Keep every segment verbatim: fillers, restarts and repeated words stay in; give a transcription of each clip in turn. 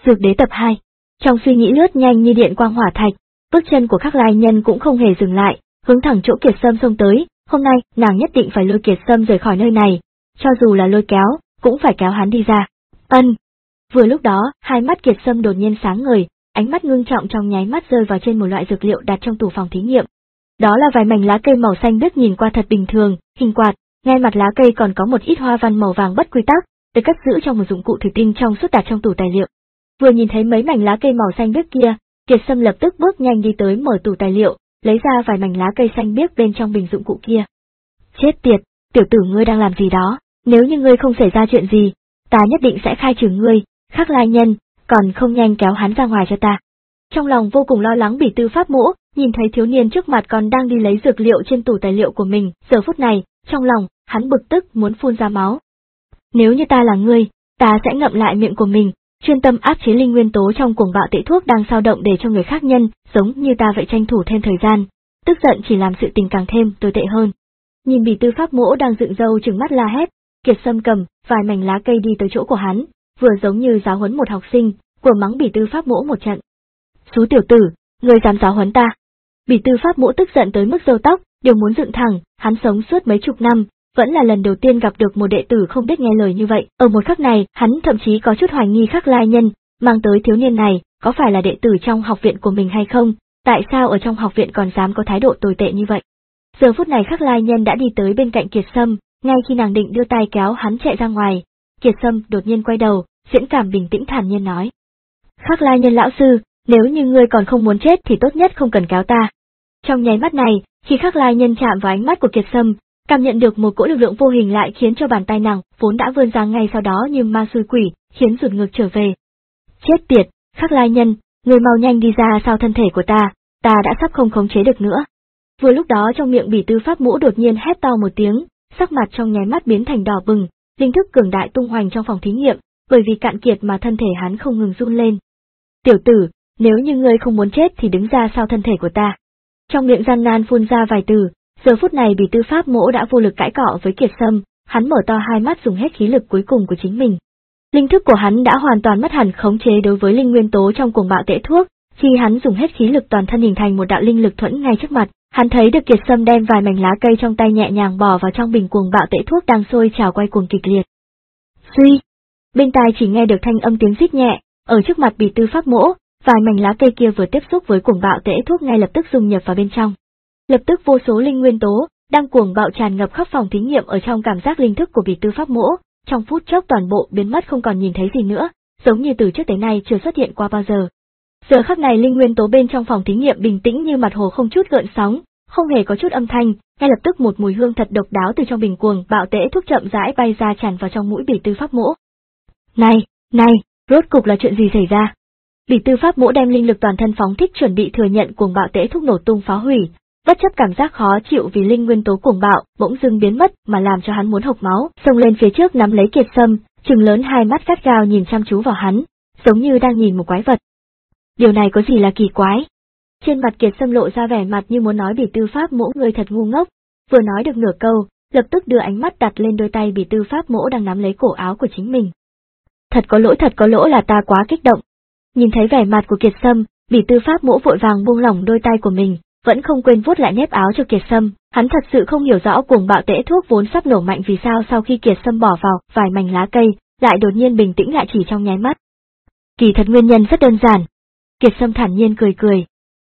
Dược đế tập hai. Trong suy nghĩ lướt nhanh như điện quang hỏa thạch, bước chân của Khắc Lai Nhân cũng không hề dừng lại, hướng thẳng chỗ Kiệt Sâm xông tới. Hôm nay, nàng nhất định phải lôi Kiệt Sâm rời khỏi nơi này, cho dù là lôi kéo, cũng phải kéo hắn đi ra. Ân. Vừa lúc đó, hai mắt Kiệt Sâm đột nhiên sáng ngời, ánh mắt ngưng trọng trong nháy mắt rơi vào trên một loại dược liệu đặt trong tủ phòng thí nghiệm. Đó là vài mảnh lá cây màu xanh biếc nhìn qua thật bình thường, hình quạt, ngay mặt lá cây còn có một ít hoa văn màu vàng bất quy tắc, được cất giữ trong một dụng cụ thủy tinh trong suốt đặt trong tủ tài liệu. Vừa nhìn thấy mấy mảnh lá cây màu xanh biếc kia, Kiệt Sâm lập tức bước nhanh đi tới mở tủ tài liệu, lấy ra vài mảnh lá cây xanh biếc bên trong bình dụng cụ kia. Chết tiệt, tiểu tử ngươi đang làm gì đó, nếu như ngươi không xảy ra chuyện gì, ta nhất định sẽ khai trừ ngươi, Khắc Lai Nhân, còn không nhanh kéo hắn ra ngoài cho ta. Trong lòng vô cùng lo lắng Bỉ Tư Pháp Mỗ, nhìn thấy thiếu niên trước mặt còn đang đi lấy dược liệu trên tủ tài liệu của mình, giờ phút này, trong lòng, hắn bực tức muốn phun ra máu. Nếu như ta là ngươi, ta sẽ ngậm lại miệng của mình, chuyên tâm áp chế linh nguyên tố trong cuồng bạo tệ thuốc đang dao động để cho người khác nhân, giống như ta vậy tranh thủ thêm thời gian, tức giận chỉ làm sự tình càng thêm tồi tệ hơn. Nhìn Bỉ Tư Pháp Mỗ đang dựng râu trừng mắt la hét, Kiệt Sâm cầm vài mảnh lá cây đi tới chỗ của hắn, vừa giống như giáo huấn một học sinh, vừa mắng Bỉ Tư Pháp Mỗ một trận. Xú tiểu tử, ngươi dám giáo huấn ta? Bỉ Tư Pháp Mỗ tức giận tới mức râu tóc đều muốn dựng thẳng, hắn sống suốt mấy chục năm, vẫn là lần đầu tiên gặp được một đệ tử không biết nghe lời như vậy. Ở một khắc này, hắn thậm chí có chút hoài nghi Khắc Lai Nhân mang tới thiếu niên này có phải là đệ tử trong học viện của mình hay không, tại sao ở trong học viện còn dám có thái độ tồi tệ như vậy. Giờ phút này Khắc Lai Nhân đã đi tới bên cạnh Kiệt Sâm, ngay khi nàng định đưa tay kéo hắn chạy ra ngoài, Kiệt Sâm đột nhiên quay đầu, diễn cảm bình tĩnh thản nhiên nói. Khắc Lai Nhân lão sư, nếu như ngươi còn không muốn chết thì tốt nhất không cần kéo ta. Trong nháy mắt này, khi Khắc Lai Nhân chạm vào ánh mắt của Kiệt Sâm, cảm nhận được một cỗ lực lượng vô hình lại khiến cho bàn tay nàng vốn đã vươn ra ngay sau đó như ma xui quỷ, khiến rụt ngược trở về. Chết tiệt, Khắc Lai Nhân, ngươi mau nhanh đi ra sau thân thể của ta, ta đã sắp không khống chế được nữa. Vừa lúc đó trong miệng Bỉ Tư Pháp Mỗ đột nhiên hét to một tiếng, sắc mặt trong nháy mắt biến thành đỏ bừng, linh thức cường đại tung hoành trong phòng thí nghiệm, bởi vì cạn kiệt mà thân thể hắn không ngừng run lên. Tiểu tử, nếu như ngươi không muốn chết thì đứng ra sau thân thể của ta. Trong miệng gian nan phun ra vài từ, giờ phút này Bỉ Tư Pháp Mỗ đã vô lực cãi cọ với Kiệt Sâm, hắn mở to hai mắt dùng hết khí lực cuối cùng của chính mình. Linh thức của hắn đã hoàn toàn mất hẳn khống chế đối với linh nguyên tố trong cuồng bạo tệ thuốc, khi hắn dùng hết khí lực toàn thân hình thành một đạo linh lực thuẫn ngay trước mặt, hắn thấy được Kiệt Sâm đem vài mảnh lá cây trong tay nhẹ nhàng bỏ vào trong bình cuồng bạo tệ thuốc đang sôi trào quay cuồng kịch liệt. Suy, bên tai chỉ nghe được thanh âm tiếng rít nhẹ, ở trước mặt Bỉ Tư Pháp Mỗ, vài mảnh lá cây kia vừa tiếp xúc với cuồng bạo tệ thuốc ngay lập tức dung nhập vào bên trong. Lập tức vô số linh nguyên tố đang cuồng bạo tràn ngập khắp phòng thí nghiệm ở trong cảm giác linh thức của Bỉ Tư Pháp Mỗ, trong phút chốc toàn bộ biến mất không còn nhìn thấy gì nữa, giống như từ trước tới nay chưa xuất hiện qua bao giờ. Giờ khắc này linh nguyên tố bên trong phòng thí nghiệm bình tĩnh như mặt hồ không chút gợn sóng, không hề có chút âm thanh, ngay lập tức một mùi hương thật độc đáo từ trong bình cuồng bạo tệ thuốc chậm rãi bay ra tràn vào trong mũi Bỉ Tư Pháp Mỗ. Này, này, rốt cục là chuyện gì xảy ra? Bỉ Tư Pháp Mỗ đem linh lực toàn thân phóng thích chuẩn bị thừa nhận cuồng bạo tệ thuốc nổ tung phá hủy, bất chấp cảm giác khó chịu vì linh nguyên tố cuồng bạo bỗng dưng biến mất mà làm cho hắn muốn hộc máu, xông lên phía trước nắm lấy Kiệt Sâm, trừng lớn hai mắt gắt gao nhìn chăm chú vào hắn, giống như đang nhìn một quái vật. Điều này có gì là kỳ quái? Trên mặt Kiệt Sâm lộ ra vẻ mặt như muốn nói Bỉ Tư Pháp Mỗ người thật ngu ngốc, vừa nói được nửa câu, lập tức đưa ánh mắt đặt lên đôi tay Bỉ Tư Pháp Mỗ đang nắm lấy cổ áo của chính mình. Thật có lỗi thật có lỗi là ta quá kích động. Nhìn thấy vẻ mặt của Kiệt Sâm, Bỉ Tư Pháp Mỗ vội vàng buông lỏng đôi tay của mình, vẫn không quên vuốt lại nếp áo cho Kiệt Sâm, hắn thật sự không hiểu rõ cuồng bạo tệ thuốc vốn sắp nổ mạnh vì sao sau khi Kiệt Sâm bỏ vào vài mảnh lá cây, lại đột nhiên bình tĩnh lại chỉ trong nháy mắt. Kỳ thật nguyên nhân rất đơn giản. Kiệt Sâm thản nhiên cười cười.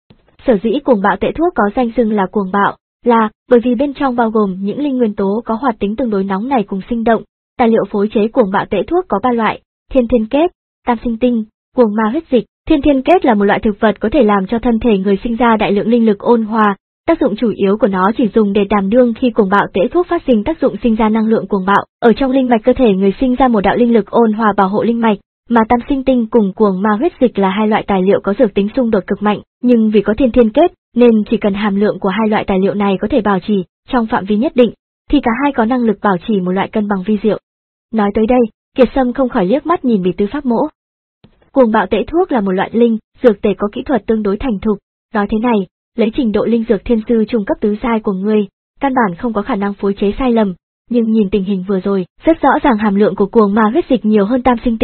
Sở dĩ cuồng bạo tệ thuốc có danh xưng là cuồng bạo, là bởi vì bên trong bao gồm những linh nguyên tố có hoạt tính tương đối nóng này cùng sinh động. Tài liệu phối chế cuồng bạo tệ thuốc có ba loại: thiên thiên kết, tam sinh tinh, cuồng ma huyết dịch. Thiên thiên kết là một loại thực vật có thể làm cho thân thể người sinh ra đại lượng linh lực ôn hòa, tác dụng chủ yếu của nó chỉ dùng để đảm đương khi cuồng bạo tệ thuốc phát sinh tác dụng sinh ra năng lượng cuồng bạo, ở trong linh mạch cơ thể người sinh ra một đạo linh lực ôn hòa bảo hộ linh mạch, mà tam sinh tinh cùng cuồng ma huyết dịch là hai loại tài liệu có dược tính xung đột cực mạnh, nhưng vì có thiên thiên kết nên chỉ cần hàm lượng của hai loại tài liệu này có thể bảo trì trong phạm vi nhất định, thì cả hai có năng lực bảo trì một loại cân bằng vi diệu. Nói tới đây, Kiệt Sâm không khỏi liếc mắt nhìn Bỉ Tư Pháp Mỗ. Cuồng bạo tệ thuốc là một loại linh dược tề có kỹ thuật tương đối thành thục, nói thế này, lấy trình độ linh dược thiên sư trung cấp tứ giai của ngươi, căn bản không có khả năng phối chế sai lầm, nhưng nhìn tình hình vừa rồi, rất rõ ràng hàm lượng của cuồng ma huyết dịch nhiều hơn tam sinh tinh,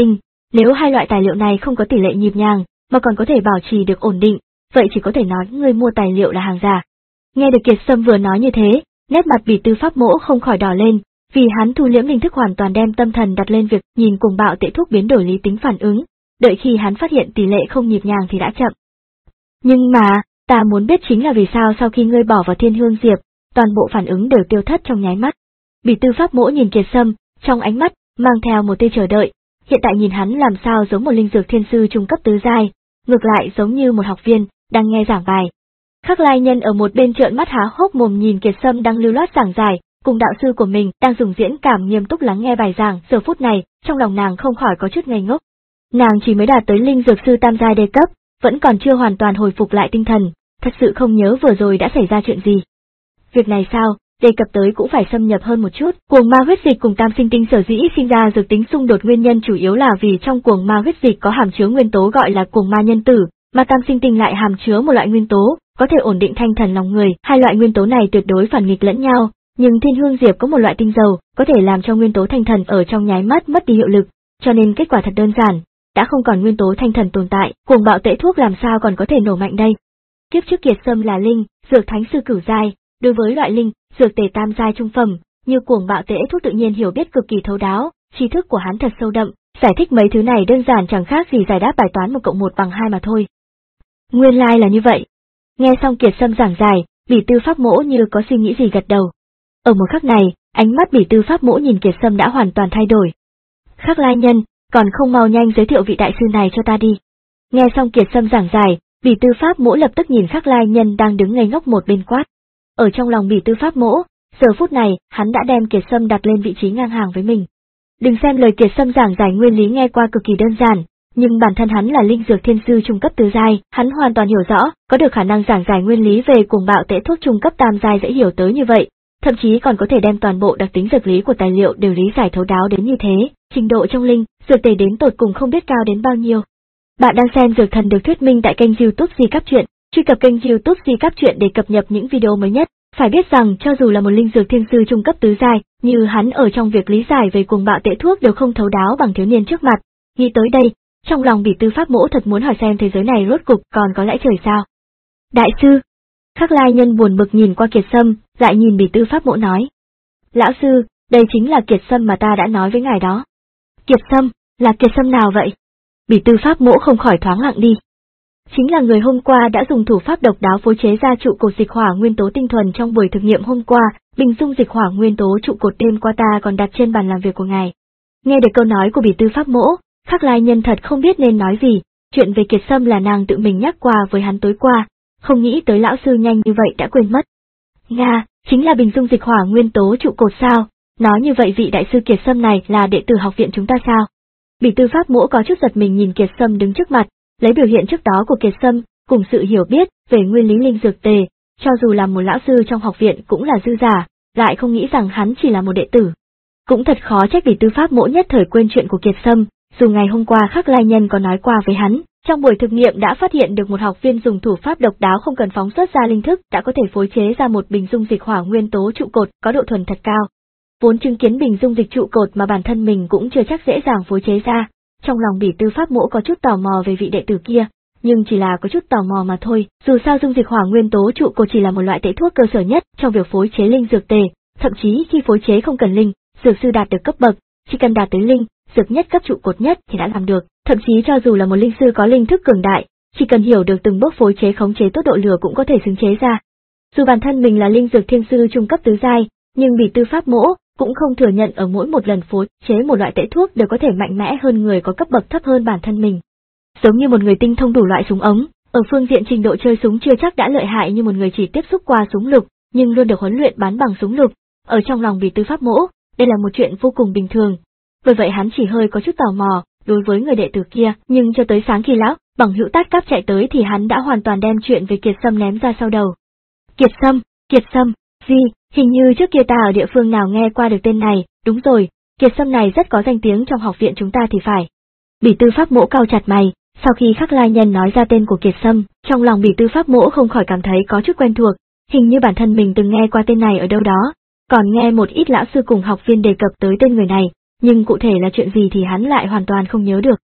Nếu hai loại tài liệu này không có tỷ lệ nhịp nhàng, mà còn có thể bảo trì được ổn định, vậy chỉ có thể nói người mua tài liệu là hàng giả. Nghe được Kiệt Sâm vừa nói như thế, nét mặt Bỉ Tư Pháp Mỗ không khỏi đỏ lên, vì hắn thu liễm linh thức hoàn toàn đem tâm thần đặt lên việc nhìn cuồng bạo tệ thuốc biến đổi lý tính phản ứng, đợi khi hắn phát hiện tỷ lệ không nhịp nhàng thì đã chậm. Nhưng mà, ta muốn biết chính là vì sao sau khi ngươi bỏ vào Thiên Hương Diệp, toàn bộ phản ứng đều tiêu thất trong nháy mắt. Bỉ Tư Pháp Mỗ nhìn Kiệt Sâm, trong ánh mắt mang theo một tia chờ đợi, hiện tại nhìn hắn làm sao giống một linh dược thiên sư trung cấp tứ giai, ngược lại giống như một học viên đang nghe giảng bài. Khắc Lai Nhân ở một bên trợn mắt há hốc mồm nhìn Kiệt Sâm đang lưu loát giảng giải, cùng đạo sư của mình đang dùng diễn cảm nghiêm túc lắng nghe bài giảng, giờ phút này, trong lòng nàng không khỏi có chút ngây ngốc. Nàng chỉ mới đạt tới linh dược sư tam giai đề cấp, vẫn còn chưa hoàn toàn hồi phục lại tinh thần, thật sự không nhớ vừa rồi đã xảy ra chuyện gì. Việc này sao, đề cập tới cũng phải xâm nhập hơn một chút. Cuồng ma huyết dịch cùng tam sinh tinh sở dĩ sinh ra dược tính xung đột nguyên nhân chủ yếu là vì trong cuồng ma huyết dịch có hàm chứa nguyên tố gọi là cuồng ma nhân tử, mà tam sinh tinh lại hàm chứa một loại nguyên tố có thể ổn định thanh thần lòng người. Hai loại nguyên tố này tuyệt đối phản nghịch lẫn nhau, nhưng Thiên Hương Diệp có một loại tinh dầu có thể làm cho nguyên tố thanh thần ở trong nháy mắt mất đi hiệu lực, cho nên kết quả thật đơn giản, đã không còn nguyên tố thanh thần tồn tại, cuồng bạo tệ thuốc làm sao còn có thể nổ mạnh đây. Kiếp trước Kiệt Sâm là linh dược thánh sư cửu giai, đối với loại linh dược tề tam giai trung phẩm như cuồng bạo tệ thuốc tự nhiên hiểu biết cực kỳ thấu đáo, tri thức của hắn thật sâu đậm, giải thích mấy thứ này đơn giản chẳng khác gì giải đáp bài toán một cộng một bằng hai mà thôi. Nguyên lai like là như vậy. Nghe xong Kiệt Sâm giảng giải, Bỉ Tư Pháp Mỗ như có suy nghĩ gì gật đầu. Ở một khắc này, ánh mắt Bỉ Tư Pháp Mỗ nhìn Kiệt Sâm đã hoàn toàn thay đổi. Khắc Lai Nhân, còn không mau nhanh giới thiệu vị đại sư này cho ta đi. Nghe xong Kiệt Sâm giảng giải, Bỉ Tư Pháp Mỗ lập tức nhìn Khắc Lai Nhân đang đứng ngây ngốc một bên quát. Ở trong lòng Bỉ Tư Pháp Mỗ, giờ phút này, hắn đã đem Kiệt Sâm đặt lên vị trí ngang hàng với mình. Đừng xem lời Kiệt Sâm giảng giải nguyên lý nghe qua cực kỳ đơn giản, nhưng bản thân hắn là linh dược thiên sư trung cấp tứ giai, hắn hoàn toàn hiểu rõ, có được khả năng giảng giải nguyên lý về cuồng bạo tệ thuốc trung cấp tam giai dễ hiểu tới như vậy, thậm chí còn có thể đem toàn bộ đặc tính dược lý của tài liệu đều lý giải thấu đáo đến như thế, trình độ trong linh dược tề đến tột cùng không biết cao đến bao nhiêu. Bạn đang xem Dược Thần được thuyết minh tại kênh YouTube Di Cáp Truyện, truy cập kênh YouTube Di Cáp Truyện để cập nhật những video mới nhất. Phải biết rằng cho dù là một linh dược thiên sư trung cấp tứ giai, như hắn ở trong việc lý giải về cuồng bạo tệ thuốc đều không thấu đáo bằng thiếu niên trước mặt. Nghĩ tới đây, trong lòng Bỉ Tư Pháp Mỗ thật muốn hỏi xem thế giới này rốt cục còn có lẽ trời sao. Đại sư, Khắc Lai Nhân buồn bực nhìn qua Kiệt Sâm, lại nhìn Bỉ Tư Pháp Mỗ nói. Lão sư, đây chính là Kiệt Sâm mà ta đã nói với ngài đó. Kiệt Sâm, là Kiệt Sâm nào vậy? Bỉ Tư Pháp Mỗ không khỏi thoáng lặng đi. Chính là người hôm qua đã dùng thủ pháp độc đáo phối chế ra trụ cột dịch hỏa nguyên tố tinh thuần trong buổi thực nghiệm hôm qua, bình dung dịch hỏa nguyên tố trụ cột đêm qua ta còn đặt trên bàn làm việc của ngài. Nghe được câu nói của Bỉ Tư Pháp Mỗ, Khắc Lai Nhân thật không biết nên nói gì, chuyện về Kiệt Sâm là nàng tự mình nhắc qua với hắn tối qua, không nghĩ tới lão sư nhanh như vậy đã quên mất. Nga, chính là bình dung dịch hỏa nguyên tố trụ cột sao? Nói như vậy vị đại sư Kiệt Sâm này là đệ tử học viện chúng ta sao? Bỉ Tư Pháp Mỗ có chút giật mình nhìn Kiệt Sâm đứng trước mặt, lấy biểu hiện trước đó của Kiệt Sâm, cùng sự hiểu biết về nguyên lý linh dược tề, cho dù là một lão sư trong học viện cũng là dư giả, lại không nghĩ rằng hắn chỉ là một đệ tử. Cũng thật khó trách Bỉ Tư Pháp Mỗ nhất thời quên chuyện của Kiệt Sâm, dù ngày hôm qua Khắc Lai Nhân có nói qua với hắn, trong buổi thực nghiệm đã phát hiện được một học viên dùng thủ pháp độc đáo không cần phóng xuất ra linh thức đã có thể phối chế ra một bình dung dịch hỏa nguyên tố trụ cột có độ thuần thật cao. Vốn chứng kiến bình dung dịch trụ cột mà bản thân mình cũng chưa chắc dễ dàng phối chế ra, trong lòng Bỉ Tư Pháp Mỗ có chút tò mò về vị đệ tử kia, nhưng chỉ là có chút tò mò mà thôi, dù sao dung dịch hỏa nguyên tố trụ cột chỉ là một loại tẩy thuốc cơ sở nhất trong việc phối chế linh dược tề, thậm chí khi phối chế không cần linh dược sư đạt được cấp bậc, chỉ cần đạt tới linh dược nhất cấp trụ cột nhất thì đã làm được, thậm chí cho dù là một linh sư có linh thức cường đại, chỉ cần hiểu được từng bước phối chế khống chế tốc độ lửa cũng có thể xứng chế ra. Dù bản thân mình là linh dược thiên sư trung cấp tứ giai, nhưng Bỉ Tư Pháp Mỗ cũng không thừa nhận ở mỗi một lần phối chế một loại tẩy thuốc đều có thể mạnh mẽ hơn người có cấp bậc thấp hơn bản thân mình. Giống như một người tinh thông đủ loại súng ống, ở phương diện trình độ chơi súng chưa chắc đã lợi hại như một người chỉ tiếp xúc qua súng lục, nhưng luôn được huấn luyện bắn bằng súng lục. Ở trong lòng Bỉ Tư Pháp Mỗ, đây là một chuyện vô cùng bình thường. Bởi vậy hắn chỉ hơi có chút tò mò đối với người đệ tử kia, nhưng cho tới sáng khi lão bằng hữu tát cáp chạy tới thì hắn đã hoàn toàn đem chuyện về Kiệt Sâm ném ra sau đầu. Kiệt Sâm, Kiệt Sâm, gì, hình như trước kia ta ở địa phương nào nghe qua được tên này, đúng rồi, Kiệt Sâm này rất có danh tiếng trong học viện chúng ta thì phải. Bỉ Tư Pháp Mỗ cau chặt mày, sau khi Khắc Lai Nhân nói ra tên của Kiệt Sâm, trong lòng Bỉ Tư Pháp Mỗ không khỏi cảm thấy có chút quen thuộc, hình như bản thân mình từng nghe qua tên này ở đâu đó, còn nghe một ít lão sư cùng học viên đề cập tới tên người này, nhưng cụ thể là chuyện gì thì hắn lại hoàn toàn không nhớ được.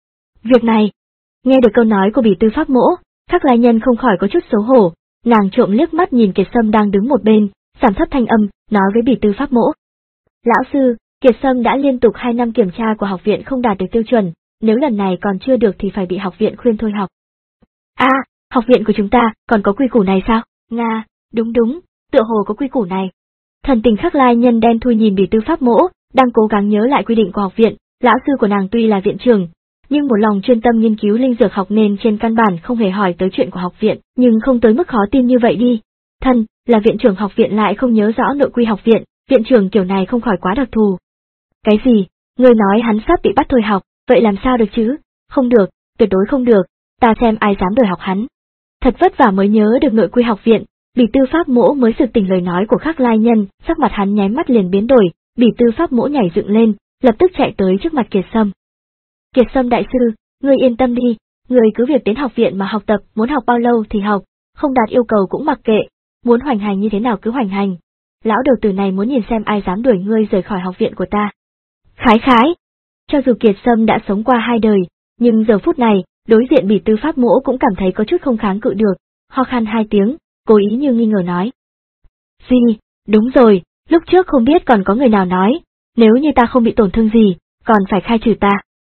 Việc này, nghe được câu nói của Bỉ Tư Pháp Mỗ, Khắc Lai Nhân không khỏi có chút xấu hổ, nàng trộm liếc mắt nhìn Kiệt Sâm đang đứng một bên, giảm thấp thanh âm, nói với Bỉ Tư Pháp Mỗ. Lão sư, Kiệt Sâm đã liên tục hai năm kiểm tra của học viện không đạt được tiêu chuẩn, nếu lần này còn chưa được thì phải bị học viện khuyên thôi học. À, học viện của chúng ta còn có quy củ này sao? Nga, đúng đúng, tựa hồ có quy củ này. Thần tình Khắc Lai Nhân đen thui nhìn Bỉ Tư Pháp Mỗ, đang cố gắng nhớ lại quy định của học viện, lão sư của nàng tuy là viện trưởng, nhưng một lòng chuyên tâm nghiên cứu linh dược học nên trên căn bản không hề hỏi tới chuyện của học viện, nhưng không tới mức khó tin như vậy đi. Thân, là viện trưởng học viện lại không nhớ rõ nội quy học viện, viện trưởng kiểu này không khỏi quá đặc thù. Cái gì? Ngươi nói hắn sắp bị bắt thôi học, vậy làm sao được chứ? Không được, tuyệt đối không được, ta xem ai dám đòi học hắn. Thật vất vả mới nhớ được nội quy học viện, Bỉ Tư Pháp Mỗ mới sực tỉnh lời nói của Khắc Lai Nhân, sắc mặt hắn nháy mắt liền biến đổi, Bỉ Tư Pháp Mỗ nhảy dựng lên, lập tức chạy tới trước mặt Kiệt Sâm. Kiệt Sâm đại sư, ngươi yên tâm đi, ngươi cứ việc đến học viện mà học tập, muốn học bao lâu thì học, không đạt yêu cầu cũng mặc kệ, muốn hoành hành như thế nào cứ hoành hành. Lão đầu tử này muốn nhìn xem ai dám đuổi ngươi rời khỏi học viện của ta. Khái khái. Cho dù Kiệt Sâm đã sống qua hai đời, nhưng giờ phút này, đối diện Bỉ Tư Pháp Mỗ cũng cảm thấy có chút không kháng cự được, ho khan hai tiếng, cố ý như nghi ngờ nói. Gì, đúng rồi, lúc trước không biết còn có người nào nói, nếu như ta không bị tổn thương gì, còn phải khai trừ ta.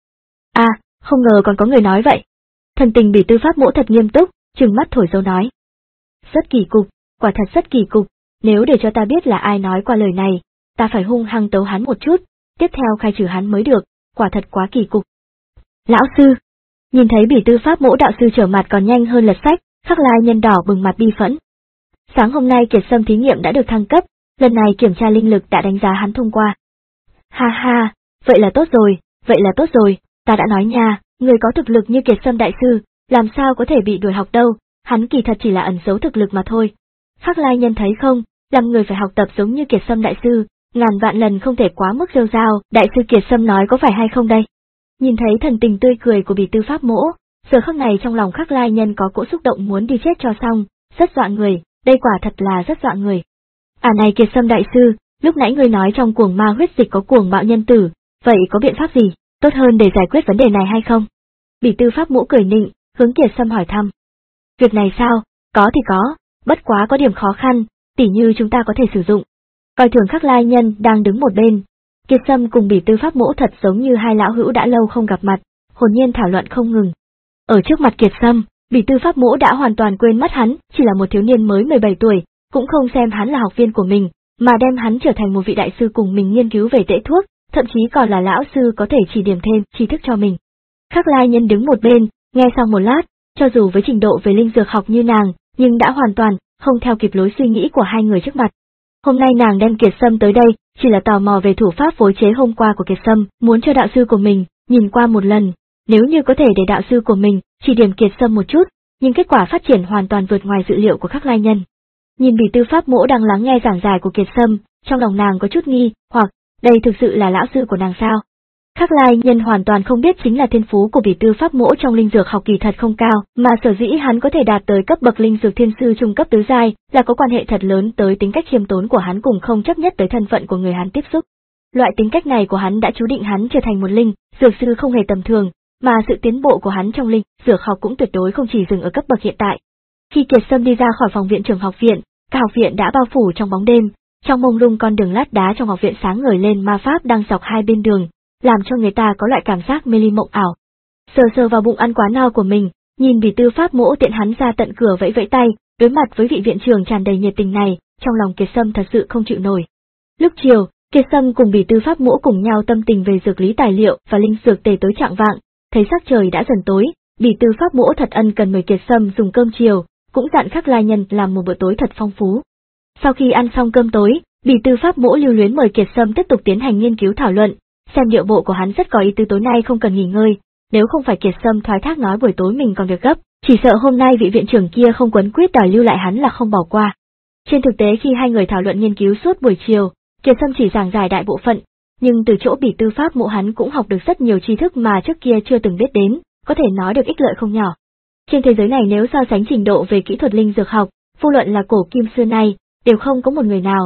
À, không ngờ còn có người nói vậy. Thần tình Bỉ Tư Pháp Mỗ thật nghiêm túc, trừng mắt thổi dâu nói. Rất kỳ cục, quả thật rất kỳ cục, nếu để cho ta biết là ai nói qua lời này, ta phải hung hăng tấu hắn một chút, tiếp theo khai trừ hắn mới được, quả thật quá kỳ cục. Lão sư, nhìn thấy Bỉ Tư Pháp Mỗ đạo sư trở mặt còn nhanh hơn lật sách, Khắc Lai Nhân đỏ bừng mặt bi phẫn. Sáng hôm nay Kiệt Sâm thí nghiệm đã được thăng cấp, lần này kiểm tra linh lực đã đánh giá hắn thông qua. Ha ha, vậy là tốt rồi, vậy là tốt rồi, ta đã nói nha, người có thực lực như Kiệt Sâm đại sư, làm sao có thể bị đuổi học đâu, hắn kỳ thật chỉ là ẩn giấu thực lực mà thôi. Khắc Lai Nhân thấy không, làm người phải học tập giống như Kiệt Sâm đại sư, ngàn vạn lần không thể quá mức rêu rao, đại sư Kiệt Sâm nói có phải hay không đây? Nhìn thấy thần tình tươi cười của Bỉ Tư Pháp Mỗ, giờ khắc này trong lòng Khắc Lai Nhân có cỗ xúc động muốn đi chết cho xong, rất dọa người, đây quả thật là rất dọa người. À này Kiệt Sâm đại sư, lúc nãy ngươi nói trong cuồng ma huyết dịch có cuồng bạo nhân tử, vậy có biện pháp gì, tốt hơn để giải quyết vấn đề này hay không? Bỉ Tư Pháp Mỗ cười nịnh, hướng Kiệt Sâm hỏi thăm. Việc này sao, có thì có, bất quá có điểm khó khăn, tỉ như chúng ta có thể sử dụng. Coi thường Khắc Lai Nhân đang đứng một bên, Kiệt Sâm cùng Bỉ Tư Pháp Mỗ thật giống như hai lão hữu đã lâu không gặp mặt, hồn nhiên thảo luận không ngừng. Ở trước mặt Kiệt Sâm, Bỉ Tư Pháp Mỗ đã hoàn toàn quên mất hắn, chỉ là một thiếu niên mới mười bảy tuổi, cũng không xem hắn là học viên của mình, mà đem hắn trở thành một vị đại sư cùng mình nghiên cứu về tễ thuốc, thậm chí còn là lão sư có thể chỉ điểm thêm tri thức cho mình. Khắc Lai Nhân đứng một bên, nghe xong một lát, cho dù với trình độ về linh dược học như nàng, nhưng đã hoàn toàn không theo kịp lối suy nghĩ của hai người trước mặt. Hôm nay nàng đem Kiệt Sâm tới đây, chỉ là tò mò về thủ pháp phối chế hôm qua của Kiệt Sâm, muốn cho đạo sư của mình nhìn qua một lần, nếu như có thể để đạo sư của mình chỉ điểm Kiệt Sâm một chút, nhưng kết quả phát triển hoàn toàn vượt ngoài dự liệu của Khắc Lai Nhân. Nhìn Bỉ Tư Pháp Mỗ đang lắng nghe giảng giải của Kiệt Sâm, trong lòng nàng có chút nghi, hoặc đây thực sự là lão sư của nàng sao? Khắc Lai Nhân hoàn toàn không biết chính là thiên phú của Bỉ Tư Pháp Mỗ trong linh dược học kỳ thật không cao, mà sở dĩ hắn có thể đạt tới cấp bậc linh dược thiên sư trung cấp tứ giai, là có quan hệ thật lớn tới tính cách khiêm tốn của hắn cùng không chấp nhất tới thân phận của người hắn tiếp xúc. Loại tính cách này của hắn đã chú định hắn trở thành một linh dược sư không hề tầm thường, mà sự tiến bộ của hắn trong linh dược học cũng tuyệt đối không chỉ dừng ở cấp bậc hiện tại. Khi Kiệt Sâm đi ra khỏi phòng viện trưởng học viện, cả học viện đã bao phủ trong bóng đêm, trong mông lung con đường lát đá trong học viện sáng ngời lên ma pháp đang dọc hai bên đường, làm cho người ta có loại cảm giác mê ly mộng ảo. Sờ sờ vào bụng ăn quá no của mình, nhìn Bỉ Tư Pháp Mỗ tiện hắn ra tận cửa vẫy vẫy tay, đối mặt với vị viện trưởng tràn đầy nhiệt tình này, trong lòng Kiệt Sâm thật sự không chịu nổi. Lúc chiều, Kiệt Sâm cùng Bỉ Tư Pháp Mỗ cùng nhau tâm tình về dược lý tài liệu và linh dược tề tối trạng vạng, thấy sắc trời đã dần tối, Bỉ Tư Pháp Mỗ thật ân cần mời Kiệt Sâm dùng cơm chiều, cũng dặn Khắc Lai Nhân làm một bữa tối thật phong phú. Sau khi ăn xong cơm tối, Bỉ Tư Pháp Mỗ lưu luyến mời Kiệt Sâm tiếp tục tiến hành nghiên cứu thảo luận, xem điệu bộ của hắn rất có ý tứ tối nay không cần nghỉ ngơi, nếu không phải Kiệt Sâm thoái thác nói buổi tối mình còn việc gấp, chỉ sợ hôm nay vị viện trưởng kia không quấn quyết đòi lưu lại hắn là không bỏ qua. Trên thực tế khi hai người thảo luận nghiên cứu suốt buổi chiều, Kiệt Sâm chỉ giảng giải đại bộ phận, nhưng từ chỗ Bỉ Tư Pháp Mỗ hắn cũng học được rất nhiều tri thức mà trước kia chưa từng biết đến, có thể nói được ích lợi không nhỏ. Trên thế giới này nếu so sánh trình độ về kỹ thuật linh dược học, vô luận là cổ kim xưa nay, đều không có một người nào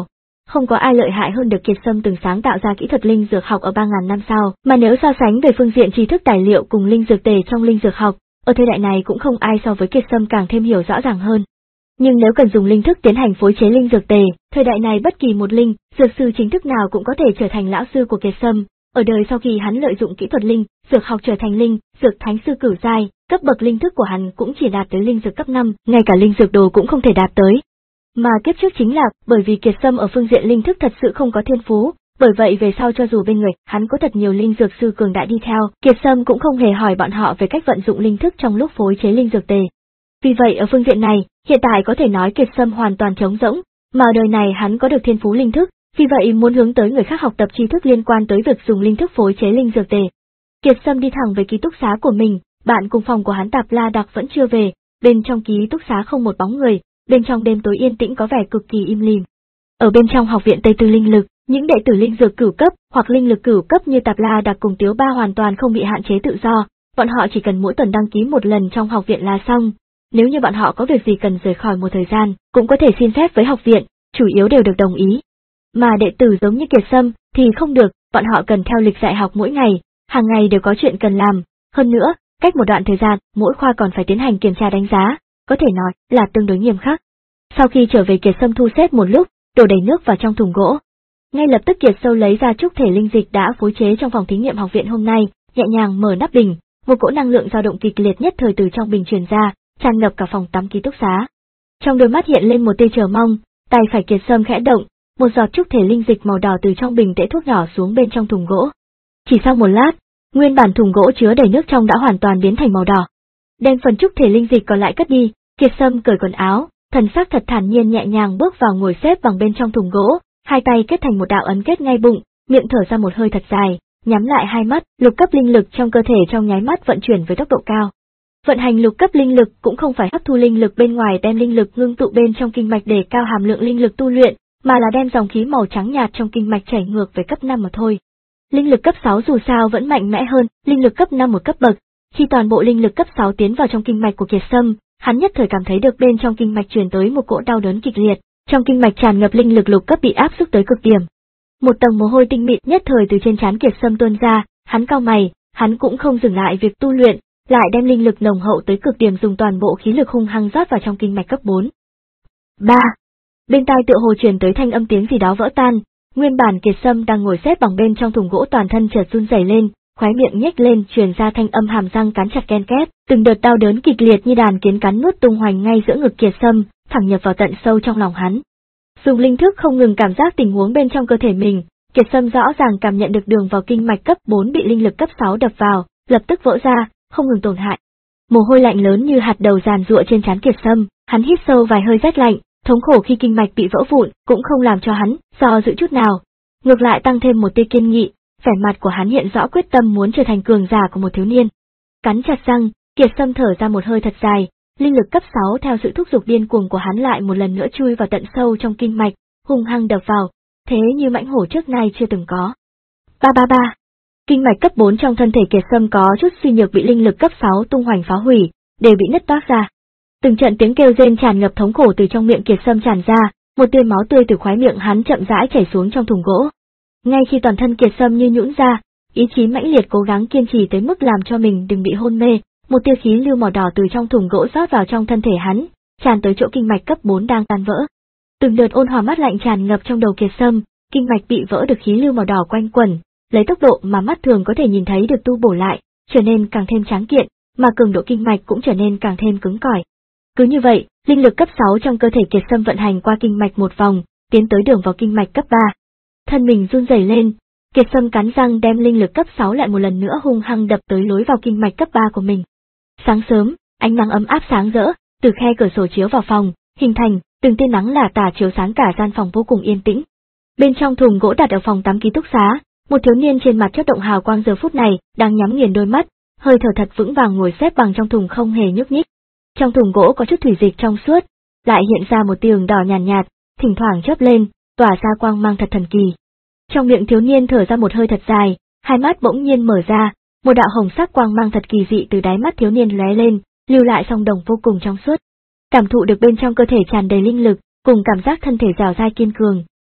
không có ai lợi hại hơn được Kiệt Sâm từng sáng tạo ra kỹ thuật linh dược học ở ba nghìn năm sau, mà nếu so sánh về phương diện tri thức tài liệu cùng linh dược tề trong linh dược học, ở thời đại này cũng không ai so với Kiệt Sâm càng thêm hiểu rõ ràng hơn. Nhưng nếu cần dùng linh thức tiến hành phối chế linh dược tề, thời đại này bất kỳ một linh dược sư chính thức nào cũng có thể trở thành lão sư của Kiệt Sâm. Ở đời sau khi hắn lợi dụng kỹ thuật linh dược học trở thành linh dược thánh sư cửu giai, cấp bậc linh thức của hắn cũng chỉ đạt tới linh dược cấp năm, ngay cả linh dược đồ cũng không thể đạt tới. Mà kiếp trước chính là bởi vì Kiệt Sâm ở phương diện linh thức thật sự không có thiên phú, bởi vậy về sau cho dù bên người hắn có thật nhiều linh dược sư cường đại đi theo, Kiệt Sâm cũng không hề hỏi bọn họ về cách vận dụng linh thức trong lúc phối chế linh dược tề. Vì vậy ở phương diện này, hiện tại có thể nói Kiệt Sâm hoàn toàn trống rỗng, mà đời này hắn có được thiên phú linh thức, vì vậy muốn hướng tới người khác học tập tri thức liên quan tới việc dùng linh thức phối chế linh dược tề. Kiệt Sâm đi thẳng về ký túc xá của mình, bạn cùng phòng của hắn Tạp La Đặc vẫn chưa về, bên trong ký túc xá không một bóng người, bên trong đêm tối yên tĩnh có vẻ cực kỳ im lìm. Ở bên trong học viện Tây Tư Linh Lực, những đệ tử linh dược cửu cấp hoặc linh lực cửu cấp như Tạp La Đặc cùng Tiếu Ba hoàn toàn không bị hạn chế tự do, bọn họ chỉ cần mỗi tuần đăng ký một lần trong học viện là xong. Nếu như bọn họ có việc gì cần rời khỏi một thời gian, cũng có thể xin phép với học viện, chủ yếu đều được đồng ý. Mà đệ tử giống như Kiệt Sâm thì không được, bọn họ cần theo lịch dạy học mỗi ngày, hàng ngày đều có chuyện cần làm, hơn nữa, cách một đoạn thời gian, mỗi khoa còn phải tiến hành kiểm tra đánh giá, có thể nói là tương đối nghiêm khắc. Sau khi trở về Kiệt Sâm thu xếp một lúc, đổ đầy nước vào trong thùng gỗ. Ngay lập tức Kiệt Sâu lấy ra trúc thể linh dịch đã phối chế trong phòng thí nghiệm học viện hôm nay, nhẹ nhàng mở nắp bình, một cỗ năng lượng dao động kịch liệt nhất thời từ trong bình truyền ra, tràn ngập cả phòng tắm ký túc xá. Trong đôi mắt hiện lên một tia chờ mong, tay phải Kiệt Sâm khẽ động, một giọt trúc thể linh dịch màu đỏ từ trong bình tễ thuốc nhỏ xuống bên trong thùng gỗ. Chỉ sau một lát, nguyên bản thùng gỗ chứa đầy nước trong đã hoàn toàn biến thành màu đỏ. Đem phần trúc thể linh dịch còn lại cất đi, Kiệt Sâm cởi quần áo, thần sắc thật thản nhiên nhẹ nhàng bước vào ngồi xếp bằng bên trong thùng gỗ, hai tay kết thành một đạo ấn kết ngay bụng, miệng thở ra một hơi thật dài, nhắm lại hai mắt, lục cấp linh lực trong cơ thể trong nháy mắt vận chuyển với tốc độ cao. Vận hành lục cấp linh lực cũng không phải hấp thu linh lực bên ngoài đem linh lực ngưng tụ bên trong kinh mạch để cao hàm lượng linh lực tu luyện, mà là đem dòng khí màu trắng nhạt trong kinh mạch chảy ngược về cấp năm mà thôi. Linh lực cấp sáu dù sao vẫn mạnh mẽ hơn linh lực cấp năm một cấp bậc, khi toàn bộ linh lực cấp sáu tiến vào trong kinh mạch của Kiệt Sâm, hắn nhất thời cảm thấy được bên trong kinh mạch truyền tới một cỗ đau đớn kịch liệt, trong kinh mạch tràn ngập linh lực lục cấp bị áp xúc tới cực điểm. Một tầng mồ hôi tinh mịn nhất thời từ trên trán Kiệt Sâm tuôn ra, hắn cau mày, hắn cũng không dừng lại việc tu luyện, lại đem linh lực nồng hậu tới cực điểm dùng toàn bộ khí lực hung hăng rót vào trong kinh mạch cấp bốn. ba. Bên tai tựa hồ truyền tới thanh âm tiếng gì đó vỡ tan, nguyên bản Kiệt Sâm đang ngồi xếp bằng bên trong thùng gỗ toàn thân chợt run rẩy lên, khóe miệng nhếch lên truyền ra thanh âm hàm răng cắn chặt ken két, từng đợt đau đớn kịch liệt như đàn kiến cắn nuốt tung hoành ngay giữa ngực Kiệt Sâm, thẳng nhập vào tận sâu trong lòng hắn. Dùng linh thức không ngừng cảm giác tình huống bên trong cơ thể mình, Kiệt Sâm rõ ràng cảm nhận được đường vào kinh mạch cấp bốn bị linh lực cấp sáu đập vào, lập tức vỡ ra, không ngừng tổn hại. Mồ hôi lạnh lớn như hạt đầu giàn giụa trên trán Kiệt Sâm, hắn hít sâu vài hơi rét lạnh, thống khổ khi kinh mạch bị vỡ vụn cũng không làm cho hắn do dự chút nào, ngược lại tăng thêm một tia kiên nghị, vẻ mặt của hắn hiện rõ quyết tâm muốn trở thành cường giả của một thiếu niên. Cắn chặt răng, Kiệt Sâm thở ra một hơi thật dài, linh lực cấp sáu theo sự thúc giục điên cuồng của hắn lại một lần nữa chui vào tận sâu trong kinh mạch, hung hăng đập vào, thế như mãnh hổ trước nay chưa từng có. Ba ba ba. Kinh mạch cấp bốn trong thân thể Kiệt Sâm có chút suy nhược bị linh lực cấp sáu tung hoành phá hủy, đều bị nứt toác ra. Từng trận tiếng kêu rên tràn ngập thống khổ từ trong miệng Kiệt Sâm tràn ra, một tia máu tươi từ khóe miệng hắn chậm rãi chảy xuống trong thùng gỗ. Ngay khi toàn thân Kiệt Sâm như nhũn ra, ý chí mãnh liệt cố gắng kiên trì tới mức làm cho mình đừng bị hôn mê, một tia khí lưu màu đỏ từ trong thùng gỗ rót vào trong thân thể hắn, tràn tới chỗ kinh mạch cấp bốn đang tan vỡ. Từng đợt ôn hòa mát lạnh tràn ngập trong đầu Kiệt Sâm, kinh mạch bị vỡ được khí lưu màu đỏ quanh quẩn, lấy tốc độ mà mắt thường có thể nhìn thấy được tu bổ lại, trở nên càng thêm tráng kiện, mà cường độ kinh mạch cũng trở nên càng thêm cứng cỏi. Cứ như vậy, linh lực cấp sáu trong cơ thể Kiệt Sâm vận hành qua kinh mạch một vòng, tiến tới đường vào kinh mạch cấp ba. Thân mình run rẩy lên, Kiệt Sâm cắn răng đem linh lực cấp sáu lại một lần nữa hung hăng đập tới lối vào kinh mạch cấp ba của mình. Sáng sớm, ánh nắng ấm áp sáng rỡ, từ khe cửa sổ chiếu vào phòng, hình thành từng tia nắng lả tả chiếu sáng cả gian phòng vô cùng yên tĩnh. Bên trong thùng gỗ đặt ở phòng tắm ký túc xá, một thiếu niên trên mặt chớp động hào quang giờ phút này đang nhắm nghiền đôi mắt, hơi thở thật vững vàng ngồi xếp bằng trong thùng không hề nhúc nhích. Trong thùng gỗ có chút thủy dịch trong suốt, lại hiện ra một tia đỏ nhàn nhạt, nhạt, thỉnh thoảng chớp lên, tỏa ra quang mang thật thần kỳ. Trong miệng thiếu niên thở ra một hơi thật dài, hai mắt bỗng nhiên mở ra, một đạo hồng sắc quang mang thật kỳ dị từ đáy mắt thiếu niên lóe lên, lưu lại song đồng vô cùng trong suốt. Cảm thụ được bên trong cơ thể tràn đầy linh lực, cùng cảm giác thân thể dẻo dai kiên cường,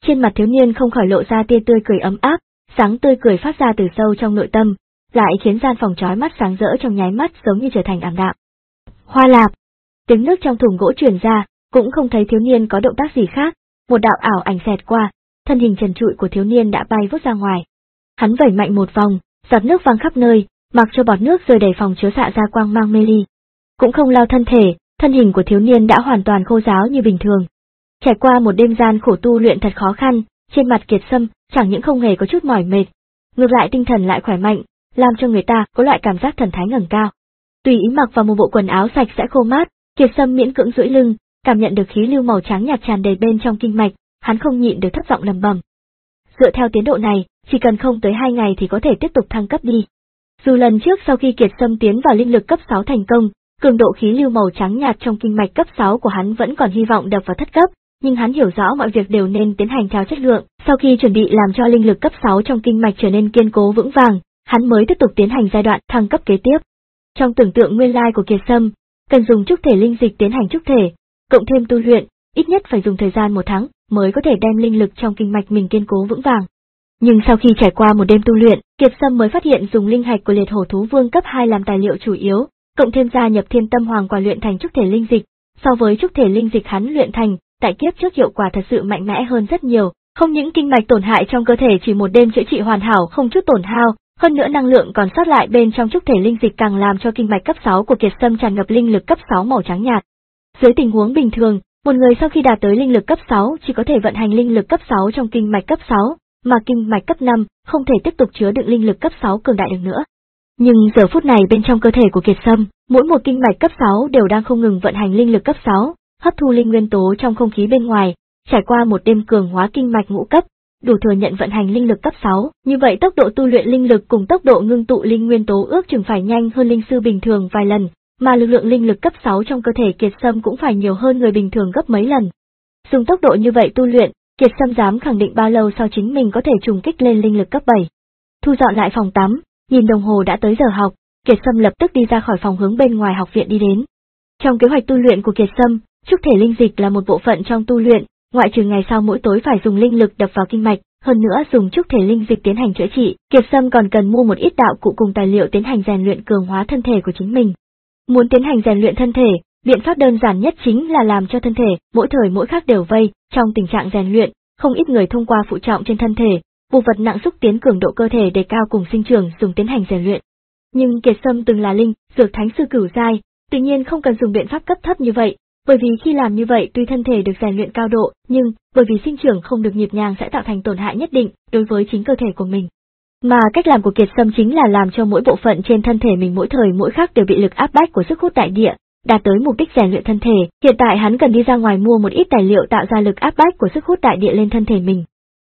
trên mặt thiếu niên không khỏi lộ ra tia tươi cười ấm áp, sáng tươi cười phát ra từ sâu trong nội tâm, lại khiến gian phòng chói mắt sáng rỡ trong nháy mắt giống như trở thành ảm đạm. Hoa lạp, tiếng nước trong thùng gỗ truyền ra, cũng không thấy thiếu niên có động tác gì khác, một đạo ảo ảnh xẹt qua, thân hình trần trụi của thiếu niên đã bay vút ra ngoài. Hắn vẩy mạnh một vòng, giọt nước văng khắp nơi, mặc cho bọt nước rơi đầy phòng chứa xạ ra quang mang mê ly. Cũng không lao thân thể, thân hình của thiếu niên đã hoàn toàn khô ráo như bình thường. Trải qua một đêm gian khổ tu luyện thật khó khăn, trên mặt Kiệt Sâm chẳng những không hề có chút mỏi mệt, ngược lại tinh thần lại khỏe mạnh, làm cho người ta có loại cảm giác thần thái ngẩng cao. Tùy ý mặc vào một bộ quần áo sạch sẽ khô mát, Kiệt Sâm miễn cưỡng duỗi lưng, cảm nhận được khí lưu màu trắng nhạt tràn đầy bên trong kinh mạch, hắn không nhịn được thấp giọng lẩm bẩm. Dựa theo tiến độ này, chỉ cần không tới hai ngày thì có thể tiếp tục thăng cấp đi. Dù lần trước sau khi Kiệt Sâm tiến vào linh lực cấp sáu thành công, cường độ khí lưu màu trắng nhạt trong kinh mạch cấp sáu của hắn vẫn còn hy vọng đập vào thất cấp, nhưng hắn hiểu rõ mọi việc đều nên tiến hành theo chất lượng, sau khi chuẩn bị làm cho linh lực cấp sáu trong kinh mạch trở nên kiên cố vững vàng, hắn mới tiếp tục tiến hành giai đoạn thăng cấp kế tiếp. Trong tưởng tượng nguyên lai của Kiệt Sâm, cần dùng trúc thể linh dịch tiến hành trúc thể, cộng thêm tu luyện, ít nhất phải dùng thời gian một tháng mới có thể đem linh lực trong kinh mạch mình kiên cố vững vàng. Nhưng sau khi trải qua một đêm tu luyện, Kiệt Sâm mới phát hiện dùng linh hạch của liệt hổ thú vương cấp hai làm tài liệu chủ yếu, cộng thêm gia nhập thiên tâm hoàng quả luyện thành trúc thể linh dịch, so với trúc thể linh dịch hắn luyện thành, tại kiếp trước hiệu quả thật sự mạnh mẽ hơn rất nhiều, không những kinh mạch tổn hại trong cơ thể chỉ một đêm chữa trị hoàn hảo không chút tổn hao, hơn nữa năng lượng còn sót lại bên trong trúc thể linh dịch càng làm cho kinh mạch cấp sáu của Kiệt Sâm tràn ngập linh lực cấp sáu màu trắng nhạt. Dưới tình huống bình thường, một người sau khi đạt tới linh lực cấp sáu chỉ có thể vận hành linh lực cấp sáu trong kinh mạch cấp sáu, mà kinh mạch cấp năm không thể tiếp tục chứa đựng linh lực cấp sáu cường đại được nữa. Nhưng giờ phút này bên trong cơ thể của Kiệt Sâm, mỗi một kinh mạch cấp sáu đều đang không ngừng vận hành linh lực cấp sáu, hấp thu linh nguyên tố trong không khí bên ngoài, trải qua một đêm cường hóa kinh mạch ngũ cấp, đủ thừa nhận vận hành linh lực cấp sáu, như vậy tốc độ tu luyện linh lực cùng tốc độ ngưng tụ linh nguyên tố ước chừng phải nhanh hơn linh sư bình thường vài lần, mà lực lượng linh lực cấp sáu trong cơ thể Kiệt Sâm cũng phải nhiều hơn người bình thường gấp mấy lần. Dùng tốc độ như vậy tu luyện, Kiệt Sâm dám khẳng định bao lâu sau chính mình có thể trùng kích lên linh lực cấp bảy. Thu dọn lại phòng tắm, nhìn đồng hồ đã tới giờ học, Kiệt Sâm lập tức đi ra khỏi phòng hướng bên ngoài học viện đi đến. Trong kế hoạch tu luyện của Kiệt Sâm, trúc thể linh dịch là một bộ phận trong tu luyện, ngoại trừ ngày sau mỗi tối phải dùng linh lực đập vào kinh mạch, hơn nữa dùng trúc thể linh dịch tiến hành chữa trị, Kiệt Sâm còn cần mua một ít đạo cụ cùng tài liệu tiến hành rèn luyện cường hóa thân thể của chính mình. Muốn tiến hành rèn luyện thân thể, biện pháp đơn giản nhất chính là làm cho thân thể mỗi thời mỗi khác đều vây, trong tình trạng rèn luyện, không ít người thông qua phụ trọng trên thân thể, bộ vật nặng xúc tiến cường độ cơ thể đề cao cùng sinh trưởng dùng tiến hành rèn luyện. Nhưng Kiệt Sâm từng là linh, dược thánh sư cửu giai, tự nhiên không cần dùng biện pháp cấp thấp như vậy, bởi vì khi làm như vậy tuy thân thể được rèn luyện cao độ, nhưng bởi vì sinh trưởng không được nhịp nhàng sẽ tạo thành tổn hại nhất định đối với chính cơ thể của mình. Mà cách làm của Kiệt Sâm chính là làm cho mỗi bộ phận trên thân thể mình mỗi thời mỗi khác đều bị lực áp bách của sức hút đại địa, đạt tới mục đích rèn luyện thân thể. Hiện tại hắn cần đi ra ngoài mua một ít tài liệu tạo ra lực áp bách của sức hút đại địa lên thân thể mình.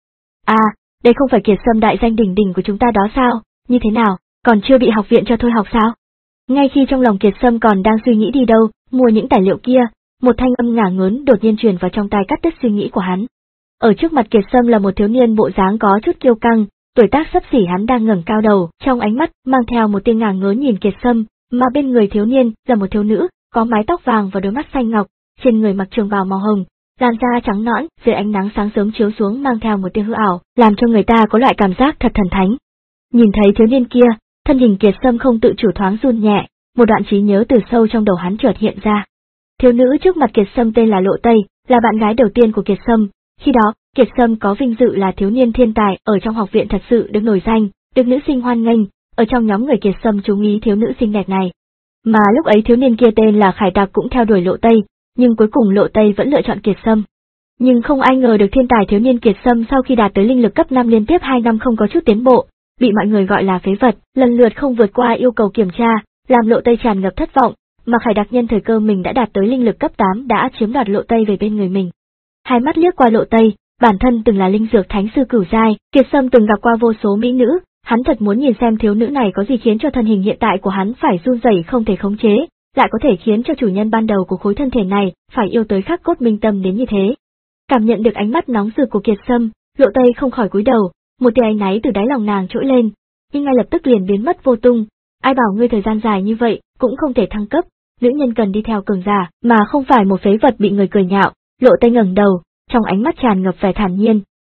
À, đây không phải Kiệt Sâm đại danh đỉnh đỉnh của chúng ta đó sao? Như thế nào, còn chưa bị học viện cho thôi học sao? Ngay khi trong lòng Kiệt Sâm còn đang suy nghĩ đi đâu, mua những tài liệu kia, một thanh âm ngả ngớn đột nhiên truyền vào trong tai cắt đứt suy nghĩ của hắn. Ở trước mặt Kiệt Sâm là một thiếu niên bộ dáng có chút kiêu căng, tuổi tác sắp xỉ hắn đang ngẩng cao đầu, trong ánh mắt mang theo một tia ngả ngớn nhìn Kiệt Sâm, mà bên người thiếu niên là một thiếu nữ, có mái tóc vàng và đôi mắt xanh ngọc, trên người mặc trường bào màu hồng, làn da trắng nõn, dưới ánh nắng sáng sớm chiếu xuống mang theo một tia hư ảo, làm cho người ta có loại cảm giác thật thần thánh. Nhìn thấy thiếu niên kia, thân hình Kiệt Sâm không tự chủ thoáng run nhẹ, một đoạn trí nhớ từ sâu trong đầu hắn chợt hiện ra. Thiếu nữ trước mặt Kiệt Sâm tên là Lộ Tây, là bạn gái đầu tiên của Kiệt Sâm. Khi đó, Kiệt Sâm có vinh dự là thiếu niên thiên tài ở trong học viện thật sự được nổi danh, được nữ sinh hoan nghênh, ở trong nhóm người Kiệt Sâm chú ý thiếu nữ xinh đẹp này. Mà lúc ấy thiếu niên kia tên là Khải Tạc cũng theo đuổi Lộ Tây, nhưng cuối cùng Lộ Tây vẫn lựa chọn Kiệt Sâm. Nhưng không ai ngờ được thiên tài thiếu niên Kiệt Sâm sau khi đạt tới linh lực cấp năm liên tiếp hai năm không có chút tiến bộ, bị mọi người gọi là phế vật, lần lượt không vượt qua yêu cầu kiểm tra, làm Lộ Tây tràn ngập thất vọng, mà Khải Đặc nhân thời cơ mình đã đạt tới linh lực cấp tám đã chiếm đoạt Lộ Tây về bên người mình. Hai mắt liếc qua Lộ Tây, bản thân từng là linh dược thánh sư cửu giai, Kiệt Sâm từng gặp qua vô số mỹ nữ, hắn thật muốn nhìn xem thiếu nữ này có gì khiến cho thân hình hiện tại của hắn phải run rẩy không thể khống chế, lại có thể khiến cho chủ nhân ban đầu của khối thân thể này phải yêu tới khắc cốt minh tâm đến như thế. Cảm nhận được ánh mắt nóng rực của Kiệt Sâm, Lộ Tây không khỏi cúi đầu, một tia áy náy từ đáy lòng nàng trỗi lên, nhưng ngay lập tức liền biến mất vô tung. Ai bảo ngươi thời gian dài như vậy cũng không thể thăng cấp, nữ nhân cần đi theo cường giả, mà không phải một phế vật bị người cười nhạo. Lộ Tây ngẩng đầu, trong ánh mắt tràn ngập vẻ thản nhiên,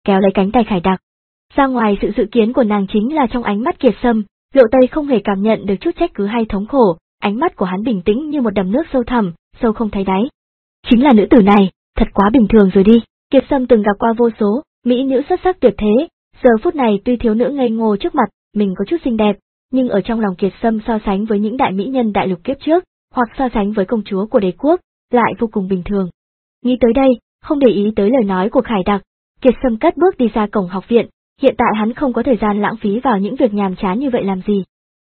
kéo lấy cánh tay Khải Đặc. Ra ngoài sự dự kiến của nàng chính là trong ánh mắt Kiệt Sâm, Lộ Tây không hề cảm nhận được chút trách cứ hay thống khổ, ánh mắt của hắn bình tĩnh như một đầm nước sâu thẳm, sâu không thấy đáy. Chính là nữ tử này, thật quá bình thường rồi đi. Kiệt Sâm từng gặp qua vô số mỹ nữ xuất sắc tuyệt thế, giờ phút này tuy thiếu nữ ngây ngô trước mặt, mình có chút xinh đẹp, nhưng ở trong lòng Kiệt Sâm so sánh với những đại mỹ nhân đại lục kiếp trước, hoặc so sánh với công chúa của đế quốc, lại vô cùng bình thường. Nghĩ tới đây, không để ý tới lời nói của Khải Đặc, Kiệt Sâm cất bước đi ra cổng học viện, hiện tại hắn không có thời gian lãng phí vào những việc nhàm chán như vậy làm gì.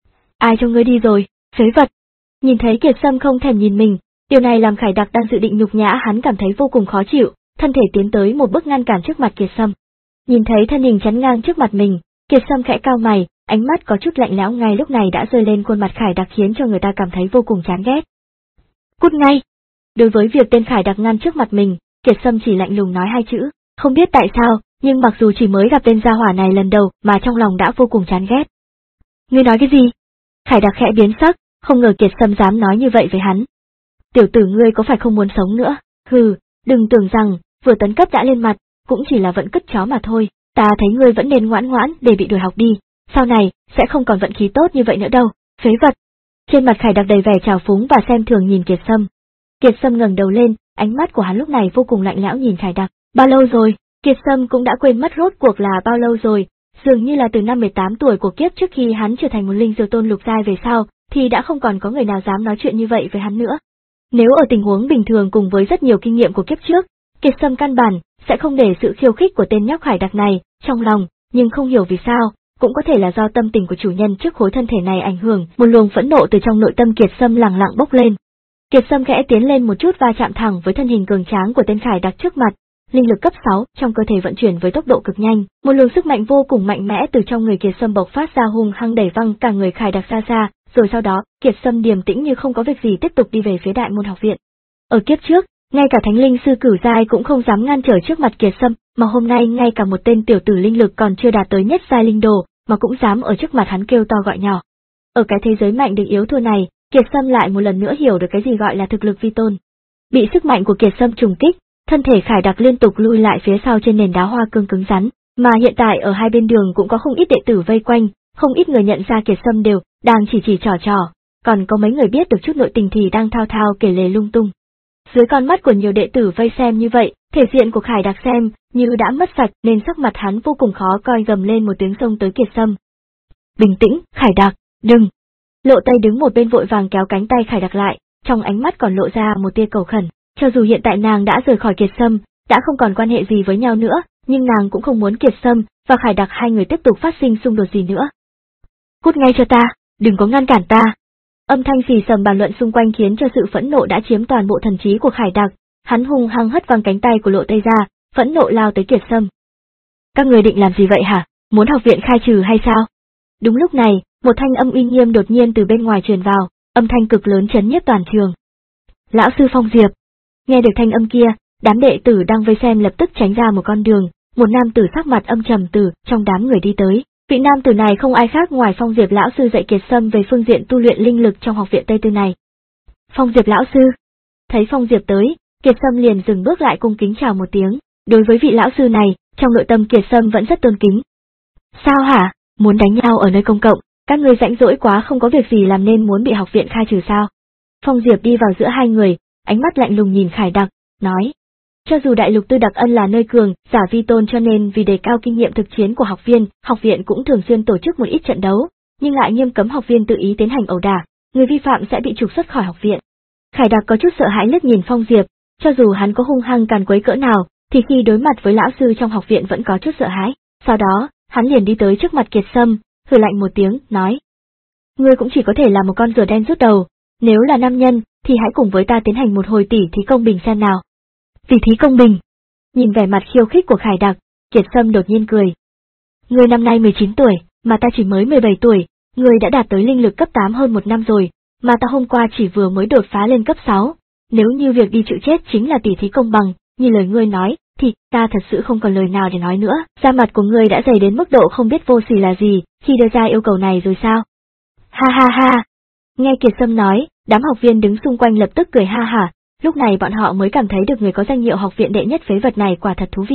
Ai cho ngươi đi rồi, phế vật? Nhìn thấy Kiệt Sâm không thèm nhìn mình, điều này làm Khải Đặc đang dự định nhục nhã hắn cảm thấy vô cùng khó chịu, thân thể tiến tới một bước ngăn cản trước mặt Kiệt Sâm. Nhìn thấy thân hình chắn ngang trước mặt mình, Kiệt Sâm khẽ cau mày, ánh mắt có chút lạnh lẽo ngay lúc này đã rơi lên khuôn mặt Khải Đặc khiến cho người ta cảm thấy vô cùng chán ghét. Cút ngay! Đối với việc tên Khải Đặc ngăn trước mặt mình, Kiệt Sâm chỉ lạnh lùng nói hai chữ, không biết tại sao, nhưng mặc dù chỉ mới gặp tên gia hỏa này lần đầu mà trong lòng đã vô cùng chán ghét. Ngươi nói cái gì? Khải Đặc khẽ biến sắc, không ngờ Kiệt Sâm dám nói như vậy với hắn. Tiểu tử ngươi có phải không muốn sống nữa? Hừ, đừng tưởng rằng, vừa tấn cấp đã lên mặt, cũng chỉ là vận cất chó mà thôi, ta thấy ngươi vẫn nên ngoãn ngoãn để bị đuổi học đi, sau này, sẽ không còn vận khí tốt như vậy nữa đâu, phế vật. Trên mặt Khải Đặc đầy vẻ trào phúng và xem thường nhìn Kiệt Sâm. Kiệt Sâm ngẩng đầu lên, ánh mắt của hắn lúc này vô cùng lạnh lẽo nhìn Khải Đặc. Bao lâu rồi? Kiệt Sâm cũng đã quên mất rốt cuộc là bao lâu rồi, dường như là từ năm mười tám tuổi của kiếp trước khi hắn trở thành một linh dược tôn lục giai về sau, thì đã không còn có người nào dám nói chuyện như vậy với hắn nữa. Nếu ở tình huống bình thường cùng với rất nhiều kinh nghiệm của kiếp trước, Kiệt Sâm căn bản sẽ không để sự khiêu khích của tên nhóc Khải Đặc này trong lòng, nhưng không hiểu vì sao, cũng có thể là do tâm tình của chủ nhân trước khối thân thể này ảnh hưởng, một luồng phẫn nộ từ trong nội tâm Kiệt Sâm lẳng lặng bốc lên. Kiệt Sâm khẽ tiến lên một chút va chạm thẳng với thân hình cường tráng của tên Khải Đặc trước mặt, linh lực cấp sáu trong cơ thể vận chuyển với tốc độ cực nhanh, một luồng sức mạnh vô cùng mạnh mẽ từ trong người Kiệt Sâm bộc phát ra hung hăng đẩy văng cả người Khải Đặc xa xa, rồi sau đó, Kiệt Sâm điềm tĩnh như không có việc gì tiếp tục đi về phía đại môn học viện. Ở kiếp trước, ngay cả thánh linh sư cửu giai cũng không dám ngăn trở trước mặt Kiệt Sâm, mà hôm nay ngay cả một tên tiểu tử linh lực còn chưa đạt tới nhất giai linh đồ, mà cũng dám ở trước mặt hắn kêu to gọi nhỏ. Ở cái thế giới mạnh được yếu thua này, Kiệt Sâm lại một lần nữa hiểu được cái gì gọi là thực lực vi tôn. Bị sức mạnh của Kiệt Sâm trùng kích, thân thể Khải Đặc liên tục lui lại phía sau trên nền đá hoa cương cứng rắn, mà hiện tại ở hai bên đường cũng có không ít đệ tử vây quanh, không ít người nhận ra Kiệt Sâm đều đang chỉ chỉ trò trò, còn có mấy người biết được chút nội tình thì đang thao thao kể lể lung tung. Dưới con mắt của nhiều đệ tử vây xem như vậy, thể diện của Khải Đặc xem như đã mất sạch nên sắc mặt hắn vô cùng khó coi, gầm lên một tiếng xông tới Kiệt Sâm. Bình tĩnh, Khải Đặc, đừng! Lộ Tây đứng một bên vội vàng kéo cánh tay Khải Đặc lại, trong ánh mắt còn lộ ra một tia cầu khẩn. Cho dù hiện tại nàng đã rời khỏi Kiệt Sâm, đã không còn quan hệ gì với nhau nữa, nhưng nàng cũng không muốn Kiệt Sâm và Khải Đặc hai người tiếp tục phát sinh xung đột gì nữa. Cút ngay cho ta, đừng có ngăn cản ta! Âm thanh xì xầm bàn luận xung quanh khiến cho sự phẫn nộ đã chiếm toàn bộ thần trí của Khải Đặc, hắn hung hăng hất văng cánh tay của Lộ Tây ra, phẫn nộ lao tới Kiệt Sâm. Các người định làm gì vậy hả? Muốn học viện khai trừ hay sao? Đúng lúc này, một thanh âm uy nghiêm đột nhiên từ bên ngoài truyền vào, âm thanh cực lớn chấn nhiếp toàn trường. Lão sư Phong Diệp! Nghe được thanh âm kia, đám đệ tử đang vây xem lập tức tránh ra một con đường, một nam tử sắc mặt âm trầm từ trong đám người đi tới. Vị nam tử này không ai khác ngoài Phong Diệp lão sư dạy Kiệt Sâm về phương diện tu luyện linh lực trong học viện Tây Tư này. Phong Diệp lão sư. Thấy Phong Diệp tới, Kiệt Sâm liền dừng bước lại cung kính chào một tiếng. Đối với vị lão sư này, trong nội tâm Kiệt Sâm vẫn rất tôn kính. Sao hả? Muốn đánh nhau ở nơi công cộng? Các ngươi rãnh rỗi quá không có việc gì làm nên muốn bị học viện khai trừ sao? Phong Diệp đi vào giữa hai người, ánh mắt lạnh lùng nhìn Khải Đặc, nói. Cho dù đại lục Tư Đặc Ân là nơi cường, giả vi tôn cho nên vì đề cao kinh nghiệm thực chiến của học viên, học viện cũng thường xuyên tổ chức một ít trận đấu, nhưng lại nghiêm cấm học viên tự ý tiến hành ẩu đả, người vi phạm sẽ bị trục xuất khỏi học viện. Khải Đặc có chút sợ hãi liếc nhìn Phong Diệp, cho dù hắn có hung hăng càn quấy cỡ nào, thì khi đối mặt với lão sư trong học viện vẫn có chút sợ hãi. Sau đó, hắn liền đi tới trước mặt Kiệt Sâm, hừ lạnh một tiếng, nói. Ngươi cũng chỉ có thể là một con rùa đen rút đầu, nếu là nam nhân, thì hãy cùng với ta tiến hành một hồi tỉ thí công bình xem nào. Tỉ thí công bình? Nhìn vẻ mặt khiêu khích của Khải Đặc, Kiệt Sâm đột nhiên cười. Ngươi năm nay mười chín tuổi, mà ta chỉ mới mười bảy tuổi, ngươi đã đạt tới linh lực cấp tám hơn một năm rồi, mà ta hôm qua chỉ vừa mới đột phá lên cấp sáu. Nếu như việc đi chịu chết chính là tỉ thí công bằng, như lời ngươi nói, thì ta thật sự không còn lời nào để nói nữa. Da mặt của ngươi đã dày đến mức độ không biết vô sỉ là gì, khi đưa ra yêu cầu này rồi sao? Ha ha ha! Nghe Kiệt Sâm nói, đám học viên đứng xung quanh lập tức cười ha hả, lúc này bọn họ mới cảm thấy được người có danh hiệu học viện đệ nhất phế vật này quả thật thú vị à.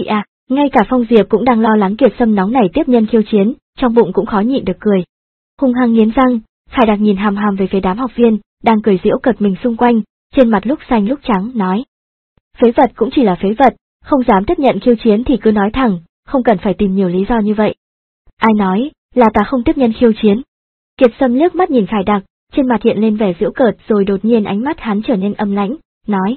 Ngay cả Phong Diệp cũng đang lo lắng Kiệt Sâm nóng nảy tiếp nhân khiêu chiến, trong bụng cũng khó nhịn được cười. Hung hăng nghiến răng, Khải Đặc nhìn hàm hàm về phía đám học viên, đang cười giễu cợt mình xung quanh, trên mặt lúc xanh lúc trắng, nói. Phế vật cũng chỉ là phế vật, không dám tiếp nhận khiêu chiến thì cứ nói thẳng, không cần phải tìm nhiều lý do như vậy. Ai nói, là ta không tiếp nhân khiêu chiến. Kiệt Sâm liếc mắt nhìn Khải Đặc, trên mặt hiện lên vẻ giễu cợt rồi đột nhiên ánh mắt hắn trở nên âm lãnh, nói.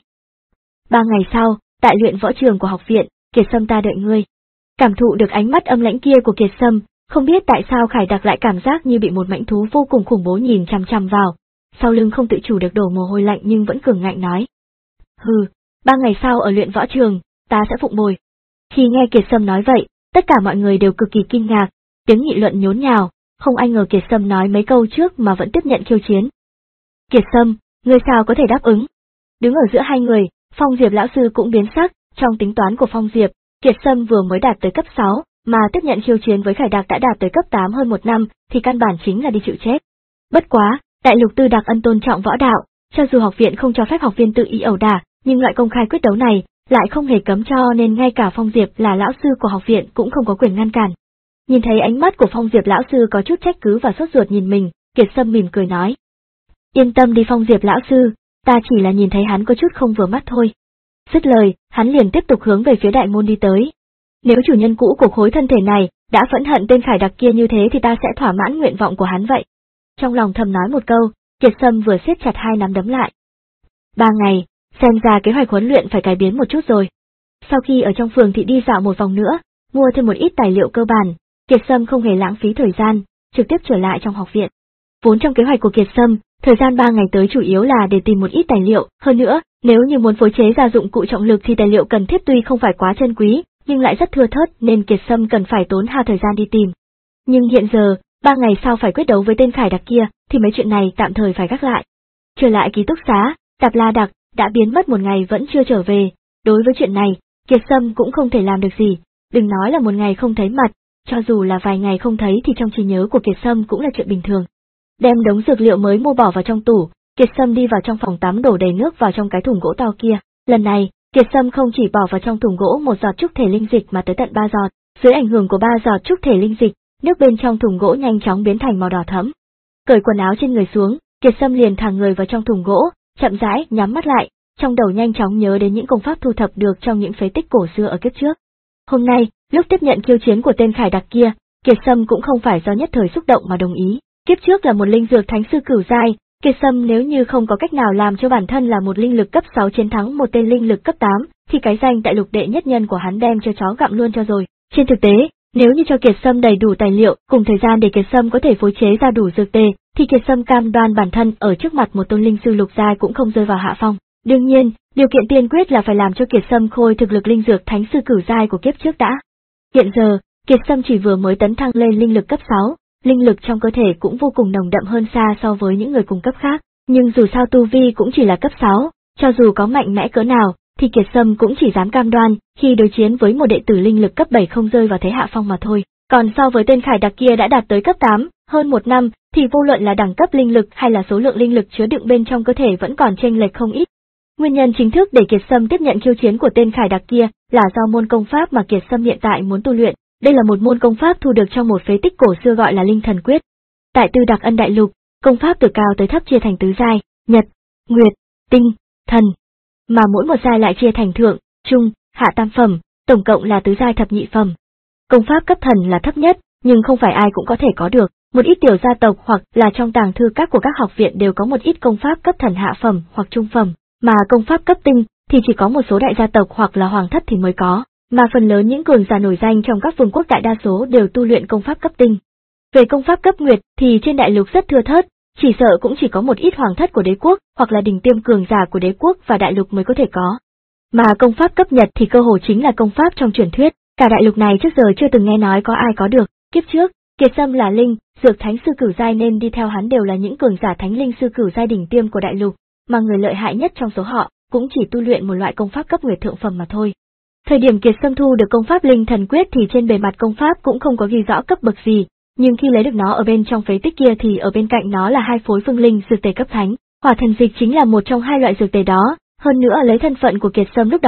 Ba ngày sau, tại luyện võ trường của học viện, Kiệt Sâm ta đợi ngươi. Cảm thụ được ánh mắt âm lãnh kia của Kiệt Sâm, không biết tại sao Khải Đặc lại cảm giác như bị một mãnh thú vô cùng khủng bố nhìn chằm chằm vào, sau lưng không tự chủ được đổ mồ hôi lạnh nhưng vẫn cường ngạnh nói. Hừ, ba ngày sau ở luyện võ trường, ta sẽ phụng bồi. Khi nghe Kiệt Sâm nói vậy, tất cả mọi người đều cực kỳ kinh ngạc, tiếng nghị luận nhốn nhào, không ai ngờ Kiệt Sâm nói mấy câu trước mà vẫn tiếp nhận khiêu chiến. Kiệt Sâm, ngươi sao có thể đáp ứng? Đứng ở giữa hai người, Phong Diệp lão sư cũng biến sắc, trong tính toán của Phong Diệp, Kiệt Sâm vừa mới đạt tới cấp sáu, mà tiếp nhận khiêu chiến với Khải Đặc đã đạt tới cấp tám hơn một năm, thì căn bản chính là đi chịu chết. Bất quá, Đại Lục Tư Đặc Ân tôn trọng võ đạo, cho dù học viện không cho phép học viên tự ý ẩu đả, nhưng loại công khai quyết đấu này lại không hề cấm cho nên ngay cả Phong Diệp là lão sư của học viện cũng không có quyền ngăn cản. Nhìn thấy ánh mắt của Phong Diệp lão sư có chút trách cứ và sốt ruột nhìn mình, Kiệt Sâm mỉm cười nói. Yên tâm đi Phong Diệp lão sư, ta chỉ là nhìn thấy hắn có chút không vừa mắt thôi. Dứt lời, hắn liền tiếp tục hướng về phía đại môn đi tới. Nếu chủ nhân cũ của khối thân thể này đã phẫn hận tên Khải Đặc kia như thế thì ta sẽ thỏa mãn nguyện vọng của hắn vậy. Trong lòng thầm nói một câu, Kiệt Sâm vừa siết chặt hai nắm đấm lại. Ba ngày, xem ra kế hoạch huấn luyện phải cải biến một chút rồi. Sau khi ở trong phường thị đi dạo một vòng nữa, mua thêm một ít tài liệu cơ bản, Kiệt Sâm không hề lãng phí thời gian, trực tiếp trở lại trong học viện. Vốn trong kế hoạch của Kiệt Sâm, thời gian ba ngày tới chủ yếu là để tìm một ít tài liệu, hơn nữa, nếu như muốn phối chế ra dụng cụ trọng lực thì tài liệu cần thiết tuy không phải quá chân quý, nhưng lại rất thưa thớt nên Kiệt Sâm cần phải tốn hao thời gian đi tìm. Nhưng hiện giờ, ba ngày sau phải quyết đấu với tên Khải Đặc kia, thì mấy chuyện này tạm thời phải gác lại. Trở lại ký túc xá, Đạp La Đặc đã biến mất một ngày vẫn chưa trở về, đối với chuyện này, Kiệt Sâm cũng không thể làm được gì, đừng nói là một ngày không thấy mặt, cho dù là vài ngày không thấy thì trong trí nhớ của Kiệt Sâm cũng là chuyện bình thường. Đem đống dược liệu mới mua bỏ vào trong tủ, Kiệt Sâm đi vào trong phòng tắm đổ đầy nước vào trong cái thùng gỗ to kia. Lần này, Kiệt Sâm không chỉ bỏ vào trong thùng gỗ một giọt trúc thể linh dịch mà tới tận ba giọt. Dưới ảnh hưởng của ba giọt trúc thể linh dịch, nước bên trong thùng gỗ nhanh chóng biến thành màu đỏ thẫm. Cởi quần áo trên người xuống, Kiệt Sâm liền thả người vào trong thùng gỗ, chậm rãi nhắm mắt lại, trong đầu nhanh chóng nhớ đến những công pháp thu thập được trong những phế tích cổ xưa ở kiếp trước. Hôm nay, lúc tiếp nhận khiêu chiến của tên Khải Đặc kia, Kiệt Sâm cũng không phải do nhất thời xúc động mà đồng ý. Kiếp trước là một linh dược thánh sư cửu giai, Kiệt Sâm nếu như không có cách nào làm cho bản thân là một linh lực cấp sáu chiến thắng một tên linh lực cấp tám, thì cái danh đại lục đệ nhất nhân của hắn đem cho chó gặm luôn cho rồi. Trên thực tế, nếu như cho Kiệt Sâm đầy đủ tài liệu cùng thời gian để Kiệt Sâm có thể phối chế ra đủ dược tề, thì Kiệt Sâm cam đoan bản thân ở trước mặt một tôn linh sư lục giai cũng không rơi vào hạ phong. Đương nhiên, điều kiện tiên quyết là phải làm cho Kiệt Sâm khôi thực lực linh dược thánh sư cửu giai của kiếp trước đã. Hiện giờ, Kiệt Sâm chỉ vừa mới tấn thăng lên linh lực cấp sáu, linh lực trong cơ thể cũng vô cùng nồng đậm hơn xa so với những người cùng cấp khác, nhưng dù sao tu vi cũng chỉ là cấp sáu, cho dù có mạnh mẽ cỡ nào, thì Kiệt Sâm cũng chỉ dám cam đoan khi đối chiến với một đệ tử linh lực cấp bảy không rơi vào thế hạ phong mà thôi. Còn so với tên Khải Đặc kia đã đạt tới cấp tám, hơn một năm, thì vô luận là đẳng cấp linh lực hay là số lượng linh lực chứa đựng bên trong cơ thể vẫn còn chênh lệch không ít. Nguyên nhân chính thức để Kiệt Sâm tiếp nhận khiêu chiến của tên Khải Đặc kia là do môn công pháp mà Kiệt Sâm hiện tại muốn tu luyện. Đây là một môn công pháp thu được trong một phế tích cổ xưa gọi là Linh Thần Quyết. Tại Tư Đặc Ân Đại Lục, công pháp từ cao tới thấp chia thành tứ giai, nhật, nguyệt, tinh, thần, mà mỗi một giai lại chia thành thượng, trung, hạ tam phẩm, tổng cộng là tứ giai thập nhị phẩm. Công pháp cấp thần là thấp nhất, nhưng không phải ai cũng có thể có được, một ít tiểu gia tộc hoặc là trong tàng thư các của các học viện đều có một ít công pháp cấp thần hạ phẩm hoặc trung phẩm, mà công pháp cấp tinh thì chỉ có một số đại gia tộc hoặc là hoàng thất thì mới có. Mà phần lớn những cường giả nổi danh trong các vương quốc đại đa số đều tu luyện công pháp cấp tinh. Về công pháp cấp nguyệt thì trên đại lục rất thưa thớt, chỉ sợ cũng chỉ có một ít hoàng thất của đế quốc hoặc là đỉnh tiêm cường giả của đế quốc và đại lục mới có thể có. Mà công pháp cấp nhật thì cơ hồ chính là công pháp trong truyền thuyết, cả đại lục này trước giờ chưa từng nghe nói có ai có được. Kiếp trước, Kiệt Sâm là linh, dược thánh sư cửu giai nên đi theo hắn đều là những cường giả thánh linh sư cửu giai đỉnh tiêm của đại lục, mà người lợi hại nhất trong số họ cũng chỉ tu luyện một loại công pháp cấp nguyệt thượng phẩm mà thôi. Thời điểm Kiệt Sâm thu được công pháp Linh Thần Quyết thì trên bề mặt công pháp cũng không có ghi rõ cấp bậc gì, nhưng khi lấy được nó ở bên trong phế tích kia thì ở bên cạnh nó là hai phối phương linh dược tề cấp thánh, hỏa thần dịch chính là một trong hai loại dược tề đó, hơn nữa lấy thân phận của Kiệt Sâm lúc đó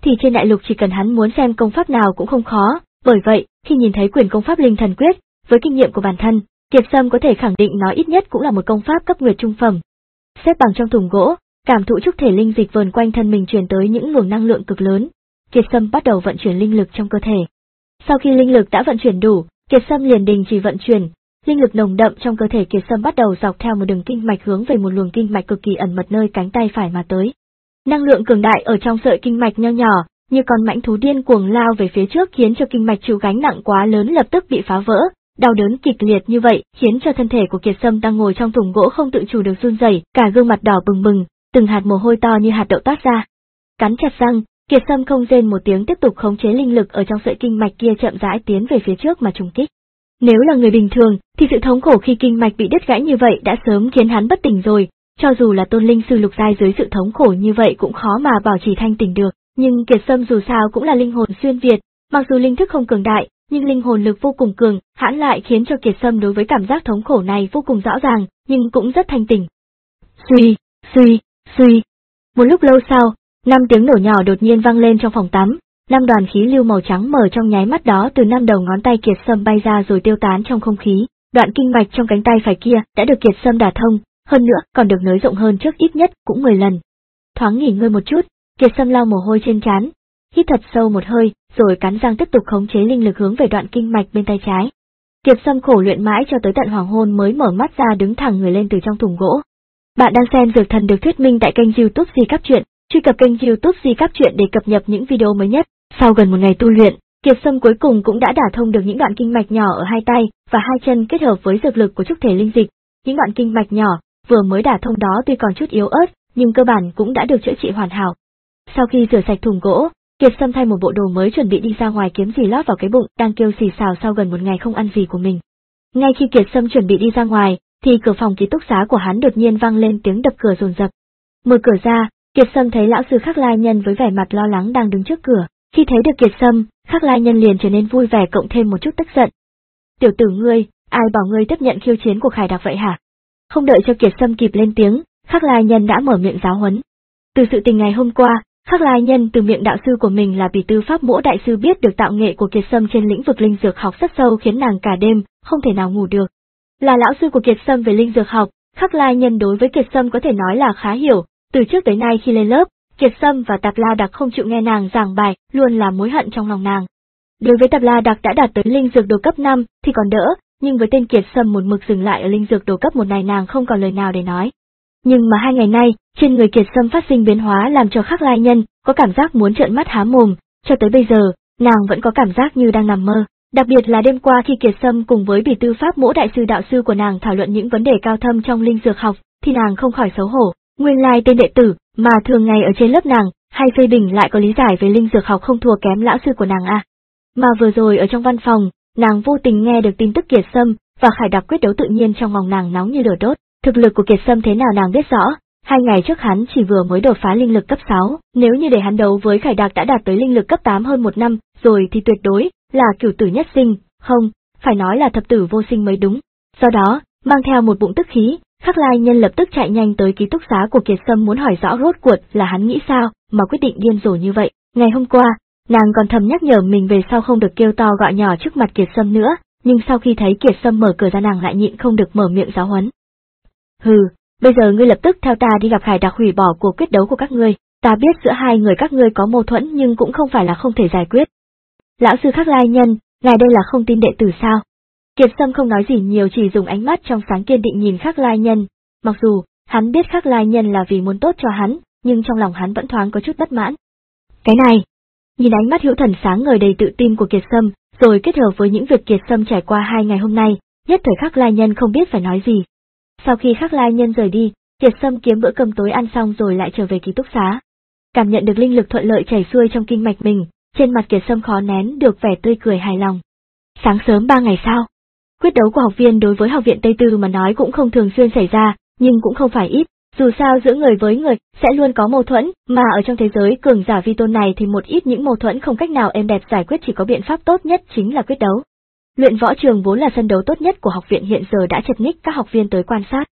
thì trên đại lục chỉ cần hắn muốn xem công pháp nào cũng không khó, bởi vậy, khi nhìn thấy quyền công pháp Linh Thần Quyết, với kinh nghiệm của bản thân, Kiệt Sâm có thể khẳng định nó ít nhất cũng là một công pháp cấp nguyệt trung phẩm. Xếp bằng trong thùng gỗ, cảm thụ trúc thể linh dịch vờn quanh thân mình truyền tới những luồng năng lượng cực lớn, Kiệt Sâm bắt đầu vận chuyển linh lực trong cơ thể. Sau khi linh lực đã vận chuyển đủ, Kiệt Sâm liền đình chỉ vận chuyển, linh lực nồng đậm trong cơ thể Kiệt Sâm bắt đầu dọc theo một đường kinh mạch hướng về một luồng kinh mạch cực kỳ ẩn mật nơi cánh tay phải mà tới. Năng lượng cường đại ở trong sợi kinh mạch nho nhỏ, như con mãnh thú điên cuồng lao về phía trước khiến cho kinh mạch chịu gánh nặng quá lớn lập tức bị phá vỡ. Đau đớn kịch liệt như vậy khiến cho thân thể của Kiệt Sâm đang ngồi trong thùng gỗ không tự chủ được run rẩy, cả gương mặt đỏ bừng bừng, từng hạt mồ hôi to như hạt đậu toát ra. Cắn chặt răng, Kiệt Sâm không rên một tiếng tiếp tục khống chế linh lực ở trong sợi kinh mạch kia chậm rãi tiến về phía trước mà trùng kích. Nếu là người bình thường, thì sự thống khổ khi kinh mạch bị đứt gãy như vậy đã sớm khiến hắn bất tỉnh rồi, cho dù là tôn linh sư lục giai dưới sự thống khổ như vậy cũng khó mà bảo trì thanh tỉnh được, nhưng Kiệt Sâm dù sao cũng là linh hồn xuyên việt, mặc dù linh thức không cường đại, nhưng linh hồn lực vô cùng cường, hãn lại khiến cho Kiệt Sâm đối với cảm giác thống khổ này vô cùng rõ ràng, nhưng cũng rất thanh tỉnh. Suy, suy, suy. Một lúc lâu sau, năm tiếng nổ nhỏ đột nhiên vang lên trong phòng tắm, năm đoàn khí lưu màu trắng mờ trong nháy mắt đó từ năm đầu ngón tay Kiệt Sâm bay ra rồi tiêu tán trong không khí, đoạn kinh mạch trong cánh tay phải kia đã được Kiệt Sâm đả thông, hơn nữa còn được nới rộng hơn trước ít nhất cũng mười lần. Thoáng nghỉ ngơi một chút, Kiệt Sâm lau mồ hôi trên trán, hít thật sâu một hơi, rồi cắn răng tiếp tục khống chế linh lực hướng về đoạn kinh mạch bên tay trái. Kiệt Sâm khổ luyện mãi cho tới tận hoàng hôn mới mở mắt ra đứng thẳng người lên từ trong thùng gỗ. Bạn đang xem Dược Thần được thuyết minh tại kênh YouTube Di Cáp Truyện, truy cập kênh YouTube Di Cáp Truyện để cập nhật những video mới nhất. Sau gần một ngày tu luyện, Kiệt Sâm cuối cùng cũng đã đả thông được những đoạn kinh mạch nhỏ ở hai tay và hai chân kết hợp với dược lực của trúc thể linh dịch. Những đoạn kinh mạch nhỏ vừa mới đả thông đó tuy còn chút yếu ớt, nhưng cơ bản cũng đã được chữa trị hoàn hảo. Sau khi rửa sạch thùng gỗ, Kiệt Sâm thay một bộ đồ mới chuẩn bị đi ra ngoài kiếm gì lót vào cái bụng đang kêu xì xào sau gần một ngày không ăn gì của mình. Ngay khi Kiệt Sâm chuẩn bị đi ra ngoài, thì cửa phòng ký túc xá của hắn đột nhiên vang lên tiếng đập cửa dồn dập. Mở cửa ra, Kiệt Sâm thấy lão sư Khắc Lai Nhân với vẻ mặt lo lắng đang đứng trước cửa. Khi thấy được Kiệt Sâm, Khắc Lai Nhân liền trở nên vui vẻ cộng thêm một chút tức giận. Tiểu tử ngươi, ai bảo ngươi tiếp nhận khiêu chiến của Khải Đặc vậy hả? Không đợi cho Kiệt Sâm kịp lên tiếng, Khắc Lai Nhân đã mở miệng giáo huấn. Từ sự tình ngày hôm qua, Khắc Lai Nhân từ miệng đạo sư của mình là Bỉ Tư Pháp Mỗ đại sư biết được tạo nghệ của Kiệt Sâm trên lĩnh vực linh dược học rất sâu khiến nàng cả đêm không thể nào ngủ được. Là lão sư của Kiệt Sâm về linh dược học, Khắc Lai Nhân đối với Kiệt Sâm có thể nói là khá hiểu, từ trước tới nay khi lên lớp, Kiệt Sâm và Tạp La Đặc không chịu nghe nàng giảng bài, luôn là mối hận trong lòng nàng. Đối với Tạp La Đặc đã đạt tới linh dược đồ cấp năm thì còn đỡ, nhưng với tên Kiệt Sâm một mực dừng lại ở linh dược đồ cấp một này nàng không còn lời nào để nói. Nhưng mà hai ngày nay, trên người Kiệt Sâm phát sinh biến hóa làm cho Khắc Lai Nhân có cảm giác muốn trợn mắt há mồm, cho tới bây giờ, nàng vẫn có cảm giác như đang nằm mơ. Đặc biệt là đêm qua khi Kiệt Sâm cùng với Bỉ Tư Pháp Mỗ đại sư đạo sư của nàng thảo luận những vấn đề cao thâm trong linh dược học, thì nàng không khỏi xấu hổ. Nguyên lai tên đệ tử mà thường ngày ở trên lớp nàng hay phê bình lại có lý giải về linh dược học không thua kém lão sư của nàng à. Mà vừa rồi ở trong văn phòng, nàng vô tình nghe được tin tức Kiệt Sâm và Khải Đặc quyết đấu tự nhiên trong lòng nàng nóng như lửa đốt. Thực lực của Kiệt Sâm thế nào nàng biết rõ, hai ngày trước hắn chỉ vừa mới đột phá linh lực cấp sáu, nếu như để hắn đấu với Khải Đặc đã đạt tới linh lực cấp tám hơn một năm rồi thì tuyệt đối là cửu tử nhất sinh, không, phải nói là thập tử vô sinh mới đúng. Do đó, mang theo một bụng tức khí, Khắc Lai Nhân lập tức chạy nhanh tới ký túc xá của Kiệt Sâm muốn hỏi rõ rốt cuộc là hắn nghĩ sao mà quyết định điên rồ như vậy. Ngày hôm qua, nàng còn thầm nhắc nhở mình về sau không được kêu to gọi nhỏ trước mặt Kiệt Sâm nữa, nhưng sau khi thấy Kiệt Sâm mở cửa ra nàng lại nhịn không được mở miệng giáo huấn. Hừ, bây giờ ngươi lập tức theo ta đi gặp Khải Đặc hủy bỏ cuộc quyết đấu của các ngươi, ta biết giữa hai người các ngươi có mâu thuẫn nhưng cũng không phải là không thể giải quyết. Lão sư Khắc Lai Nhân, ngài đây là không tin đệ tử sao? Kiệt Sâm không nói gì nhiều chỉ dùng ánh mắt trong sáng kiên định nhìn Khắc Lai Nhân, mặc dù hắn biết Khắc Lai Nhân là vì muốn tốt cho hắn, nhưng trong lòng hắn vẫn thoáng có chút bất mãn. Cái này, nhìn ánh mắt hữu thần sáng ngời đầy tự tin của Kiệt Sâm, rồi kết hợp với những việc Kiệt Sâm trải qua hai ngày hôm nay, nhất thời Khắc Lai Nhân không biết phải nói gì. Sau khi Khắc Lai Nhân rời đi, Kiệt Sâm kiếm bữa cơm tối ăn xong rồi lại trở về ký túc xá. Cảm nhận được linh lực thuận lợi chảy xuôi trong kinh mạch mình, trên mặt Kiệt Sâm khó nén được vẻ tươi cười hài lòng. Sáng sớm ba ngày sau, quyết đấu của học viên đối với học viện Tây Tư mà nói cũng không thường xuyên xảy ra, nhưng cũng không phải ít, dù sao giữa người với người sẽ luôn có mâu thuẫn, mà ở trong thế giới cường giả vi tôn này thì một ít những mâu thuẫn không cách nào êm đẹp giải quyết, chỉ có biện pháp tốt nhất chính là quyết đấu. Luyện võ trường vốn là sân đấu tốt nhất của học viện hiện giờ đã chật ních các học viên tới quan sát.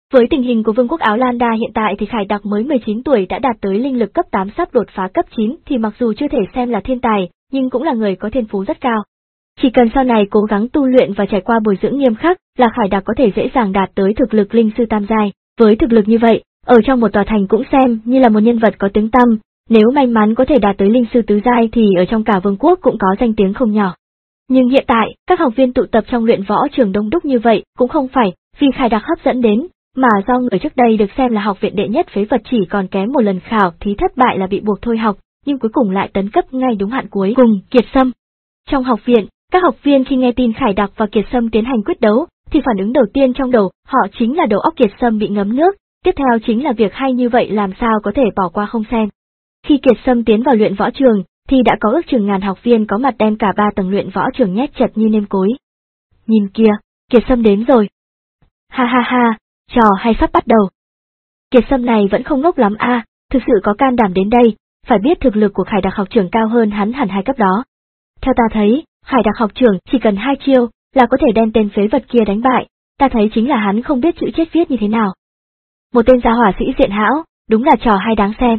Với tình hình của Vương quốc Áo Lan Đa hiện tại thì Khải Đặc mới mười chín tuổi đã đạt tới linh lực cấp tám sắp đột phá cấp chín thì mặc dù chưa thể xem là thiên tài, nhưng cũng là người có thiên phú rất cao. Chỉ cần sau này cố gắng tu luyện và trải qua bồi dưỡng nghiêm khắc là Khải Đặc có thể dễ dàng đạt tới thực lực linh sư tam giai. Với thực lực như vậy, ở trong một tòa thành cũng xem như là một nhân vật có tiếng tăm, nếu may mắn có thể đạt tới linh sư tứ giai thì ở trong cả vương quốc cũng có danh tiếng không nhỏ. Nhưng hiện tại, các học viên tụ tập trong luyện võ trường đông đúc như vậy cũng không phải vì Khải Đặc hấp dẫn đến, mà do người trước đây được xem là học viện đệ nhất phế vật chỉ còn kém một lần khảo thí thất bại là bị buộc thôi học, nhưng cuối cùng lại tấn cấp ngay đúng hạn cuối cùng, Kiệt Sâm. Trong học viện, các học viên khi nghe tin Khải Đặc và Kiệt Sâm tiến hành quyết đấu, thì phản ứng đầu tiên trong đầu họ chính là đầu óc Kiệt Sâm bị ngấm nước, tiếp theo chính là việc hay như vậy làm sao có thể bỏ qua không xem. Khi Kiệt Sâm tiến vào luyện võ trường, thì đã có ước chừng ngàn học viên có mặt đem cả ba tầng luyện võ trường nhét chật như nêm cối. Nhìn kìa, Kiệt Sâm đến rồi. Ha ha ha, trò hay sắp bắt đầu. Kiệt Sâm này vẫn không ngốc lắm a, à, thực sự có can đảm đến đây, phải biết thực lực của Khải Đặc học trưởng cao hơn hắn hẳn hai cấp đó. Theo ta thấy, Khải Đặc học trưởng chỉ cần hai chiêu là có thể đem tên phế vật kia đánh bại, ta thấy chính là hắn không biết chữ chết viết như thế nào. Một tên gia hỏa sĩ diện hão, đúng là trò hay đáng xem.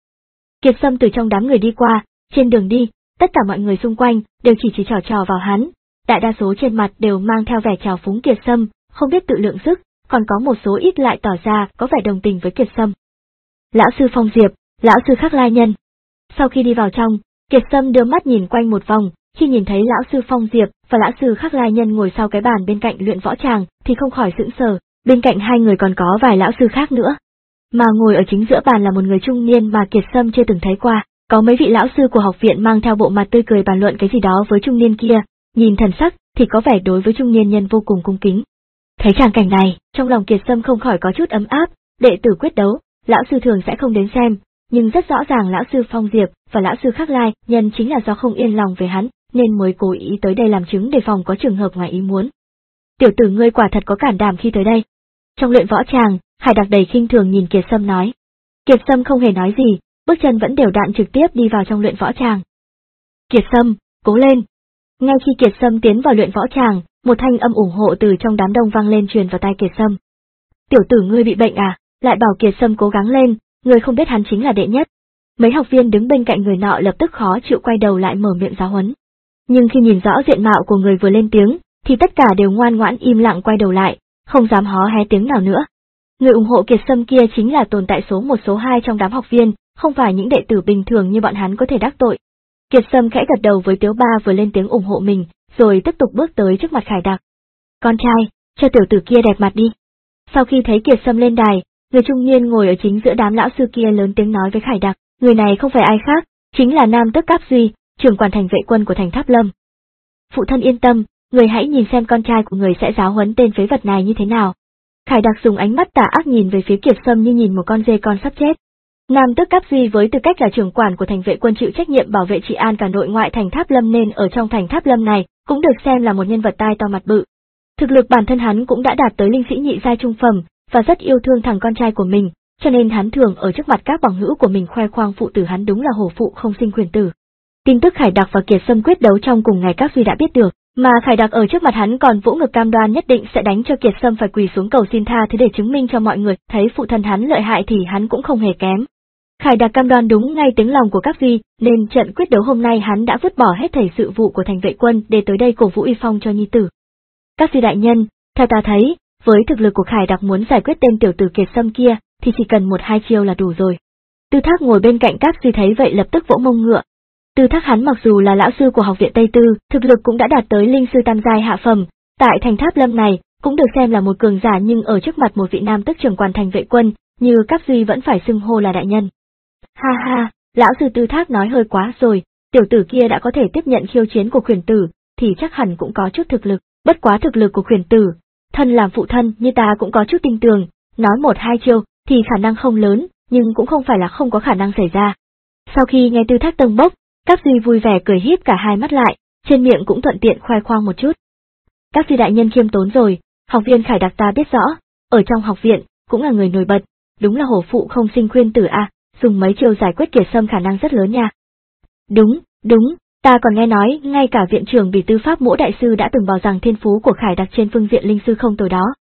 Kiệt Sâm từ trong đám người đi qua, trên đường đi, tất cả mọi người xung quanh đều chỉ chỉ trò trò vào hắn, đại đa số trên mặt đều mang theo vẻ trào phúng Kiệt Sâm, không biết tự lượng sức, còn có một số ít lại tỏ ra có vẻ đồng tình với Kiệt Sâm. Lão sư Phong Diệp, lão sư Khắc Lai Nhân. Sau khi đi vào trong, Kiệt Sâm đưa mắt nhìn quanh một vòng, khi nhìn thấy lão sư Phong Diệp và lão sư Khắc Lai Nhân ngồi sau cái bàn bên cạnh luyện võ tràng thì không khỏi sững sờ, bên cạnh hai người còn có vài lão sư khác nữa. Mà ngồi ở chính giữa bàn là một người trung niên mà Kiệt Sâm chưa từng thấy qua, có mấy vị lão sư của học viện mang theo bộ mặt tươi cười bàn luận cái gì đó với trung niên kia, nhìn thần sắc thì có vẻ đối với trung niên nhân vô cùng cung kính. Thấy tràng cảnh này, trong lòng Kiệt Sâm không khỏi có chút ấm áp, đệ tử quyết đấu, lão sư thường sẽ không đến xem, nhưng rất rõ ràng lão sư Phong Diệp và lão sư Khắc Lai Nhân chính là do không yên lòng về hắn, nên mới cố ý tới đây làm chứng để phòng có trường hợp ngoài ý muốn. Tiểu tử ngươi quả thật có cản đảm khi tới đây. Trong luyện võ tràng, Khải Đặc đầy khinh thường nhìn Kiệt Sâm nói. Kiệt Sâm không hề nói gì, bước chân vẫn đều đặn trực tiếp đi vào trong luyện võ tràng. Kiệt Sâm, cố lên! Ngay khi Kiệt Sâm tiến vào luyện võ tràng, một thanh âm ủng hộ từ trong đám đông vang lên truyền vào tai Kiệt Sâm. Tiểu tử ngươi bị bệnh à, lại bảo Kiệt Sâm cố gắng lên, ngươi không biết hắn chính là đệ nhất. Mấy học viên đứng bên cạnh người nọ lập tức khó chịu quay đầu lại mở miệng giáo huấn. Nhưng khi nhìn rõ diện mạo của người vừa lên tiếng, thì tất cả đều ngoan ngoãn im lặng quay đầu lại, không dám hó hé tiếng nào nữa. Người ủng hộ Kiệt Sâm kia chính là tồn tại số một số hai trong đám học viên, không phải những đệ tử bình thường như bọn hắn có thể đắc tội. Kiệt Sâm khẽ gật đầu với Tiếu Ba vừa lên tiếng ủng hộ mình, rồi tiếp tục bước tới trước mặt Khải Đặc. Con trai, cho tiểu tử kia đẹp mặt đi. Sau khi thấy Kiệt Sâm lên đài, người trung niên ngồi ở chính giữa đám lão sư kia lớn tiếng nói với Khải Đặc, người này không phải ai khác, chính là Nam Tước Cáp Duy, trưởng quản thành vệ quân của thành Tháp Lâm. Phụ thân yên tâm, người hãy nhìn xem con trai của người sẽ giáo huấn tên phế vật này như thế nào. Khải Đặc dùng ánh mắt tà ác nhìn về phía Kiệt Sâm như nhìn một con dê con sắp chết. Nam Tước Cáp Duy với tư cách là trưởng quản của thành vệ quân chịu trách nhiệm bảo vệ trị an cả nội ngoại thành Tháp Lâm nên ở trong thành Tháp Lâm này cũng được xem là một nhân vật tai to mặt bự. Thực lực bản thân hắn cũng đã đạt tới linh sĩ nhị giai trung phẩm và rất yêu thương thằng con trai của mình, cho nên hắn thường ở trước mặt các bằng hữu của mình khoe khoang phụ tử hắn đúng là hổ phụ không sinh quyền tử. Tin tức Khải Đặc và Kiệt Sâm quyết đấu trong cùng ngày Cáp Duy đã biết được, mà Khải Đặc ở trước mặt hắn còn vỗ ngực cam đoan nhất định sẽ đánh cho Kiệt Sâm phải quỳ xuống cầu xin tha thứ để chứng minh cho mọi người thấy phụ thân hắn lợi hại thì hắn cũng không hề kém. Khải Đặc cam đoan đúng ngay tiếng lòng của Cáp Duy, nên trận quyết đấu hôm nay hắn đã vứt bỏ hết thảy sự vụ của thành vệ quân để tới đây cổ vũ uy phong cho nhi tử. Cáp Duy đại nhân, theo ta thấy, với thực lực của Khải Đặc muốn giải quyết tên tiểu tử Kiệt Sâm kia thì chỉ cần một hai chiêu là đủ rồi. Tư Thác ngồi bên cạnh Cáp Duy thấy vậy lập tức vỗ mông ngựa. Tư Thác hắn mặc dù là lão sư của học viện Tây Tư, thực lực cũng đã đạt tới linh sư tam giai hạ phẩm, tại thành Tháp Lâm này cũng được xem là một cường giả, nhưng ở trước mặt một vị nam tước trưởng quản thành vệ quân như Cáp Duy vẫn phải xưng hô là đại nhân. Ha ha, lão sư Tư Thác nói hơi quá rồi, tiểu tử kia đã có thể tiếp nhận khiêu chiến của khuyển tử, thì chắc hẳn cũng có chút thực lực, bất quá thực lực của khuyển tử, thân làm phụ thân như ta cũng có chút tin tưởng, nói một hai chiêu thì khả năng không lớn, nhưng cũng không phải là không có khả năng xảy ra. Sau khi nghe Tư Thác tâng bốc, Cáp Duy vui vẻ cười híp cả hai mắt lại, trên miệng cũng thuận tiện khoe khoang một chút. Cáp Duy đại nhân khiêm tốn rồi, học viên Khải Đặc ta biết rõ, ở trong học viện cũng là người nổi bật, đúng là hổ phụ không sinh khuyên tử a, à, dùng mấy chiêu giải quyết Kiệt Sâm khả năng rất lớn nha. Đúng, đúng, ta còn nghe nói ngay cả viện trưởng Bỉ Tư Pháp Mỗ đại sư đã từng bảo rằng thiên phú của Khải Đặc trên phương diện linh sư không tồi đó.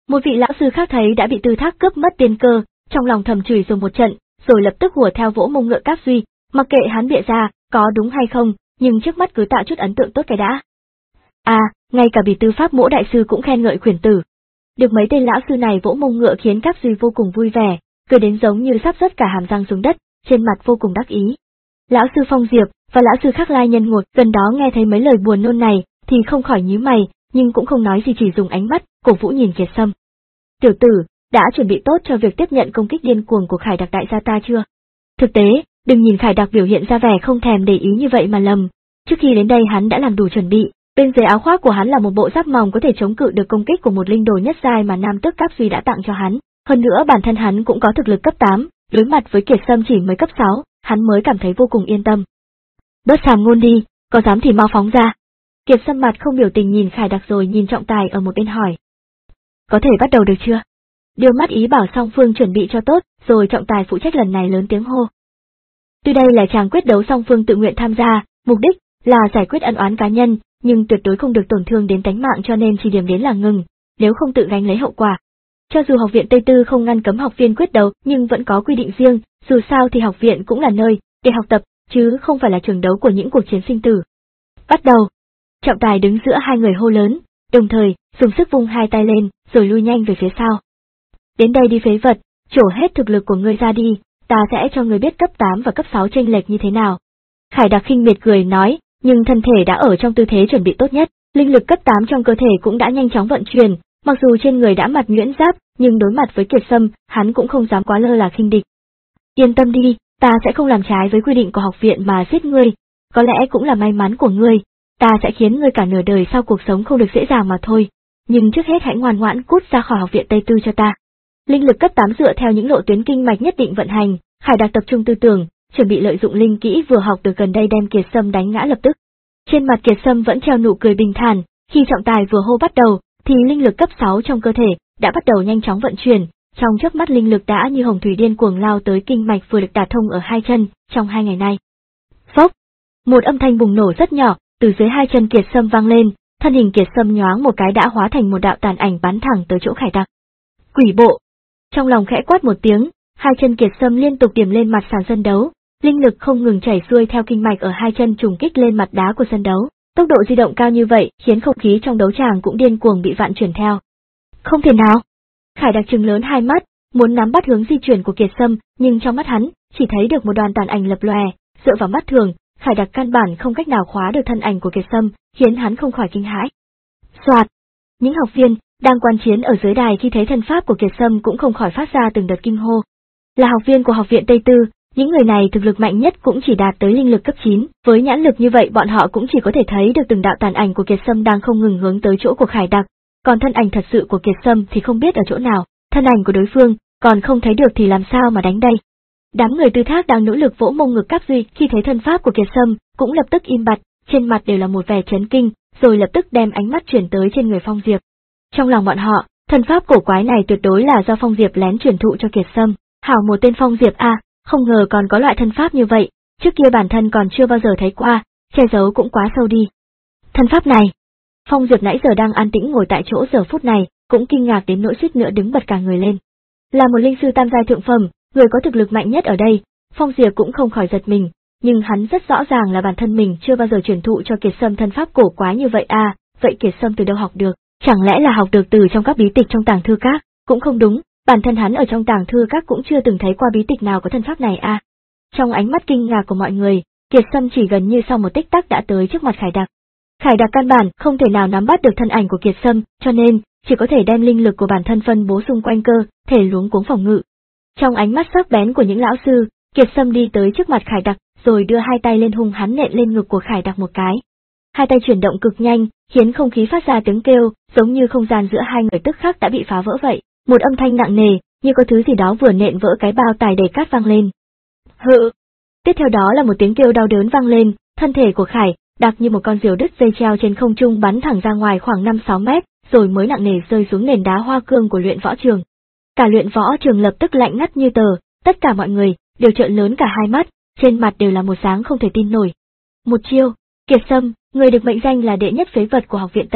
Một vị lão sư khác thấy đã bị Tư Thác cướp mất tiên cơ, trong lòng thầm chửi rồi một trận, rồi lập tức hùa theo vỗ mông ngựa Cáp Duy, mặc kệ hắn bịa ra, có đúng hay không, nhưng trước mắt cứ tạo chút ấn tượng tốt cái đã. À, ngay cả Bỉ Tư Pháp Mỗ đại sư cũng khen ngợi khuyển tử. Được mấy tên lão sư này vỗ mông ngựa khiến Cáp Duy vô cùng vui vẻ, cười đến giống như sắp rớt cả hàm răng xuống đất, trên mặt vô cùng đắc ý. Lão sư Phong Diệp và lão sư Khắc Lai Nhân ngồi gần đó nghe thấy mấy lời buồn nôn này, thì không khỏi nhíu mày, nhưng cũng không nói gì, chỉ dùng ánh mắt cổ vũ nhìn Kiệt Sâm. Tiểu tử, đã chuẩn bị tốt cho việc tiếp nhận công kích điên cuồng của Khải Đặc đại gia ta chưa? Thực tế, đừng nhìn Khải Đặc biểu hiện ra vẻ không thèm để ý như vậy mà lầm. Trước khi đến đây hắn đã làm đủ chuẩn bị, bên dưới áo khoác của hắn là một bộ giáp mỏng có thể chống cự được công kích của một linh đồ nhất giai mà Nam Tước Cáp Duy đã tặng cho hắn. Hơn nữa bản thân hắn cũng có thực lực cấp tám, đối mặt với Kiệt Sâm chỉ mới cấp sáu, hắn mới cảm thấy vô cùng yên tâm. Bớt sàm ngôn đi, có dám thì mau phóng ra. Kiệt Sâm mặt không biểu tình nhìn Khải Đặc rồi nhìn Trọng Tài ở một bên hỏi. Có thể bắt đầu được chưa? Đưa mắt ý bảo song phương chuẩn bị cho tốt, rồi Trọng Tài phụ trách lần này lớn tiếng hô. Tuy đây là tràng quyết đấu song phương tự nguyện tham gia, mục đích là giải quyết ân oán cá nhân, nhưng tuyệt đối không được tổn thương đến tính mạng, cho nên chỉ điểm đến là ngừng, nếu không tự gánh lấy hậu quả. Cho dù học viện Tây Tư không ngăn cấm học viên quyết đấu, nhưng vẫn có quy định riêng, dù sao thì học viện cũng là nơi để học tập, chứ không phải là trường đấu của những cuộc chiến sinh tử. Bắt đầu. Trọng Tài đứng giữa hai người hô lớn, đồng thời dùng sức vung hai tay lên, rồi lui nhanh về phía sau. Đến đây đi phế vật, trổ hết thực lực của ngươi ra đi, ta sẽ cho ngươi biết cấp tám và cấp sáu chênh lệch như thế nào. Khải Đặc khinh miệt cười nói, nhưng thân thể đã ở trong tư thế chuẩn bị tốt nhất, linh lực cấp tám trong cơ thể cũng đã nhanh chóng vận chuyển, mặc dù trên người đã mặc nhuyễn giáp, nhưng đối mặt với Kiệt Sâm, hắn cũng không dám quá lơ là khinh địch. Yên tâm đi, ta sẽ không làm trái với quy định của học viện mà giết ngươi, có lẽ cũng là may mắn của ngươi, ta sẽ khiến ngươi cả nửa đời sau cuộc sống không được dễ dàng mà thôi, nhưng trước hết hãy ngoan ngoãn cút ra khỏi học viện Tây Tư cho ta. Linh lực cấp tám dựa theo những lộ tuyến kinh mạch nhất định vận hành, Khải Đặc tập trung tư tưởng, chuẩn bị lợi dụng linh kỹ vừa học được gần đây đem Kiệt Sâm đánh ngã lập tức. Trên mặt Kiệt Sâm vẫn treo nụ cười bình thản, khi Trọng Tài vừa hô bắt đầu, thì linh lực cấp sáu trong cơ thể đã bắt đầu nhanh chóng vận chuyển, trong chớp mắt linh lực đã như hồng thủy điên cuồng lao tới kinh mạch vừa được đả thông ở hai chân trong hai ngày nay. Phốc, một âm thanh bùng nổ rất nhỏ từ dưới hai chân Kiệt Sâm vang lên, thân hình Kiệt Sâm nhoáng một cái đã hóa thành một đạo tàn ảnh bắn thẳng tới chỗ Khải Đặc. Quỷ bộ. Trong lòng khẽ quát một tiếng, hai chân Kiệt Sâm liên tục điểm lên mặt sàn sân đấu, linh lực không ngừng chảy xuôi theo kinh mạch ở hai chân trùng kích lên mặt đá của sân đấu. Tốc độ di động cao như vậy khiến không khí trong đấu tràng cũng điên cuồng bị vạn chuyển theo. Không thể nào! Khải Đặc trừng lớn hai mắt, muốn nắm bắt hướng di chuyển của Kiệt Sâm, nhưng trong mắt hắn chỉ thấy được một đoàn tàn ảnh lập lòe, dựa vào mắt thường, Khải Đặc căn bản không cách nào khóa được thân ảnh của Kiệt Sâm, khiến hắn không khỏi kinh hãi. Soạt! Những học viên đang quan chiến ở dưới đài khi thấy thân pháp của Kiệt Sâm cũng không khỏi phát ra từng đợt kinh hô. Là học viên của học viện Tây Tư, những người này thực lực mạnh nhất cũng chỉ đạt tới linh lực cấp chín, với nhãn lực như vậy bọn họ cũng chỉ có thể thấy được từng đạo tàn ảnh của Kiệt Sâm đang không ngừng hướng tới chỗ của Khải Đặc, còn thân ảnh thật sự của Kiệt Sâm thì không biết ở chỗ nào, thân ảnh của đối phương còn không thấy được thì làm sao mà đánh đây. Đám người Tư Thác đang nỗ lực vỗ mông ngực Cáp Duy khi thấy thân pháp của Kiệt Sâm cũng lập tức im bặt, trên mặt đều là một vẻ chấn kinh, rồi lập tức đem ánh mắt chuyển tới trên người Phong Diệp. Trong lòng bọn họ, thân pháp cổ quái này tuyệt đối là do Phong Diệp lén truyền thụ cho Kiệt Sâm. Hảo một tên Phong Diệp a, không ngờ còn có loại thân pháp như vậy, trước kia bản thân còn chưa bao giờ thấy qua, che giấu cũng quá sâu đi. Thân pháp này, Phong Diệp nãy giờ đang an tĩnh ngồi tại chỗ giờ phút này, cũng kinh ngạc đến nỗi suýt nữa đứng bật cả người lên. Là một linh sư tam giai thượng phẩm, người có thực lực mạnh nhất ở đây, Phong Diệp cũng không khỏi giật mình, nhưng hắn rất rõ ràng là bản thân mình chưa bao giờ truyền thụ cho Kiệt Sâm thân pháp cổ quái như vậy à, vậy Kiệt Sâm từ đâu học được, chẳng lẽ là học được từ trong các bí tịch trong tàng thư các, cũng không đúng, bản thân hắn ở trong tàng thư các cũng chưa từng thấy qua bí tịch nào có thân pháp này à. Trong ánh mắt kinh ngạc của mọi người, Kiệt Sâm chỉ gần như sau một tích tắc đã tới trước mặt Khải Đặc. Khải Đặc căn bản không thể nào nắm bắt được thân ảnh của Kiệt Sâm, cho nên chỉ có thể đem linh lực của bản thân phân bố xung quanh cơ thể luống cuống phòng ngự. Trong ánh mắt sắc bén của những lão sư, Kiệt Sâm đi tới trước mặt Khải Đặc, rồi đưa hai tay lên hung hãn nện lên ngực của Khải Đặc một cái. Hai tay chuyển động cực nhanh, khiến không khí phát ra tiếng kêu, giống như không gian giữa hai người tức khắc đã bị phá vỡ vậy. Một âm thanh nặng nề, như có thứ gì đó vừa nện vỡ cái bao tải đầy cát vang lên. Hự! Tiếp theo đó là một tiếng kêu đau đớn vang lên, thân thể của Khải Đặc như một con diều đứt dây treo trên không trung bắn thẳng ra ngoài khoảng năm sáu mét, rồi mới nặng nề rơi xuống nền đá hoa cương của luyện võ trường. Cả luyện võ trường lập tức lạnh ngắt như tờ, tất cả mọi người đều trợn lớn cả hai mắt, trên mặt đều là một dáng không thể tin nổi. Một chiêu, Kiệt Sâm, người được mệnh danh là đệ nhất phế vật của học viện Tây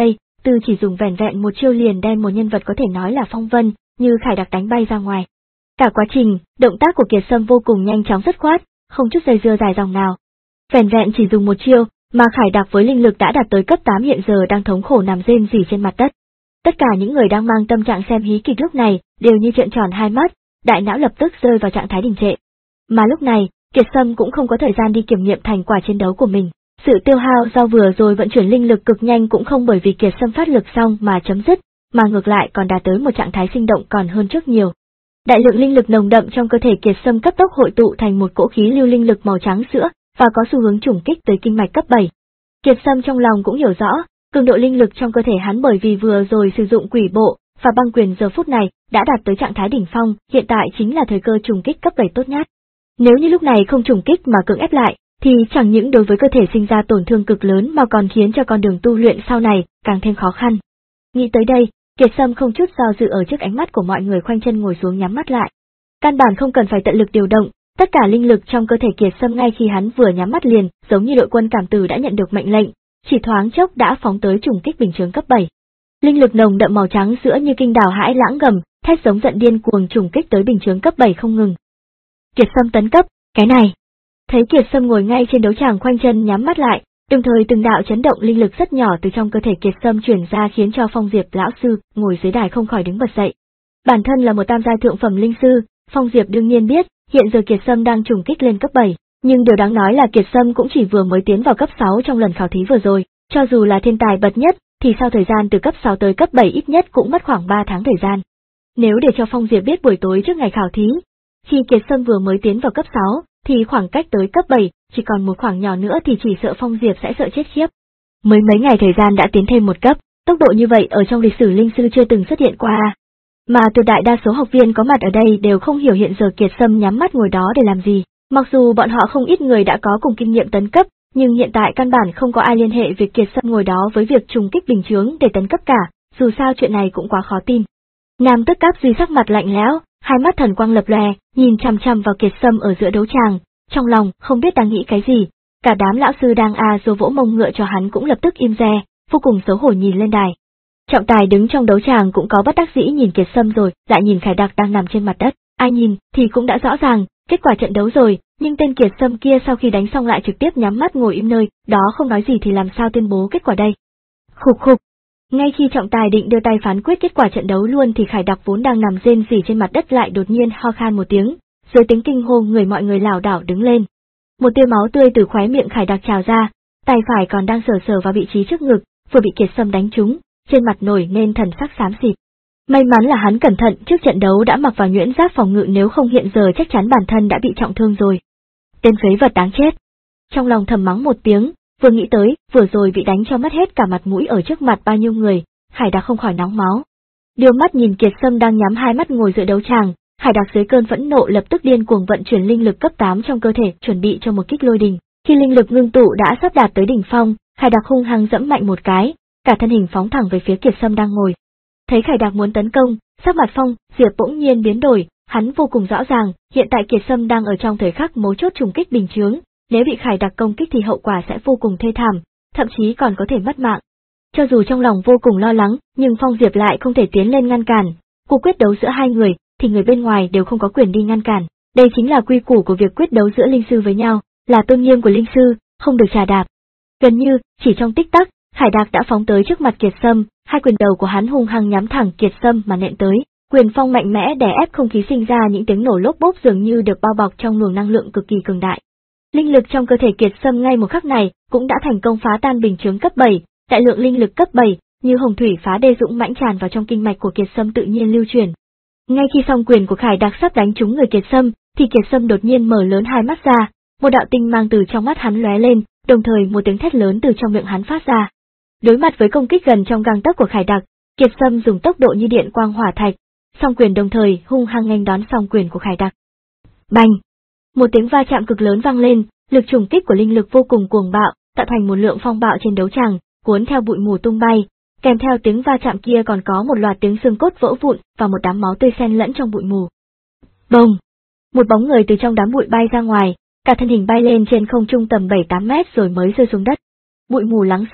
Tư chỉ dùng vẻn vẹn một chiêu liền đem một nhân vật có thể nói là phong vân, như Khải Đặc đánh bay ra ngoài. Cả quá trình, động tác của Kiệt Sâm vô cùng nhanh chóng dứt khoát, không chút dây dưa dài dòng nào. Vẻn vẹn chỉ dùng một chiêu, mà Khải Đặc với linh lực đã đạt tới cấp tám hiện giờ đang thống khổ nằm rên rỉ trên mặt đất. Tất cả những người đang mang tâm trạng xem hí kịch lúc này đều như trợn tròn hai mắt, đại não lập tức rơi vào trạng thái đình trệ. Mà lúc này, Kiệt Sâm cũng không có thời gian đi kiểm nghiệm thành quả chiến đấu của mình. Sự tiêu hao do vừa rồi vận chuyển linh lực cực nhanh cũng không bởi vì Kiệt Sâm phát lực xong mà chấm dứt, mà ngược lại còn đạt tới một trạng thái sinh động còn hơn trước nhiều. Đại lượng linh lực nồng đậm trong cơ thể Kiệt Sâm cấp tốc hội tụ thành một cỗ khí lưu linh lực màu trắng sữa, và có xu hướng trùng kích tới kinh mạch cấp bảy. Kiệt Sâm trong lòng cũng hiểu rõ, cường độ linh lực trong cơ thể hắn bởi vì vừa rồi sử dụng quỷ bộ và băng quyền giờ phút này đã đạt tới trạng thái đỉnh phong, hiện tại chính là thời cơ trùng kích cấp bảy tốt nhất. Nếu như lúc này không trùng kích mà cưỡng ép lại, thì chẳng những đối với cơ thể sinh ra tổn thương cực lớn mà còn khiến cho con đường tu luyện sau này càng thêm khó khăn. Nghĩ tới đây, Kiệt Sâm không chút do dự ở trước ánh mắt của mọi người khoanh chân ngồi xuống nhắm mắt lại. Căn bản không cần phải tận lực điều động, tất cả linh lực trong cơ thể Kiệt Sâm ngay khi hắn vừa nhắm mắt liền, giống như đội quân cảm tử đã nhận được mệnh lệnh, chỉ thoáng chốc đã phóng tới trùng kích bình chướng cấp bảy. Linh lực nồng đậm màu trắng sữa như kinh đảo hãi lãng gầm, thét giống giận điên cuồng trùng kích tới bình chướng cấp bảy không ngừng. Kiệt Sâm tấn cấp, cái này. Thấy Kiệt Sâm ngồi ngay trên đấu tràng khoanh chân nhắm mắt lại, đồng thời từng đạo chấn động linh lực rất nhỏ từ trong cơ thể Kiệt Sâm chuyển ra khiến cho Phong Diệp lão sư ngồi dưới đài không khỏi đứng bật dậy. Bản thân là một tam giai thượng phẩm linh sư, Phong Diệp đương nhiên biết, hiện giờ Kiệt Sâm đang trùng kích lên cấp bảy, nhưng điều đáng nói là Kiệt Sâm cũng chỉ vừa mới tiến vào cấp sáu trong lần khảo thí vừa rồi, cho dù là thiên tài bậc nhất, thì sau thời gian từ cấp sáu tới cấp bảy ít nhất cũng mất khoảng ba tháng thời gian. Nếu để cho Phong Diệp biết buổi tối trước ngày khảo thí, khi Kiệt Sâm vừa mới tiến vào cấp sáu, thì khoảng cách tới cấp bảy, chỉ còn một khoảng nhỏ nữa thì chỉ sợ Phong Diệp sẽ sợ chết khiếp. Mới mấy ngày thời gian đã tiến thêm một cấp, tốc độ như vậy ở trong lịch sử linh sư chưa từng xuất hiện qua. Mà tuyệt đại đa số học viên có mặt ở đây đều không hiểu hiện giờ Kiệt Sâm nhắm mắt ngồi đó để làm gì, mặc dù bọn họ không ít người đã có cùng kinh nghiệm tấn cấp, nhưng hiện tại căn bản không có ai liên hệ việc Kiệt Sâm ngồi đó với việc trùng kích bình chướng để tấn cấp cả, dù sao chuyện này cũng quá khó tin. Nam Tức Cáp Duy sắc mặt lạnh lẽo, hai mắt thần quang lập lòe, nhìn chằm chằm vào Kiệt Sâm ở giữa đấu tràng, trong lòng không biết đang nghĩ cái gì. Cả đám lão sư đang a dô vỗ mông ngựa cho hắn cũng lập tức im re, vô cùng xấu hổ nhìn lên đài. Trọng tài đứng trong đấu tràng cũng có bất đắc dĩ nhìn Kiệt Sâm rồi, lại nhìn Khải Đặc đang nằm trên mặt đất, ai nhìn thì cũng đã rõ ràng kết quả trận đấu rồi, nhưng tên Kiệt Sâm kia sau khi đánh xong lại trực tiếp nhắm mắt ngồi im nơi, đó không nói gì thì làm sao tuyên bố kết quả đây. Khục khục. Ngay khi trọng tài định đưa tay phán quyết kết quả trận đấu luôn thì Khải Đặc vốn đang nằm rên rỉ trên mặt đất lại đột nhiên ho khan một tiếng, dưới tiếng kinh hô người mọi người lảo đảo đứng lên. Một tia máu tươi từ khóe miệng Khải Đặc trào ra, tay phải còn đang sờ sờ vào vị trí trước ngực, vừa bị Kiệt Sâm đánh trúng, trên mặt nổi nên thần sắc xám xịt. May mắn là hắn cẩn thận trước trận đấu đã mặc vào nhuyễn giáp phòng ngự, nếu không hiện giờ chắc chắn bản thân đã bị trọng thương rồi. Tên phế vật đáng chết. Trong lòng thầm mắng một tiếng, vừa nghĩ tới, vừa rồi bị đánh cho mất hết cả mặt mũi ở trước mặt bao nhiêu người, Khải Đặc không khỏi nóng máu. Đưa mắt nhìn Kiệt Sâm đang nhắm hai mắt ngồi giữa đấu tràng, Khải Đặc dưới cơn phẫn nộ lập tức điên cuồng vận chuyển linh lực cấp tám trong cơ thể, chuẩn bị cho một kích lôi đình. Khi linh lực ngưng tụ đã sắp đạt tới đỉnh phong, Khải Đặc hung hăng dẫm mạnh một cái, cả thân hình phóng thẳng về phía Kiệt Sâm đang ngồi. Thấy Khải Đặc muốn tấn công, sắc mặt Phong Diệp bỗng nhiên biến đổi, hắn vô cùng rõ ràng, hiện tại Kiệt Sâm đang ở trong thời khắc mấu chốt trùng kích bình chướng, nếu bị Khải Đặc công kích thì hậu quả sẽ vô cùng thê thảm, thậm chí còn có thể mất mạng. Cho dù trong lòng vô cùng lo lắng, nhưng Phong Diệp lại không thể tiến lên ngăn cản. Cuộc quyết đấu giữa hai người, thì người bên ngoài đều không có quyền đi ngăn cản. Đây chính là quy củ của việc quyết đấu giữa linh sư với nhau, là tôn nghiêm của linh sư, không được trà đạp. Gần như, chỉ trong tích tắc, Khải Đặc đã phóng tới trước mặt Kiệt Sâm, hai quyền đầu của hắn hung hăng nhắm thẳng Kiệt Sâm mà nện tới. Quyền phong mạnh mẽ đè ép không khí sinh ra những tiếng nổ lốp bốp dường như được bao bọc trong luồng năng lượng cực kỳ cường đại. Linh lực trong cơ thể Kiệt Sâm ngay một khắc này cũng đã thành công phá tan bình chướng cấp bảy, đại lượng linh lực cấp bảy như hồng thủy phá đê dũng mãnh tràn vào trong kinh mạch của Kiệt Sâm tự nhiên lưu chuyển. Ngay khi song quyền của Khải Đặc sắp đánh trúng người Kiệt Sâm, thì Kiệt Sâm đột nhiên mở lớn hai mắt ra, một đạo tinh mang từ trong mắt hắn lóe lên, đồng thời một tiếng thét lớn từ trong miệng hắn phát ra. Đối mặt với công kích gần trong gang tấc của Khải Đặc, Kiệt Sâm dùng tốc độ như điện quang hỏa thạch, song quyền đồng thời hung hăng nghênh đón song quyền của Khải Đặc. Bành! Một tiếng va chạm cực lớn vang lên, lực trùng kích của linh lực vô cùng cuồng bạo, tạo thành một lượng phong bạo trên đấu tràng, cuốn theo bụi mù tung bay, kèm theo tiếng va chạm kia còn có một loạt tiếng xương cốt vỡ vụn và một đám máu tươi xen lẫn trong bụi mù. Bông! Một bóng người từ trong đám bụi bay ra ngoài, cả thân hình bay lên trên không trung tầm bảy tám mét rồi mới rơi xuống đất. Bụi mù lắng xuống,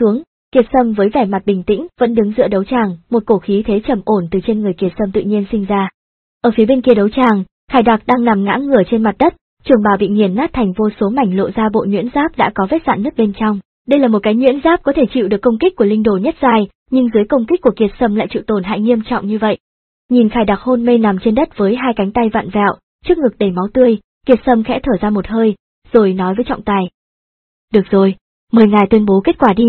Kiệt Sâm với vẻ mặt bình tĩnh, vẫn đứng giữa đấu tràng, một cổ khí thế trầm ổn từ trên người Kiệt Sâm tự nhiên sinh ra. Ở phía bên kia đấu tràng, Khải Đặc đang nằm ngã ngửa trên mặt đất, trường bào bị nghiền nát thành vô số mảnh lộ ra bộ nhuyễn giáp đã có vết rạn nứt bên trong. Đây là một cái nhuyễn giáp có thể chịu được công kích của linh đồ nhất giai, nhưng dưới công kích của Kiệt Sâm lại chịu tổn hại nghiêm trọng như vậy. Nhìn Khải Đặc hôn mê nằm trên đất với hai cánh tay vặn vẹo, trước ngực đầy máu tươi, Kiệt Sâm khẽ thở ra một hơi, rồi nói với trọng tài. Được rồi, mời ngài tuyên bố kết quả đi.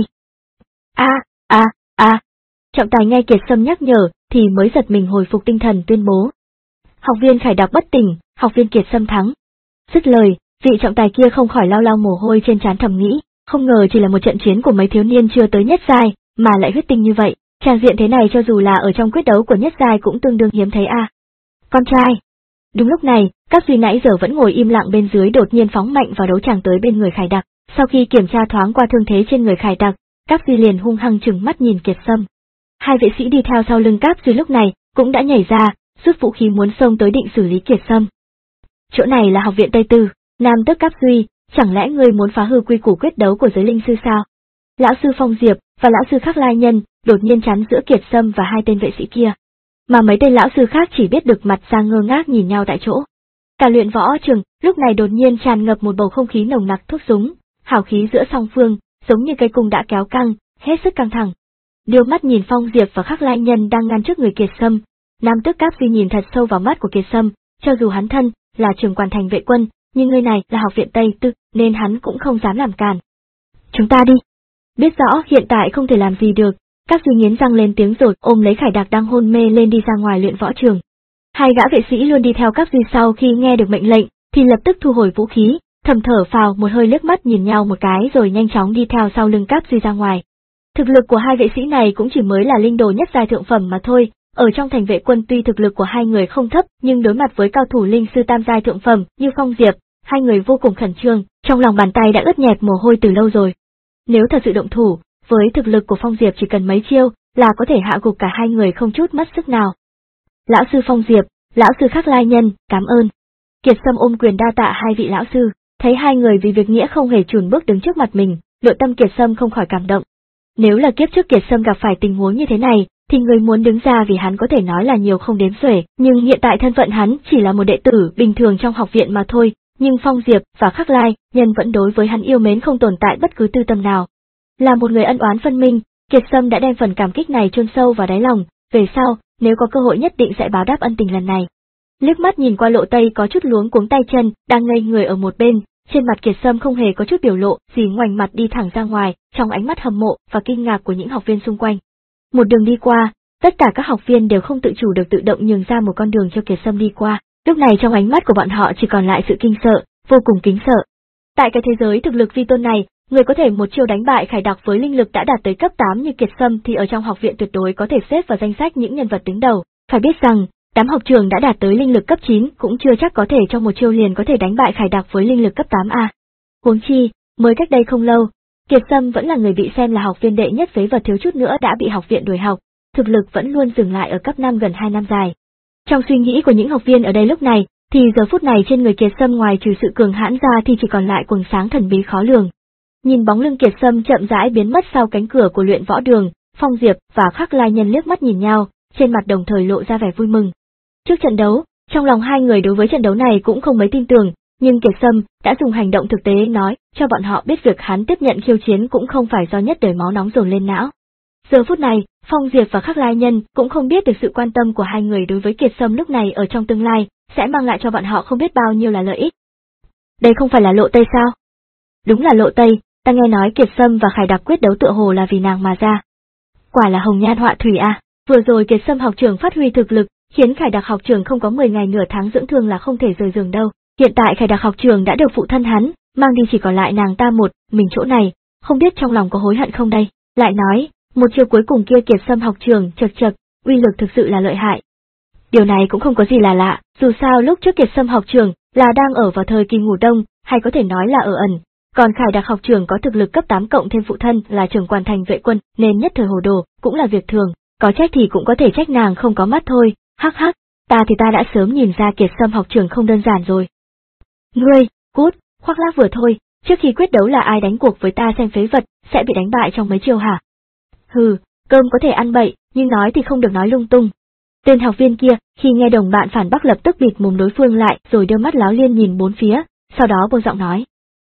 A, a, a. Trọng tài nghe Kiệt Sâm nhắc nhở, thì mới giật mình hồi phục tinh thần tuyên bố. Học viên Khải Đặc bất tỉnh, học viên Kiệt Sâm thắng. Dứt lời, vị trọng tài kia không khỏi lau lau mồ hôi trên trán thầm nghĩ, không ngờ chỉ là một trận chiến của mấy thiếu niên chưa tới nhất giai, mà lại huyết tinh như vậy, tràng diện thế này cho dù là ở trong quyết đấu của nhất giai cũng tương đương hiếm thấy a. À. Con trai. Đúng lúc này, Cáp Duy nãy giờ vẫn ngồi im lặng bên dưới đột nhiên phóng mạnh vào đấu tràng tới bên người Khải Đặc, sau khi kiểm tra thoáng qua thương thế trên người Khải Đặc, Cáp Duy liền hung hăng trừng mắt nhìn Kiệt Sâm. Hai vệ sĩ đi theo sau lưng Cáp Duy lúc này cũng đã nhảy ra, rút vũ khí muốn xông tới định xử lý Kiệt Sâm. Chỗ này là học viện Tây Tư, Nam Tước Cáp Duy, chẳng lẽ ngươi muốn phá hư quy củ quyết đấu của giới linh sư sao? Lão sư Phong Diệp và lão sư Khắc Lai Nhân đột nhiên chắn giữa Kiệt Sâm và hai tên vệ sĩ kia, mà mấy tên lão sư khác chỉ biết được mặt ra ngơ ngác nhìn nhau tại chỗ. Cả luyện võ trường lúc này đột nhiên tràn ngập một bầu không khí nồng nặc thuốc súng, hào khí giữa song phương, giống như cây cung đã kéo căng, hết sức căng thẳng. Đưa mắt nhìn Phong Diệp và Khắc Lai Nhân đang ngăn trước người Kiệt Sâm, Nam Tước Cáp Duy nhìn thật sâu vào mắt của Kiệt Sâm, cho dù hắn thân là trưởng quản thành vệ quân, nhưng người này là học viện Tây Tư, nên hắn cũng không dám làm cản. Chúng ta đi. Biết rõ hiện tại không thể làm gì được, Cáp Duy nghiến răng lên tiếng rồi ôm lấy Khải Đặc đang hôn mê lên đi ra ngoài luyện võ trường. Hai gã vệ sĩ luôn đi theo Cáp Duy sau khi nghe được mệnh lệnh, thì lập tức thu hồi vũ khí, thầm thở phào một hơi liếc mắt nhìn nhau một cái rồi nhanh chóng đi theo sau lưng Cáp Duy ra ngoài. Thực lực của hai vệ sĩ này cũng chỉ mới là linh đồ nhất giai thượng phẩm mà thôi, ở trong thành vệ quân tuy thực lực của hai người không thấp nhưng đối mặt với cao thủ linh sư tam giai thượng phẩm như Phong Diệp, hai người vô cùng khẩn trương, trong lòng bàn tay đã ướt nhẹp mồ hôi từ lâu rồi. Nếu thật sự động thủ, với thực lực của Phong Diệp chỉ cần mấy chiêu là có thể hạ gục cả hai người không chút mất sức nào. Lão sư Phong Diệp, lão sư Khắc Lai Nhân, cảm ơn. Kiệt Sâm ôm quyền đa tạ hai vị lão sư, thấy hai người vì việc nghĩa không hề chùn bước đứng trước mặt mình, nội tâm Kiệt Sâm không khỏi cảm động. Nếu là kiếp trước Kiệt Sâm gặp phải tình huống như thế này, thì người muốn đứng ra vì hắn có thể nói là nhiều không đếm xuể, nhưng hiện tại thân phận hắn chỉ là một đệ tử bình thường trong học viện mà thôi, nhưng Phong Diệp và Khắc Lai Nhân vẫn đối với hắn yêu mến không tồn tại bất cứ tư tâm nào. Là một người ân oán phân minh, Kiệt Sâm đã đem phần cảm kích này chôn sâu vào đáy lòng, về sau, nếu có cơ hội nhất định sẽ báo đáp ân tình lần này. Liếc mắt nhìn qua Lộ Tây có chút luống cuống tay chân, đang ngây người ở một bên, trên mặt Kiệt Sâm không hề có chút biểu lộ gì ngoảnh mặt đi thẳng ra ngoài, trong ánh mắt hâm mộ và kinh ngạc của những học viên xung quanh. Một đường đi qua, tất cả các học viên đều không tự chủ được tự động nhường ra một con đường cho Kiệt Sâm đi qua, lúc này trong ánh mắt của bọn họ chỉ còn lại sự kinh sợ, vô cùng kính sợ. Tại cái thế giới thực lực vi tôn này, người có thể một chiêu đánh bại Khải Đặc với linh lực đã đạt tới cấp tám như Kiệt Sâm thì ở trong học viện tuyệt đối có thể xếp vào danh sách những nhân vật đứng đầu. Phải biết rằng, đám học trường đã đạt tới linh lực cấp chín cũng chưa chắc có thể trong một chiêu liền có thể đánh bại Khải Đặc với linh lực cấp tám a. Huống chi, mới cách đây không lâu, Kiệt Sâm vẫn là người bị xem là học viên đệ nhất phế vật thiếu chút nữa đã bị học viện đuổi học, thực lực vẫn luôn dừng lại ở cấp năm gần hai năm dài. Trong suy nghĩ của những học viên ở đây lúc này, thì giờ phút này trên người Kiệt Sâm ngoài trừ sự cường hãn ra thì chỉ còn lại quầng sáng thần bí khó lường. Nhìn bóng lưng Kiệt Sâm chậm rãi biến mất sau cánh cửa của luyện võ đường, Phong Diệp và Khắc Lai Nhân liếc mắt nhìn nhau, trên mặt đồng thời lộ ra vẻ vui mừng. Trước trận đấu, trong lòng hai người đối với trận đấu này cũng không mấy tin tưởng, nhưng Kiệt Sâm đã dùng hành động thực tế nói cho bọn họ biết việc hắn tiếp nhận khiêu chiến cũng không phải do nhất đời máu nóng dồn lên não. Giờ phút này, Phong Diệp và Khắc Lai Nhân cũng không biết được sự quan tâm của hai người đối với Kiệt Sâm lúc này ở trong tương lai, sẽ mang lại cho bọn họ không biết bao nhiêu là lợi ích. Đây không phải là Lộ Tây sao? Đúng là Lộ Tây, ta nghe nói Kiệt Sâm và Khải Đặc quyết đấu tựa hồ là vì nàng mà ra. Quả là hồng nhan họa thủy à, vừa rồi Kiệt Sâm học trưởng phát huy thực lực, khiến Khải Đặc học trưởng không có mười ngày nửa tháng dưỡng thương là không thể rời giường đâu. Hiện tại Khải Đặc học trưởng đã được phụ thân hắn, mang đi chỉ còn lại nàng ta một, mình chỗ này, không biết trong lòng có hối hận không đây. Lại nói, một chiêu cuối cùng kia Kiệt Sâm học trưởng chật chật, uy lực thực sự là lợi hại. Điều này cũng không có gì là lạ, dù sao lúc trước Kiệt Sâm học trưởng là đang ở vào thời kỳ ngủ đông, hay có thể nói là ở ẩn. Còn Khải Đặc học trưởng có thực lực cấp tám cộng thêm phụ thân là trưởng quản thành vệ quân, nên nhất thời hồ đồ, cũng là việc thường, có trách thì cũng có thể trách nàng không có mắt thôi, hắc hắc, ta thì ta đã sớm nhìn ra Kiệt Sâm học trưởng không đơn giản rồi. Ngươi, cút, khoác lác vừa thôi, trước khi quyết đấu là ai đánh cuộc với ta xem phế vật, sẽ bị đánh bại trong mấy chiêu hả? Hừ, cơm có thể ăn bậy, nhưng nói thì không được nói lung tung. Tên học viên kia, khi nghe đồng bạn phản bác lập tức bịt mồm đối phương lại rồi đưa mắt láo liên nhìn bốn phía, sau đó buông giọng nói.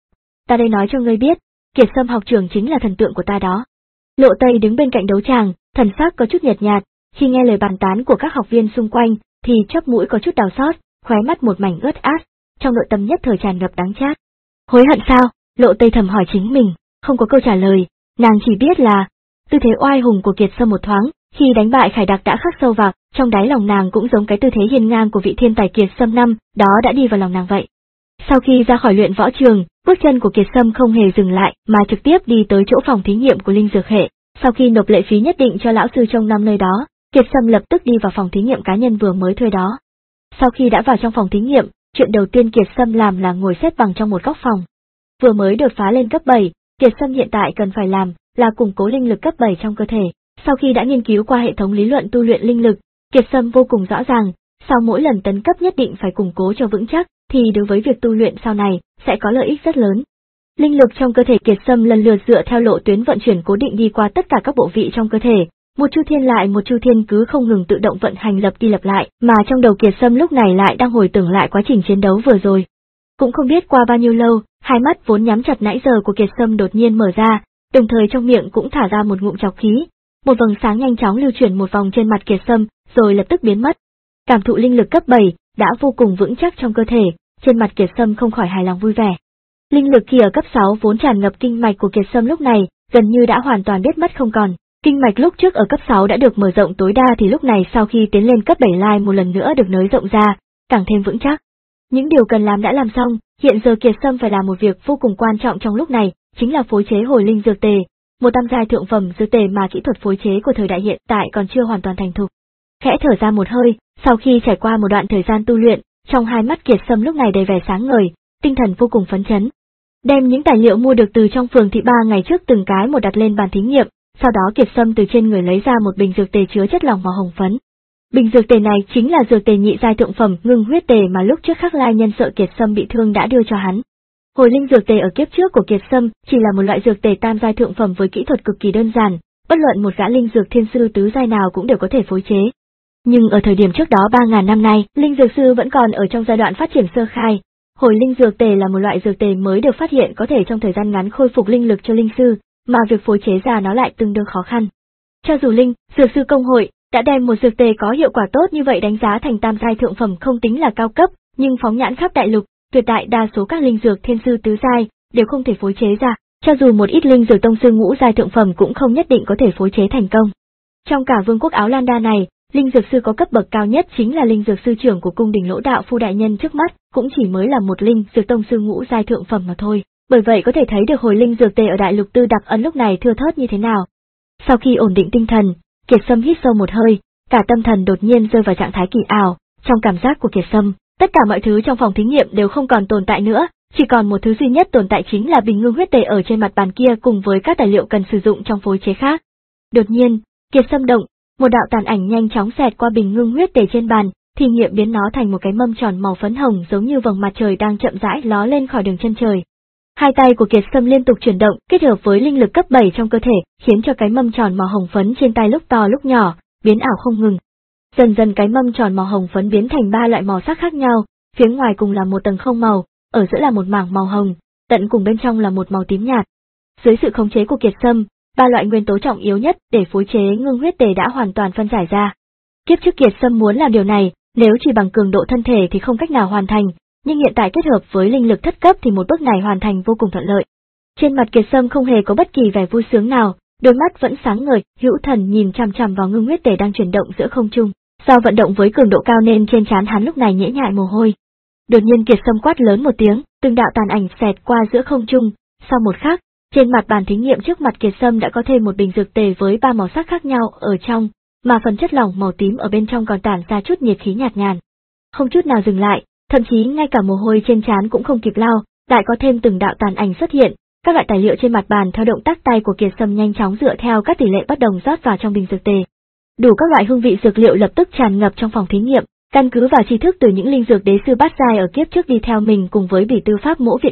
Ta đây nói cho ngươi biết, Kiệt Sâm học trưởng chính là thần tượng của ta đó. Lộ Tây đứng bên cạnh đấu tràng, thần sắc có chút nhợt nhạt, khi nghe lời bàn tán của các học viên xung quanh, thì chóp mũi có chút đau xót, khóe mắt một mảnh ướt át, trong nội tâm nhất thời tràn ngập đắng chát. Hối hận sao? Lộ Tây thầm hỏi chính mình, không có câu trả lời, nàng chỉ biết là tư thế oai hùng của Kiệt Sâm một thoáng, khi đánh bại Khải Đặc đã khắc sâu vào, trong đáy lòng nàng cũng giống cái tư thế hiên ngang của vị thiên tài Kiệt Sâm năm, đó đã đi vào lòng nàng vậy. Sau khi ra khỏi luyện võ trường, bước chân của Kiệt Sâm không hề dừng lại mà trực tiếp đi tới chỗ phòng thí nghiệm của linh dược hệ. Sau khi nộp lệ phí nhất định cho lão sư trong năm nơi đó, Kiệt Sâm lập tức đi vào phòng thí nghiệm cá nhân vừa mới thuê đó. Sau khi đã vào trong phòng thí nghiệm, chuyện đầu tiên Kiệt Sâm làm là ngồi xếp bằng trong một góc phòng. Vừa mới đột phá lên cấp bảy, Kiệt Sâm hiện tại cần phải làm là củng cố linh lực cấp bảy trong cơ thể. Sau khi đã nghiên cứu qua hệ thống lý luận tu luyện linh lực, Kiệt Sâm vô cùng rõ ràng, sau mỗi lần tấn cấp nhất định phải củng cố cho vững chắc, thì đối với việc tu luyện sau này sẽ có lợi ích rất lớn. Linh lực trong cơ thể Kiệt Sâm lần lượt dựa theo lộ tuyến vận chuyển cố định đi qua tất cả các bộ vị trong cơ thể, một chu thiên lại một chu thiên cứ không ngừng tự động vận hành lặp đi lặp lại, mà trong đầu Kiệt Sâm lúc này lại đang hồi tưởng lại quá trình chiến đấu vừa rồi. Cũng không biết qua bao nhiêu lâu, hai mắt vốn nhắm chặt nãy giờ của Kiệt Sâm đột nhiên mở ra, đồng thời trong miệng cũng thả ra một ngụm trọc khí, một vầng sáng nhanh chóng lưu chuyển một vòng trên mặt Kiệt Sâm, rồi lập tức biến mất. Cảm thụ linh lực cấp bảy đã vô cùng vững chắc trong cơ thể, trên mặt Kiệt Sâm không khỏi hài lòng vui vẻ. Linh lực khi ở cấp sáu vốn tràn ngập kinh mạch của Kiệt Sâm lúc này, gần như đã hoàn toàn biết mất không còn. Kinh mạch lúc trước ở cấp sáu đã được mở rộng tối đa thì lúc này sau khi tiến lên cấp bảy lại một lần nữa được nới rộng ra, càng thêm vững chắc. Những điều cần làm đã làm xong, hiện giờ Kiệt Sâm phải làm một việc vô cùng quan trọng trong lúc này, chính là phối chế hồi linh dược tề, một tam giai thượng phẩm dược tề mà kỹ thuật phối chế của thời đại hiện tại còn chưa hoàn toàn thành thục. Khẽ thở ra một hơi, sau khi trải qua một đoạn thời gian tu luyện, trong hai mắt Kiệt Sâm lúc này đầy vẻ sáng ngời, tinh thần vô cùng phấn chấn. Đem những tài liệu mua được từ trong phường thị ba ngày trước từng cái một đặt lên bàn thí nghiệm, sau đó Kiệt Sâm từ trên người lấy ra một bình dược tề chứa chất lỏng màu hồng phấn. Bình dược tề này chính là dược tề nhị giai thượng phẩm ngưng huyết tề mà lúc trước Khắc Lai Nhân sợ Kiệt Sâm bị thương đã đưa cho hắn. Hồi linh dược tề ở kiếp trước của Kiệt Sâm chỉ là một loại dược tề tam giai thượng phẩm với kỹ thuật cực kỳ đơn giản, bất luận một gã linh dược thiên sư tứ giai nào cũng đều có thể phối chế. Nhưng ở thời điểm trước đó ba ngàn năm nay, linh dược sư vẫn còn ở trong giai đoạn phát triển sơ khai. Hồi linh dược tề là một loại dược tề mới được phát hiện có thể trong thời gian ngắn khôi phục linh lực cho linh sư, mà việc phối chế ra nó lại tương đương khó khăn. Cho dù linh dược sư công hội đã đem một dược tề có hiệu quả tốt như vậy đánh giá thành tam giai thượng phẩm không tính là cao cấp, nhưng phóng nhãn khắp đại lục, tuyệt đại đa số các linh dược thiên sư tứ giai đều không thể phối chế ra, cho dù một ít linh dược tông sư ngũ giai thượng phẩm cũng không nhất định có thể phối chế thành công. Trong cả vương quốc Áo Lan Đa này, linh dược sư có cấp bậc cao nhất chính là linh dược sư trưởng của cung đình Lỗ Đạo Phu đại nhân trước mắt, cũng chỉ mới là một linh dược tông sư ngũ giai thượng phẩm mà thôi. Bởi vậy có thể thấy được hồi linh dược tề ở đại lục Tư Đặc Ấn lúc này thưa thớt như thế nào. Sau khi ổn định tinh thần, Kiệt Sâm hít sâu một hơi, cả tâm thần đột nhiên rơi vào trạng thái kỳ ảo. Trong cảm giác của Kiệt Sâm, tất cả mọi thứ trong phòng thí nghiệm đều không còn tồn tại nữa, chỉ còn một thứ duy nhất tồn tại chính là bình ngưng huyết tề ở trên mặt bàn kia cùng với các tài liệu cần sử dụng trong phối chế khác. Đột nhiên, Kiệt Sâm động, một đạo tàn ảnh nhanh chóng xẹt qua bình ngưng huyết tề trên bàn, thì nghiệm biến nó thành một cái mâm tròn màu phấn hồng giống như vầng mặt trời đang chậm rãi ló lên khỏi đường chân trời. Hai tay của Kiệt Sâm liên tục chuyển động, kết hợp với linh lực cấp bảy trong cơ thể, khiến cho cái mâm tròn màu hồng phấn trên tay lúc to lúc nhỏ, biến ảo không ngừng. Dần dần cái mâm tròn màu hồng phấn biến thành ba loại màu sắc khác nhau, phía ngoài cùng là một tầng không màu, ở giữa là một mảng màu hồng, tận cùng bên trong là một màu tím nhạt. Dưới sự khống chế của Kiệt Sâm, ba loại nguyên tố trọng yếu nhất để phối chế ngưng huyết tề đã hoàn toàn phân giải ra. Kiếp trước Kiệt Sâm muốn làm điều này, nếu chỉ bằng cường độ thân thể thì không cách nào hoàn thành, nhưng hiện tại kết hợp với linh lực thất cấp thì một bước này hoàn thành vô cùng thuận lợi. Trên mặt Kiệt Sâm không hề có bất kỳ vẻ vui sướng nào, đôi mắt vẫn sáng ngời, hữu thần nhìn chằm chằm vào ngưng huyết tề đang chuyển động giữa không trung. Do vận động với cường độ cao nên trên trán hắn lúc này nhễ nhại mồ hôi. Đột nhiên Kiệt Sâm quát lớn một tiếng, từng đạo tàn ảnh xẹt qua giữa không trung. Sau một khắc, trên mặt bàn thí nghiệm trước mặt Kiệt Sâm đã có thêm một bình dược tề với ba màu sắc khác nhau ở trong, mà phần chất lỏng màu tím ở bên trong còn tản ra chút nhiệt khí nhạt nhàn. Không chút nào dừng lại, thậm chí ngay cả mồ hôi trên trán cũng không kịp lau, lại có thêm từng đạo tàn ảnh xuất hiện. Các loại tài liệu trên mặt bàn theo động tác tay của Kiệt Sâm nhanh chóng dựa theo các tỷ lệ bất đồng rót vào trong bình dược tề. Đủ các loại hương vị dược liệu lập tức tràn ngập trong phòng thí nghiệm, căn cứ vào tri thức từ những linh dược đế sư bát giai ở kiếp trước đi theo mình cùng với bỉ tư pháp mỗ viện trường,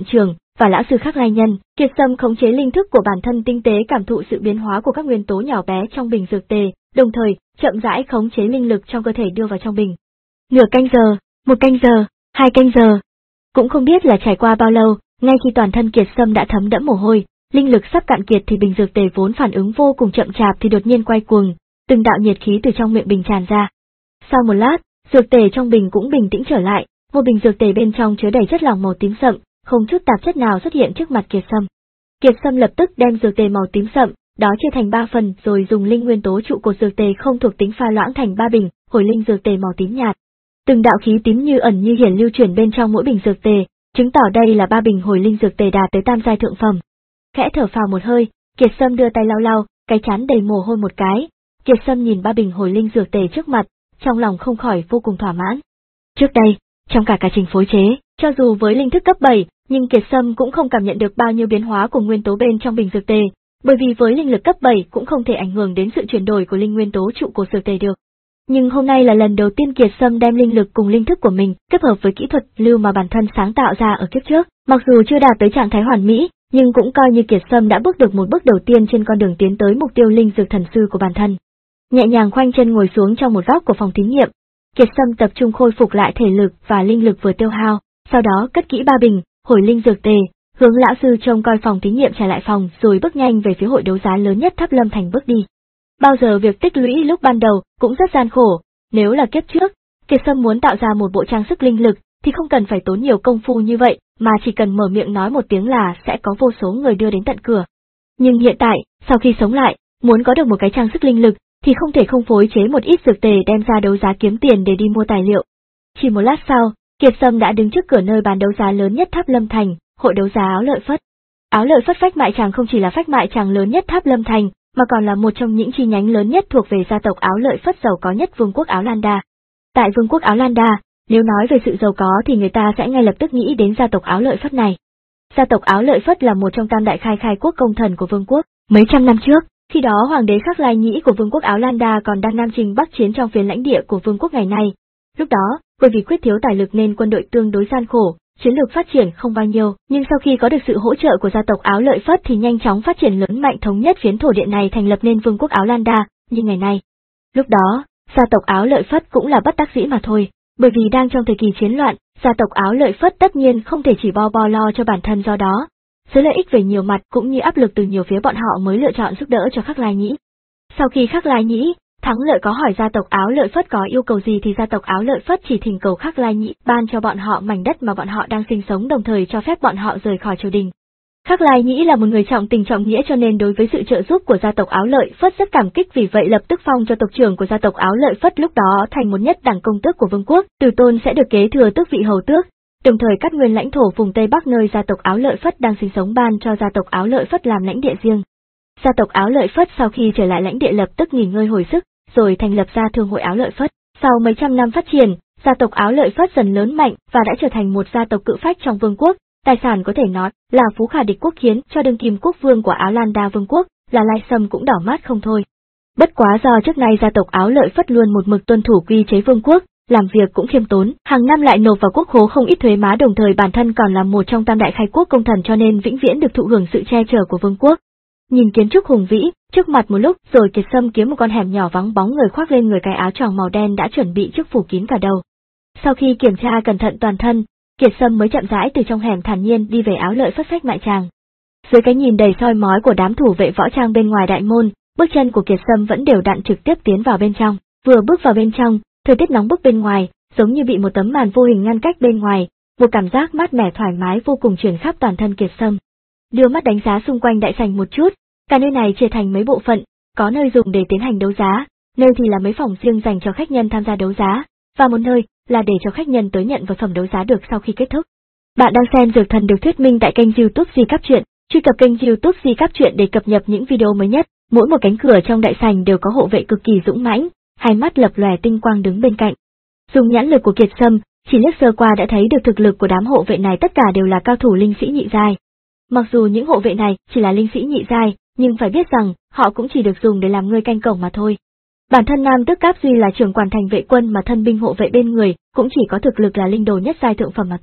và lão sư Khắc Lai Nhân, Kiệt Sâm khống chế linh thức của bản thân tinh tế cảm thụ sự biến hóa của các nguyên tố nhỏ bé trong bình dược tề, đồng thời chậm rãi khống chế linh lực trong cơ thể đưa vào trong bình. Nửa canh giờ, một canh giờ, hai canh giờ. Cũng không biết là trải qua bao lâu, ngay khi toàn thân Kiệt Sâm đã thấm đẫm mồ hôi, linh lực sắp cạn kiệt thì bình dược tề vốn phản ứng vô cùng chậm chạp thì đột nhiên quay cuồng, từng đạo nhiệt khí từ trong miệng bình tràn ra. Sau một lát, dược tề trong bình cũng bình tĩnh trở lại, một bình dược tề bên trong chứa đầy chất lỏng màu tím sậm, không chút tạp chất nào xuất hiện trước mặt Kiệt Sâm. Kiệt Sâm lập tức đem dược tề màu tím sậm đó chia thành ba phần, rồi dùng linh nguyên tố trụ cột dược tề không thuộc tính pha loãng thành ba bình, hồi linh dược tề màu tím nhạt. Từng đạo khí tím như ẩn như hiển lưu chuyển bên trong mỗi bình dược tề, chứng tỏ đây là ba bình hồi linh dược tề đạt tới tam giai thượng phẩm. Khẽ thở phào một hơi, Kiệt Sâm đưa tay lau lau, cái trán đầy mồ hôi một cái. Kiệt Sâm nhìn ba bình hồi linh dược tề trước mặt, trong lòng không khỏi vô cùng thỏa mãn. Trước đây, trong cả quá trình phối chế, cho dù với linh thức cấp bảy, nhưng Kiệt Sâm cũng không cảm nhận được bao nhiêu biến hóa của nguyên tố bên trong bình dược tề, bởi vì với linh lực cấp bảy cũng không thể ảnh hưởng đến sự chuyển đổi của linh nguyên tố trụ cột dược tề được. Nhưng hôm nay là lần đầu tiên Kiệt Sâm đem linh lực cùng linh thức của mình kết hợp với kỹ thuật lưu mà bản thân sáng tạo ra ở kiếp trước, mặc dù chưa đạt tới trạng thái hoàn mỹ, nhưng cũng coi như Kiệt Sâm đã bước được một bước đầu tiên trên con đường tiến tới mục tiêu linh dược thần sư của bản thân. Nhẹ nhàng khoanh chân ngồi xuống trong một góc của phòng thí nghiệm, Kiệt Sâm tập trung khôi phục lại thể lực và linh lực vừa tiêu hao, sau đó cất kỹ ba bình hồi linh dược tề, hướng lão sư trông coi phòng thí nghiệm trả lại phòng rồi bước nhanh về phía hội đấu giá lớn nhất Tháp Lâm Thành bước đi. Bao giờ việc tích lũy lúc ban đầu cũng rất gian khổ, nếu là kiếp trước, Kiệt Sâm muốn tạo ra một bộ trang sức linh lực thì không cần phải tốn nhiều công phu như vậy, mà chỉ cần mở miệng nói một tiếng là sẽ có vô số người đưa đến tận cửa. Nhưng hiện tại, sau khi sống lại, muốn có được một cái trang sức linh lực thì không thể không phối chế một ít dược tề đem ra đấu giá kiếm tiền để đi mua tài liệu. Chỉ một lát sau, Kiệt Sâm đã đứng trước cửa nơi bán đấu giá lớn nhất Tháp Lâm Thành, hội đấu giá Áo Lợi Phất. Áo Lợi Phất phách mại tràng không chỉ là phách mại tràng lớn nhất Tháp Lâm Thành, mà còn là một trong những chi nhánh lớn nhất thuộc về gia tộc Áo Lợi Phất giàu có nhất Vương quốc Áo Lan Đa. Tại Vương quốc Áo Lan Đa, nếu nói về sự giàu có thì người ta sẽ ngay lập tức nghĩ đến gia tộc Áo Lợi Phất này. Gia tộc Áo Lợi Phất là một trong tam đại khai khai quốc công thần của vương quốc. Mấy trăm năm trước, khi đó hoàng đế Khắc Lai Nhĩ của Vương quốc Áo Lan Đa còn đang nam chinh bắc chiến trong phiến lãnh địa của vương quốc ngày nay. Lúc đó, bởi vì quyết thiếu tài lực nên quân đội tương đối gian khổ, chiến lược phát triển không bao nhiêu, nhưng sau khi có được sự hỗ trợ của gia tộc Áo Lợi Phất thì nhanh chóng phát triển lớn mạnh, thống nhất phiến thổ địa này thành lập nên Vương quốc Áo Lan Đa, như ngày nay. Lúc đó, gia tộc Áo Lợi Phất cũng là bất đắc dĩ mà thôi, bởi vì đang trong thời kỳ chiến loạn, gia tộc Áo Lợi Phất tất nhiên không thể chỉ bo bo lo cho bản thân, do đó, dưới lợi ích về nhiều mặt cũng như áp lực từ nhiều phía bọn họ mới lựa chọn giúp đỡ cho Khắc Lai Nhĩ. Sau khi Khắc Lai Nhĩ thắng lợi có hỏi gia tộc Áo Lợi Phất có yêu cầu gì thì gia tộc Áo Lợi Phất chỉ thỉnh cầu Khắc Lai Nhĩ ban cho bọn họ mảnh đất mà bọn họ đang sinh sống, đồng thời cho phép bọn họ rời khỏi triều đình. Khắc Lai Nhĩ là một người trọng tình trọng nghĩa cho nên đối với sự trợ giúp của gia tộc Áo Lợi Phất rất cảm kích, vì vậy lập tức phong cho tộc trưởng của gia tộc Áo Lợi Phất lúc đó thành một nhất đẳng công tước của vương quốc, Từ Tôn sẽ được kế thừa tước vị hầu tước, đồng thời cắt nguyên lãnh thổ vùng Tây Bắc nơi gia tộc Áo Lợi Phất đang sinh sống ban cho gia tộc Áo Lợi Phất làm lãnh địa riêng. Gia tộc Áo Lợi Phất sau khi trở lại lãnh địa lập tức nghỉ ngơi hồi sức, rồi thành lập ra Thương hội Áo Lợi Phất. Sau mấy trăm năm phát triển, gia tộc Áo Lợi Phất dần lớn mạnh và đã trở thành một gia tộc cự phách trong vương quốc, tài sản có thể nói là phú khả địch quốc, khiến cho đương kim quốc vương của Áo Lan Đa vương quốc là Lai Sâm cũng đỏ mắt không thôi. Bất quá do trước nay gia tộc Áo Lợi Phất luôn một mực tuân thủ quy chế vương quốc, làm việc cũng khiêm tốn, hàng năm lại nộp vào quốc khố không ít thuế má, đồng thời bản thân còn là một trong tam đại khai quốc công thần cho nên vĩnh viễn được thụ hưởng sự che chở của vương quốc. Nhìn kiến trúc hùng vĩ, trước mặt một lúc rồi Kiệt Sâm kiếm một con hẻm nhỏ vắng bóng người khoác lên người cái áo choàng màu đen đã chuẩn bị trước phủ kín cả đầu. Sau khi kiểm tra cẩn thận toàn thân, Kiệt Sâm mới chậm rãi từ trong hẻm thản nhiên đi về Áo Lợi Phất phách mại tràng. Dưới cái nhìn đầy soi mói của đám thủ vệ võ trang bên ngoài đại môn, bước chân của Kiệt Sâm vẫn đều đặn trực tiếp tiến vào bên trong. Vừa bước vào bên trong, thời tiết nóng bức bên ngoài, giống như bị một tấm màn vô hình ngăn cách bên ngoài, một cảm giác mát mẻ thoải mái vô cùng truyền khắp toàn thân Kiệt Sâm. Đưa mắt đánh giá xung quanh đại sảnh một chút, cả nơi này chia thành mấy bộ phận, có nơi dùng để tiến hành đấu giá, nơi thì là mấy phòng riêng dành cho khách nhân tham gia đấu giá, và một nơi là để cho khách nhân tới nhận vật phẩm đấu giá được sau khi kết thúc. Bạn đang xem Dược Thần được thuyết minh tại kênh YouTube Di Cáp Truyện, truy cập kênh YouTube Di Cáp Truyện để cập nhật những video mới nhất. Mỗi một cánh cửa trong đại sảnh đều có hộ vệ cực kỳ dũng mãnh, hai mắt lập lòe tinh quang đứng bên cạnh. Dùng nhãn lực của Kiệt Sâm, chỉ liếc sơ qua đã thấy được thực lực của đám hộ vệ này tất cả đều là cao thủ linh sĩ nhị giai. Mặc dù những hộ vệ này chỉ là linh sĩ nhị giai, nhưng phải biết rằng họ cũng chỉ được dùng để làm người canh cổng mà thôi. Bản thân Nam Tước Cáp Duy là trưởng quản thành vệ quân mà thân binh hộ vệ bên người cũng chỉ có thực lực là linh đồ nhất giai thượng phẩm mà thôi.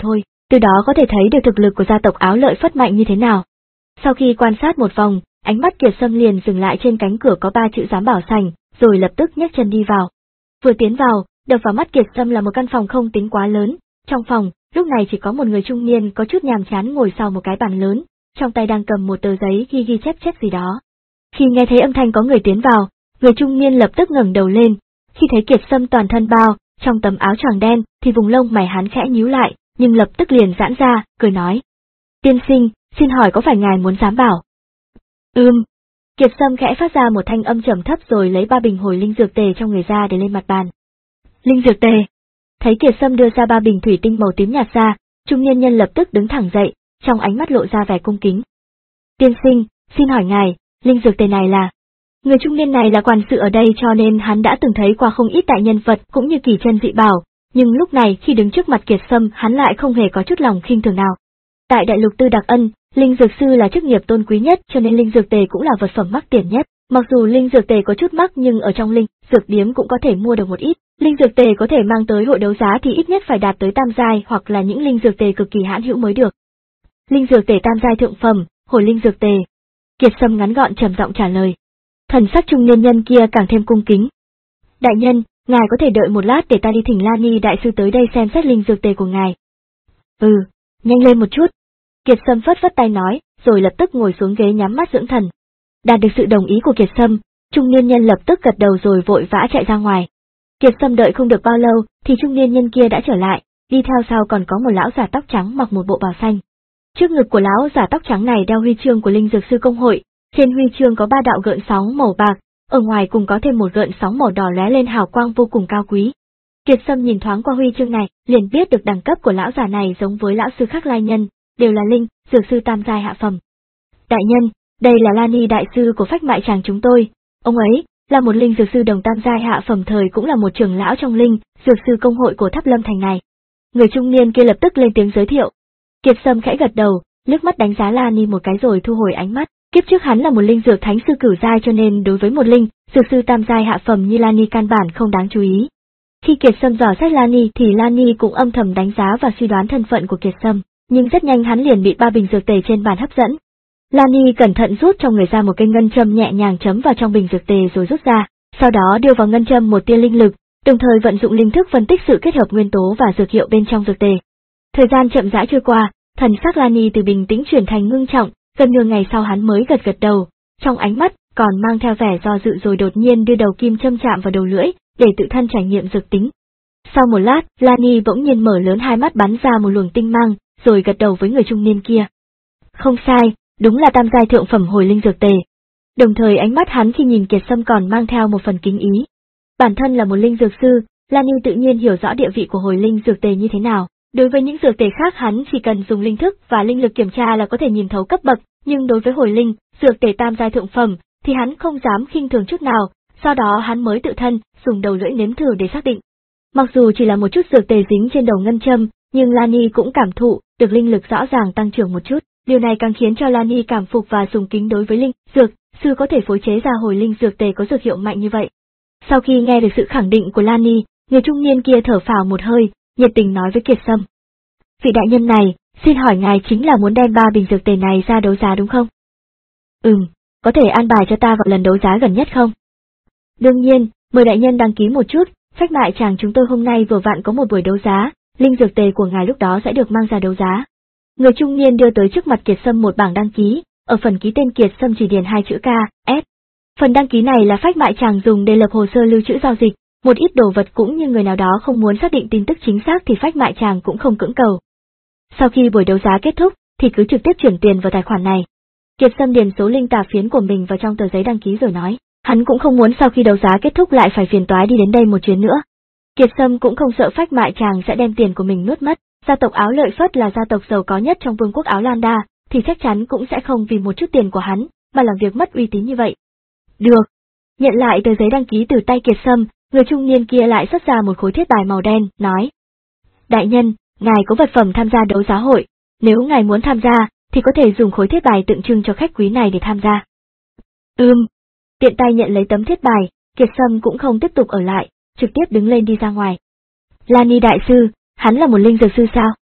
từ đó có thể thấy được thực lực của gia tộc Áo Lợi Phất mạnh như thế nào. Sau khi quan sát một vòng, ánh mắt Kiệt Sâm liền dừng lại trên cánh cửa có ba chữ Giám Bảo Sảnh, rồi lập tức nhấc chân đi vào. Vừa tiến vào, đập vào mắt Kiệt Sâm là một căn phòng không tính quá lớn. Trong phòng, lúc này chỉ có một người trung niên có chút nhàm chán ngồi sau một cái bàn lớn, trong tay đang cầm một tờ giấy ghi ghi chép chép gì đó. Khi nghe thấy âm thanh có người tiến vào, người trung niên lập tức ngẩng đầu lên. Khi thấy Kiệt Sâm toàn thân bao trong tấm áo choàng đen, thì vùng lông mày hắn khẽ nhíu lại, nhưng lập tức liền giãn ra, cười nói: "Tiên sinh, xin hỏi có phải ngài muốn giám bảo?" "Ừm." Kiệt Sâm khẽ phát ra một thanh âm trầm thấp rồi lấy ba bình hồi linh dược tề trong người ra để lên mặt bàn. "Linh dược tề?" Thấy Kiệt Sâm đưa ra ba bình thủy tinh màu tím nhạt ra, trung niên nhân lập tức đứng thẳng dậy, trong ánh mắt lộ ra vẻ cung kính. "Tiên sinh, xin hỏi ngài, linh dược tề này là..." Người trung niên này là quản sự ở đây cho nên hắn đã từng thấy qua không ít đại nhân vật cũng như kỳ chân dị bảo, nhưng lúc này khi đứng trước mặt Kiệt Sâm hắn lại không hề có chút lòng khinh thường nào. Tại đại lục Tư Đặc Ân, linh dược sư là chức nghiệp tôn quý nhất cho nên linh dược tề cũng là vật phẩm mắc tiền nhất. Mặc dù linh dược tề có chút mắc nhưng ở trong linh dược điếm cũng có thể mua được một ít. Linh dược tề có thể mang tới hội đấu giá thì ít nhất phải đạt tới tam giai hoặc là những linh dược tề cực kỳ hãn hữu mới được. Linh dược tề tam giai thượng phẩm, hồi linh dược tề. Kiệt Sâm ngắn gọn trầm giọng trả lời. Thần sắc trung niên nhân kia càng thêm cung kính. "Đại nhân, ngài có thể đợi một lát để ta đi thỉnh Lani đại sư tới đây xem xét linh dược tề của ngài." "Ừ, nhanh lên một chút." Kiệt Sâm phất phất tay nói, rồi lập tức ngồi xuống ghế nhắm mắt dưỡng thần. Đạt được sự đồng ý của Kiệt Sâm, trung niên nhân lập tức gật đầu rồi vội vã chạy ra ngoài. Kiệt Sâm đợi không được bao lâu, thì trung niên nhân kia đã trở lại, đi theo sau còn có một lão giả tóc trắng mặc một bộ bào xanh. Trước ngực của lão giả tóc trắng này đeo huy chương của linh dược sư công hội, trên huy chương có ba đạo gợn sóng màu bạc, ở ngoài cùng có thêm một gợn sóng màu đỏ lóe lên hào quang vô cùng cao quý. Kiệt Sâm nhìn thoáng qua huy chương này, liền biết được đẳng cấp của lão giả này giống với lão sư Khắc Lai Nhân, đều là linh dược sư tam giai hạ phẩm. "Đại nhân, đây là Lani đại sư của Phách Mại Tràng chúng tôi, ông ấy là một linh dược sư đồng tam giai hạ phẩm thời cũng là một trưởng lão trong linh dược sư công hội của Tháp Lâm thành này." Người trung niên kia lập tức lên tiếng giới thiệu. Kiệt Sâm khẽ gật đầu, liếc mắt đánh giá Lani một cái rồi thu hồi ánh mắt. Kiếp trước hắn là một linh dược thánh sư cửu giai cho nên đối với một linh dược sư tam giai hạ phẩm như Lani căn bản không đáng chú ý. Khi Kiệt Sâm dò xét Lani thì Lani cũng âm thầm đánh giá và suy đoán thân phận của Kiệt Sâm, nhưng rất nhanh hắn liền bị ba bình dược tề trên bàn hấp dẫn. Lani cẩn thận rút trong người ra một cây ngân châm nhẹ nhàng chấm vào trong bình dược tề rồi rút ra, sau đó đưa vào ngân châm một tia linh lực, đồng thời vận dụng linh thức phân tích sự kết hợp nguyên tố và dược hiệu bên trong dược tề. Thời gian chậm rãi trôi qua, thần sắc Lani từ bình tĩnh chuyển thành ngưng trọng, gần nửa ngày sau hắn mới gật gật đầu, trong ánh mắt còn mang theo vẻ do dự rồi đột nhiên đưa đầu kim châm chạm vào đầu lưỡi, để tự thân trải nghiệm dược tính. Sau một lát, Lani bỗng nhiên mở lớn hai mắt bắn ra một luồng tinh mang, rồi gật đầu với người trung niên kia. Không sai, đúng là tam giai thượng phẩm hồi linh dược tề. Đồng thời ánh mắt hắn khi nhìn Kiệt Sâm còn mang theo một phần kính ý. Bản thân là một linh dược sư, Lani tự nhiên hiểu rõ địa vị của hồi linh dược tề như thế nào. Đối với những dược tề khác hắn chỉ cần dùng linh thức và linh lực kiểm tra là có thể nhìn thấu cấp bậc, nhưng đối với hồi linh, dược tề tam giai thượng phẩm, thì hắn không dám khinh thường chút nào, sau đó hắn mới tự thân dùng đầu lưỡi nếm thử để xác định. Mặc dù chỉ là một chút dược tề dính trên đầu ngân châm, nhưng Lani cũng cảm thụ được linh lực rõ ràng tăng trưởng một chút, điều này càng khiến cho Lani cảm phục và sùng kính đối với linh dược sư có thể phối chế ra hồi linh dược tề có dược hiệu mạnh như vậy. Sau khi nghe được sự khẳng định của Lani, người trung niên kia thở phào một hơi, nhiệt tình nói với Kiệt Sâm. Vị đại nhân này, xin hỏi ngài chính là muốn đem ba bình dược tề này ra đấu giá đúng không? Ừm, có thể an bài cho ta vào lần đấu giá gần nhất không? Đương nhiên, mời đại nhân đăng ký một chút, Phách Mại Tràng chúng tôi hôm nay vừa vặn có một buổi đấu giá, linh dược tề của ngài lúc đó sẽ được mang ra đấu giá. Người trung niên đưa tới trước mặt Kiệt Sâm một bảng đăng ký, ở phần ký tên Kiệt Sâm chỉ điền hai chữ K, S. Phần đăng ký này là Phách Mại Tràng dùng để lập hồ sơ lưu trữ giao dịch. Một ít đồ vật cũng như người nào đó không muốn xác định tin tức chính xác thì Phách Mại Tràng cũng không cưỡng cầu. Sau khi buổi đấu giá kết thúc, thì cứ trực tiếp chuyển tiền vào tài khoản này. Kiệt Sâm điền số linh tà phiến của mình vào trong tờ giấy đăng ký rồi nói, hắn cũng không muốn sau khi đấu giá kết thúc lại phải phiền toái đi đến đây một chuyến nữa. Kiệt Sâm cũng không sợ Phách Mại Tràng sẽ đem tiền của mình nuốt mất, gia tộc Áo Lợi Phất là gia tộc giàu có nhất trong vương quốc Áo Lan Đa, thì chắc chắn cũng sẽ không vì một chút tiền của hắn, mà làm việc mất uy tín như vậy. Được. Nhận lại tờ giấy đăng ký từ tay Kiệt Sâm, người trung niên kia lại xuất ra một khối thiết bài màu đen, nói. Đại nhân, ngài có vật phẩm tham gia đấu giá hội, nếu ngài muốn tham gia, thì có thể dùng khối thiết bài tượng trưng cho khách quý này để tham gia. Ừm. Tiện tay nhận lấy tấm thiết bài, Kiệt Sâm cũng không tiếp tục ở lại, trực tiếp đứng lên đi ra ngoài. Lani đại sư, hắn là một linh dược sư sao?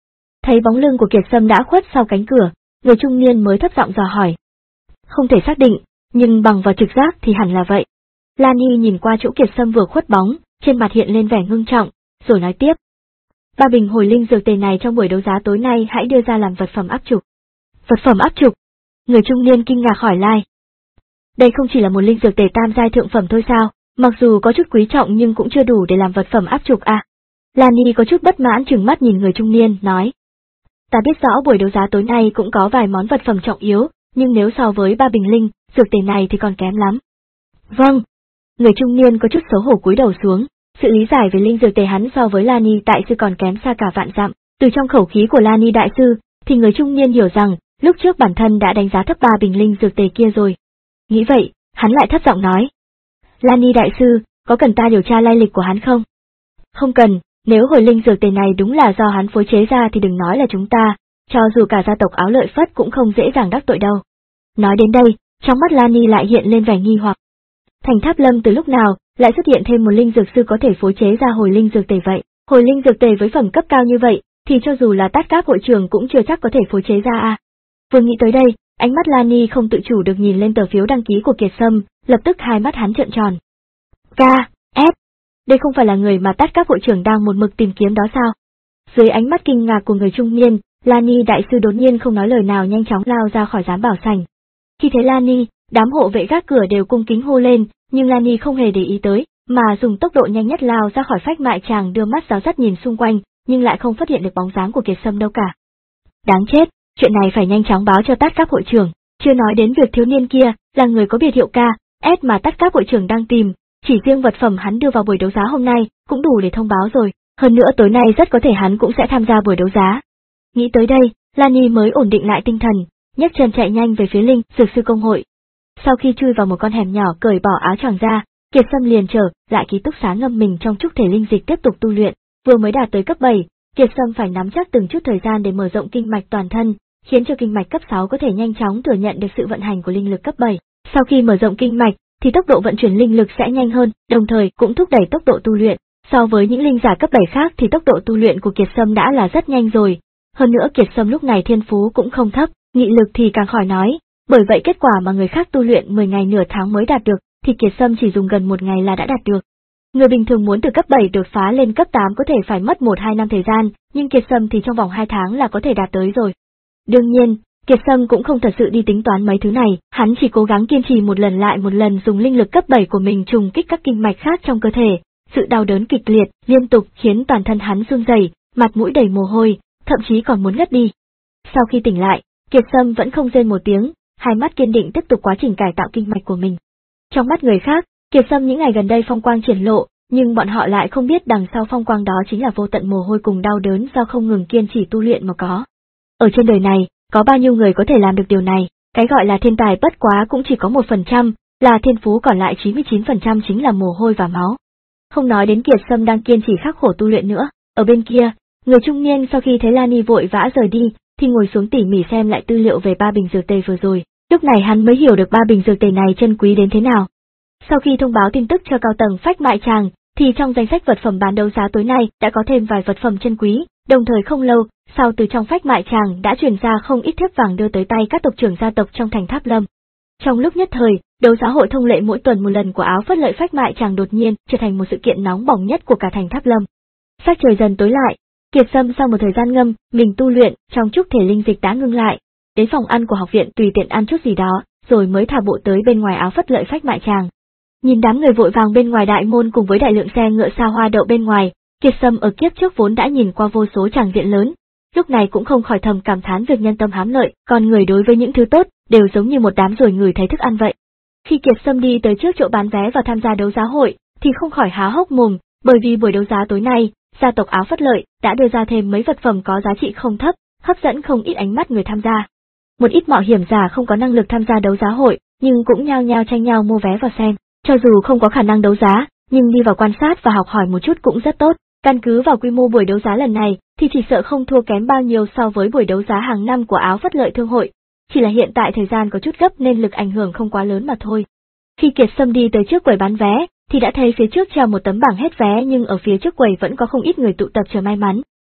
Thấy bóng lưng của Kiệt Sâm đã khuất sau cánh cửa, người trung niên mới thấp giọng dò hỏi. Không thể xác định, nhưng bằng vào trực giác thì hẳn là vậy. Lani nhìn qua chỗ Kiệt Sâm vừa khuất bóng, trên mặt hiện lên vẻ ngưng trọng, rồi nói tiếp. Ba bình hồi linh dược tề này trong buổi đấu giá tối nay hãy đưa ra làm vật phẩm áp trục. Vật phẩm áp trục? Người trung niên kinh ngạc hỏi Lai. Đây không chỉ là một linh dược tề tam giai thượng phẩm thôi sao, mặc dù có chút quý trọng nhưng cũng chưa đủ để làm vật phẩm áp trục à. Lani có chút bất mãn trừng mắt nhìn người trung niên, nói. Ta biết rõ buổi đấu giá tối nay cũng có vài món vật phẩm trọng yếu, nhưng nếu so với ba bình linh, dược tề này thì còn kém lắm. Vâng. Người trung niên có chút xấu hổ cúi đầu xuống, sự lý giải về linh dược tề hắn so với Lani đại sư còn kém xa cả vạn dặm, từ trong khẩu khí của Lani đại sư, thì người trung niên hiểu rằng, lúc trước bản thân đã đánh giá thấp ba bình linh dược tề kia rồi. Nghĩ vậy, hắn lại thấp giọng nói. Lani đại sư, có cần ta điều tra lai lịch của hắn không? Không cần, nếu hồi linh dược tề này đúng là do hắn phối chế ra thì đừng nói là chúng ta, cho dù cả gia tộc Áo Lợi Phất cũng không dễ dàng đắc tội đâu. Nói đến đây, trong mắt Lani lại hiện lên vẻ nghi hoặc. Thành Tháp Lâm từ lúc nào lại xuất hiện thêm một linh dược sư có thể phối chế ra hồi linh dược tề vậy? Hồi linh dược tề với phẩm cấp cao như vậy, thì cho dù là Tát Các hội trưởng cũng chưa chắc có thể phối chế ra à. Vừa nghĩ tới đây, ánh mắt Lani không tự chủ được nhìn lên tờ phiếu đăng ký của Kiệt Sâm, lập tức hai mắt hắn trợn tròn. K, S, đây không phải là người mà Tát Các hội trưởng đang một mực tìm kiếm đó sao? Dưới ánh mắt kinh ngạc của người trung niên, Lani đại sư đột nhiên không nói lời nào nhanh chóng lao ra khỏi giám bảo sảnh. Khi thấy Lani, đám hộ vệ gác cửa đều cung kính hô lên, nhưng Lani không hề để ý tới, mà dùng tốc độ nhanh nhất lao ra khỏi phách mại tràng đưa mắt giáo dắt nhìn xung quanh, nhưng lại không phát hiện được bóng dáng của Kiệt Sâm đâu cả. Đáng chết, chuyện này phải nhanh chóng báo cho Tát Các hội trưởng, chưa nói đến việc thiếu niên kia là người có biệt hiệu K, S mà Tát Các hội trưởng đang tìm, chỉ riêng vật phẩm hắn đưa vào buổi đấu giá hôm nay cũng đủ để thông báo rồi, hơn nữa tối nay rất có thể hắn cũng sẽ tham gia buổi đấu giá. Nghĩ tới đây, Lani mới ổn định lại tinh thần, nhấc chân chạy nhanh về phía linh dược sư công hội. Sau khi chui vào một con hẻm nhỏ cởi bỏ áo choàng ra, Kiệt Sâm liền trở lại ký túc xá ngâm mình trong trúc thể linh dịch tiếp tục tu luyện, vừa mới đạt tới cấp bảy, Kiệt Sâm phải nắm chắc từng chút thời gian để mở rộng kinh mạch toàn thân, khiến cho kinh mạch cấp sáu có thể nhanh chóng thừa nhận được sự vận hành của linh lực cấp bảy. Sau khi mở rộng kinh mạch, thì tốc độ vận chuyển linh lực sẽ nhanh hơn, đồng thời cũng thúc đẩy tốc độ tu luyện. So với những linh giả cấp bảy khác thì tốc độ tu luyện của Kiệt Sâm đã là rất nhanh rồi. Hơn nữa Kiệt Sâm lúc này thiên phú cũng không thấp, nghị lực thì càng khỏi nói, bởi vậy kết quả mà người khác tu luyện mười ngày nửa tháng mới đạt được, thì Kiệt Sâm chỉ dùng gần một ngày là đã đạt được. Người bình thường muốn từ cấp bảy đột phá lên cấp tám có thể phải mất một hai năm thời gian, nhưng Kiệt Sâm thì trong vòng hai tháng là có thể đạt tới rồi. Đương nhiên, Kiệt Sâm cũng không thật sự đi tính toán mấy thứ này, hắn chỉ cố gắng kiên trì một lần lại một lần dùng linh lực cấp bảy của mình trùng kích các kinh mạch khác trong cơ thể. Sự đau đớn kịch liệt, liên tục khiến toàn thân hắn run rẩy, mặt mũi đầy mồ hôi, thậm chí còn muốn ngất đi. Sau khi tỉnh lại, Kiệt Sâm vẫn không rên một tiếng, hai mắt kiên định tiếp tục quá trình cải tạo kinh mạch của mình. Trong mắt người khác, Kiệt Sâm những ngày gần đây phong quang triển lộ, nhưng bọn họ lại không biết đằng sau phong quang đó chính là vô tận mồ hôi cùng đau đớn do không ngừng kiên trì tu luyện mà có. Ở trên đời này, có bao nhiêu người có thể làm được điều này, cái gọi là thiên tài bất quá cũng chỉ có một phần trăm, là thiên phú, còn lại chín mươi chín phần trăm chính là mồ hôi và máu. Không nói đến Kiệt Sâm đang kiên trì khắc khổ tu luyện nữa, ở bên kia, người trung niên sau khi thấy Lani vội vã rời đi, thì ngồi xuống tỉ mỉ xem lại tư liệu về ba bình dược tề vừa rồi, lúc này hắn mới hiểu được ba bình dược tề này chân quý đến thế nào. Sau khi thông báo tin tức cho cao tầng phách mại tràng, thì trong danh sách vật phẩm bán đấu giá tối nay đã có thêm vài vật phẩm chân quý, đồng thời không lâu, sau từ trong phách mại tràng đã truyền ra không ít thiếp vàng đưa tới tay các tộc trưởng gia tộc trong thành Tháp Lâm. Trong lúc nhất thời, đấu giá hội thông lệ mỗi tuần một lần của Áo Phất Lợi phách mại tràng đột nhiên trở thành một sự kiện nóng bỏng nhất của cả thành Tháp Lâm. Sắc trời dần tối lại, Kiệt Sâm sau một thời gian ngâm mình tu luyện trong trúc thể linh dịch đã ngưng lại, đến phòng ăn của học viện tùy tiện ăn chút gì đó, rồi mới thả bộ tới bên ngoài Áo Phất Lợi phách mại tràng. Nhìn đám người vội vàng bên ngoài đại môn cùng với đại lượng xe ngựa xa hoa đậu bên ngoài, Kiệt Sâm ở kiếp trước vốn đã nhìn qua vô số tràng diện lớn, lúc này cũng không khỏi thầm cảm thán việc nhân tâm hám lợi, con người đối với những thứ tốt đều giống như một đám ruồi ngửi thấy thức ăn vậy. Khi Kiệt Sâm đi tới trước chỗ bán vé và tham gia đấu giá hội, thì không khỏi há hốc mồm, bởi vì buổi đấu giá tối nay, gia tộc Áo Phất Lợi đã đưa ra thêm mấy vật phẩm có giá trị không thấp, hấp dẫn không ít ánh mắt người tham gia. Một ít mạo hiểm giả không có năng lực tham gia đấu giá hội, nhưng cũng nhao nhao tranh nhau mua vé vào xem. Cho dù không có khả năng đấu giá, nhưng đi vào quan sát và học hỏi một chút cũng rất tốt. Căn cứ vào quy mô buổi đấu giá lần này, thì chỉ sợ không thua kém bao nhiêu so với buổi đấu giá hàng năm của Áo Phất Lợi Thương hội. Chỉ là hiện tại thời gian có chút gấp nên lực ảnh hưởng không quá lớn mà thôi. Khi Kiệt Sâm đi tới trước quầy bán vé, thì đã thấy phía trước treo một tấm bảng hết vé, nhưng ở phía trước quầy vẫn có không ít người tụ tập chờ may mắn.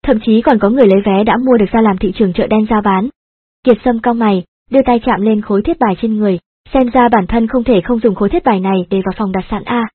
thậm chí còn có người lấy vé đã mua được ra làm thị trường chợ đen giao bán. Kiệt Sâm cau mày, đưa tay chạm lên khối thiết bài trên người, xem ra bản thân không thể không dùng khối thiết bài này để vào phòng đặt sẵn a.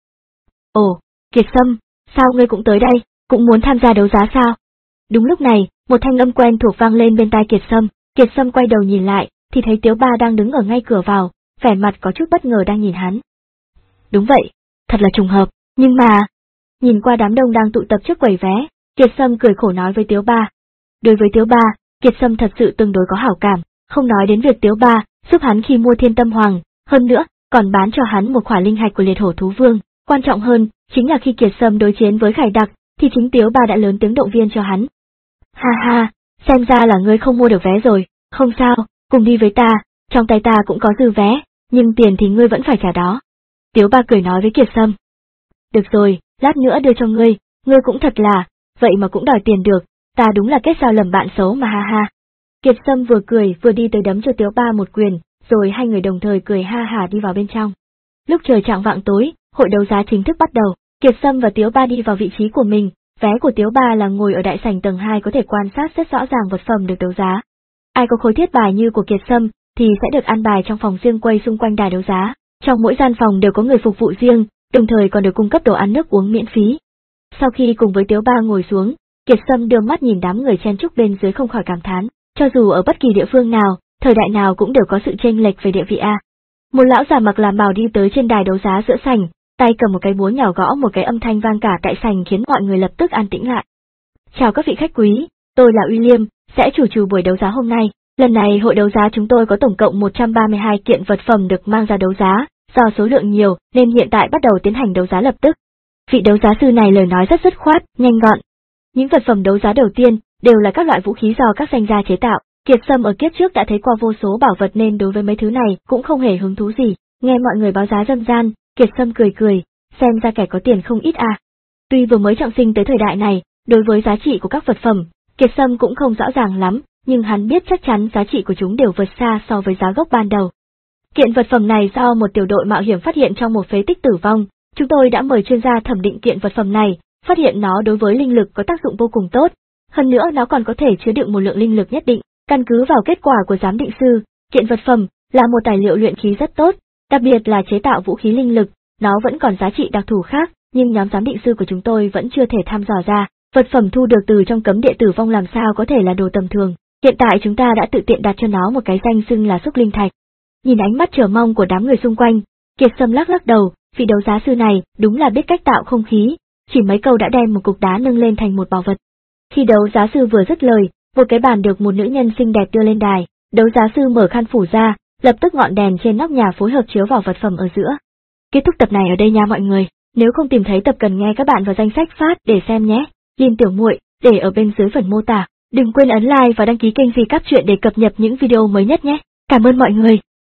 Ồ, Kiệt Sâm, sao ngươi cũng tới đây, cũng muốn tham gia đấu giá sao? Đúng lúc này, một thanh âm quen thuộc vang lên bên tai Kiệt Sâm, Kiệt Sâm quay đầu nhìn lại, thì thấy Tiếu Ba đang đứng ở ngay cửa vào, vẻ mặt có chút bất ngờ đang nhìn hắn. Đúng vậy, thật là trùng hợp, nhưng mà... Nhìn qua đám đông đang tụ tập trước quầy vé, Kiệt Sâm cười khổ nói với Tiếu Ba. Đối với Tiếu Ba, Kiệt Sâm thật sự tương đối có hảo cảm, không nói đến việc Tiếu Ba giúp hắn khi mua Thiên Tâm Hoàng, hơn nữa, còn bán cho hắn một khỏa linh hạch của Liệt Hổ Thú Vương, quan trọng hơn, chính là khi Kiệt Sâm đối chiến với Khải Đặc, thì chính Tiếu Ba đã lớn tiếng động viên cho hắn. Ha ha, xem ra là ngươi không mua được vé rồi, không sao, cùng đi với ta, trong tay ta cũng có dư vé, nhưng tiền thì ngươi vẫn phải trả đó. Tiếu Ba cười nói với Kiệt Sâm. Được rồi, lát nữa đưa cho ngươi, ngươi cũng thật là, vậy mà cũng đòi tiền được, ta đúng là kết giao lầm bạn xấu mà ha ha. Kiệt Sâm vừa cười vừa đi tới đấm cho Tiếu Ba một quyền, rồi hai người đồng thời cười ha hả đi vào bên trong. Lúc trời chạng vạng tối, hội đấu giá chính thức bắt đầu, Kiệt Sâm và Tiếu Ba đi vào vị trí của mình, vé của Tiếu Ba là ngồi ở đại sảnh tầng hai có thể quan sát rất rõ ràng vật phẩm được đấu giá. Ai có khối thiết bài như của Kiệt Sâm thì sẽ được an bài trong phòng riêng quay xung quanh đài đấu giá, trong mỗi gian phòng đều có người phục vụ riêng, đồng thời còn được cung cấp đồ ăn nước uống miễn phí. Sau khi cùng với Tiếu Ba ngồi xuống, Kiệt Sâm đưa mắt nhìn đám người chen chúc bên dưới không khỏi cảm thán, cho dù ở bất kỳ địa phương nào, thời đại nào cũng đều có sự chênh lệch về địa vị a. Một lão già mặc làm bào đi tới trên đài đấu giá giữa sảnh, tay cầm một cái búa nhỏ gõ một cái âm thanh vang cả tại sảnh khiến mọi người lập tức an tĩnh lại. Chào các vị khách quý, tôi là Uy Liêm, sẽ chủ trì buổi đấu giá hôm nay. Lần này hội đấu giá chúng tôi có tổng cộng một trăm ba mươi hai kiện vật phẩm được mang ra đấu giá, do số lượng nhiều nên hiện tại bắt đầu tiến hành đấu giá lập tức. Vị đấu giá sư này lời nói rất dứt khoát, nhanh gọn. Những vật phẩm đấu giá đầu tiên đều là các loại vũ khí do các danh gia chế tạo. Kiệt Sâm ở kiếp trước đã thấy qua vô số bảo vật nên đối với mấy thứ này cũng không hề hứng thú gì. Nghe mọi người báo giá dân gian, Kiệt Sâm cười cười, xem ra kẻ có tiền không ít à. Tuy vừa mới trọng sinh tới thời đại này, đối với giá trị của các vật phẩm, Kiệt Sâm cũng không rõ ràng lắm, nhưng hắn biết chắc chắn giá trị của chúng đều vượt xa so với giá gốc ban đầu. Kiện vật phẩm này do một tiểu đội mạo hiểm phát hiện trong một phế tích tử vong, chúng tôi đã mời chuyên gia thẩm định kiện vật phẩm này, phát hiện nó đối với linh lực có tác dụng vô cùng tốt, hơn nữa nó còn có thể chứa đựng một lượng linh lực nhất định. Căn cứ vào kết quả của giám định sư, kiện vật phẩm là một tài liệu luyện khí rất tốt, đặc biệt là chế tạo vũ khí linh lực, nó vẫn còn giá trị đặc thù khác, nhưng nhóm giám định sư của chúng tôi vẫn chưa thể thăm dò ra, vật phẩm thu được từ trong cấm địa tử vong làm sao có thể là đồ tầm thường. Hiện tại chúng ta đã tự tiện đặt cho nó một cái danh xưng là xúc linh thạch. Nhìn ánh mắt chờ mong của đám người xung quanh, Kiệt Sâm lắc lắc đầu, vị đấu giá sư này đúng là biết cách tạo không khí, chỉ mấy câu đã đem một cục đá nâng lên thành một bảo vật. Khi đấu giá sư vừa dứt lời, một cái bàn được một nữ nhân xinh đẹp đưa lên đài, đấu giá sư mở khăn phủ ra, lập tức ngọn đèn trên nóc nhà phối hợp chiếu vào vật phẩm ở giữa. Kết thúc tập này ở đây nha mọi người, nếu không tìm thấy tập cần nghe các bạn vào danh sách phát để xem nhé, Liên Tiểu Muội để ở bên dưới phần mô tả. Đừng quên ấn like và đăng ký kênh Vì Cáp Truyện để cập nhật những video mới nhất nhé. Cảm ơn mọi người.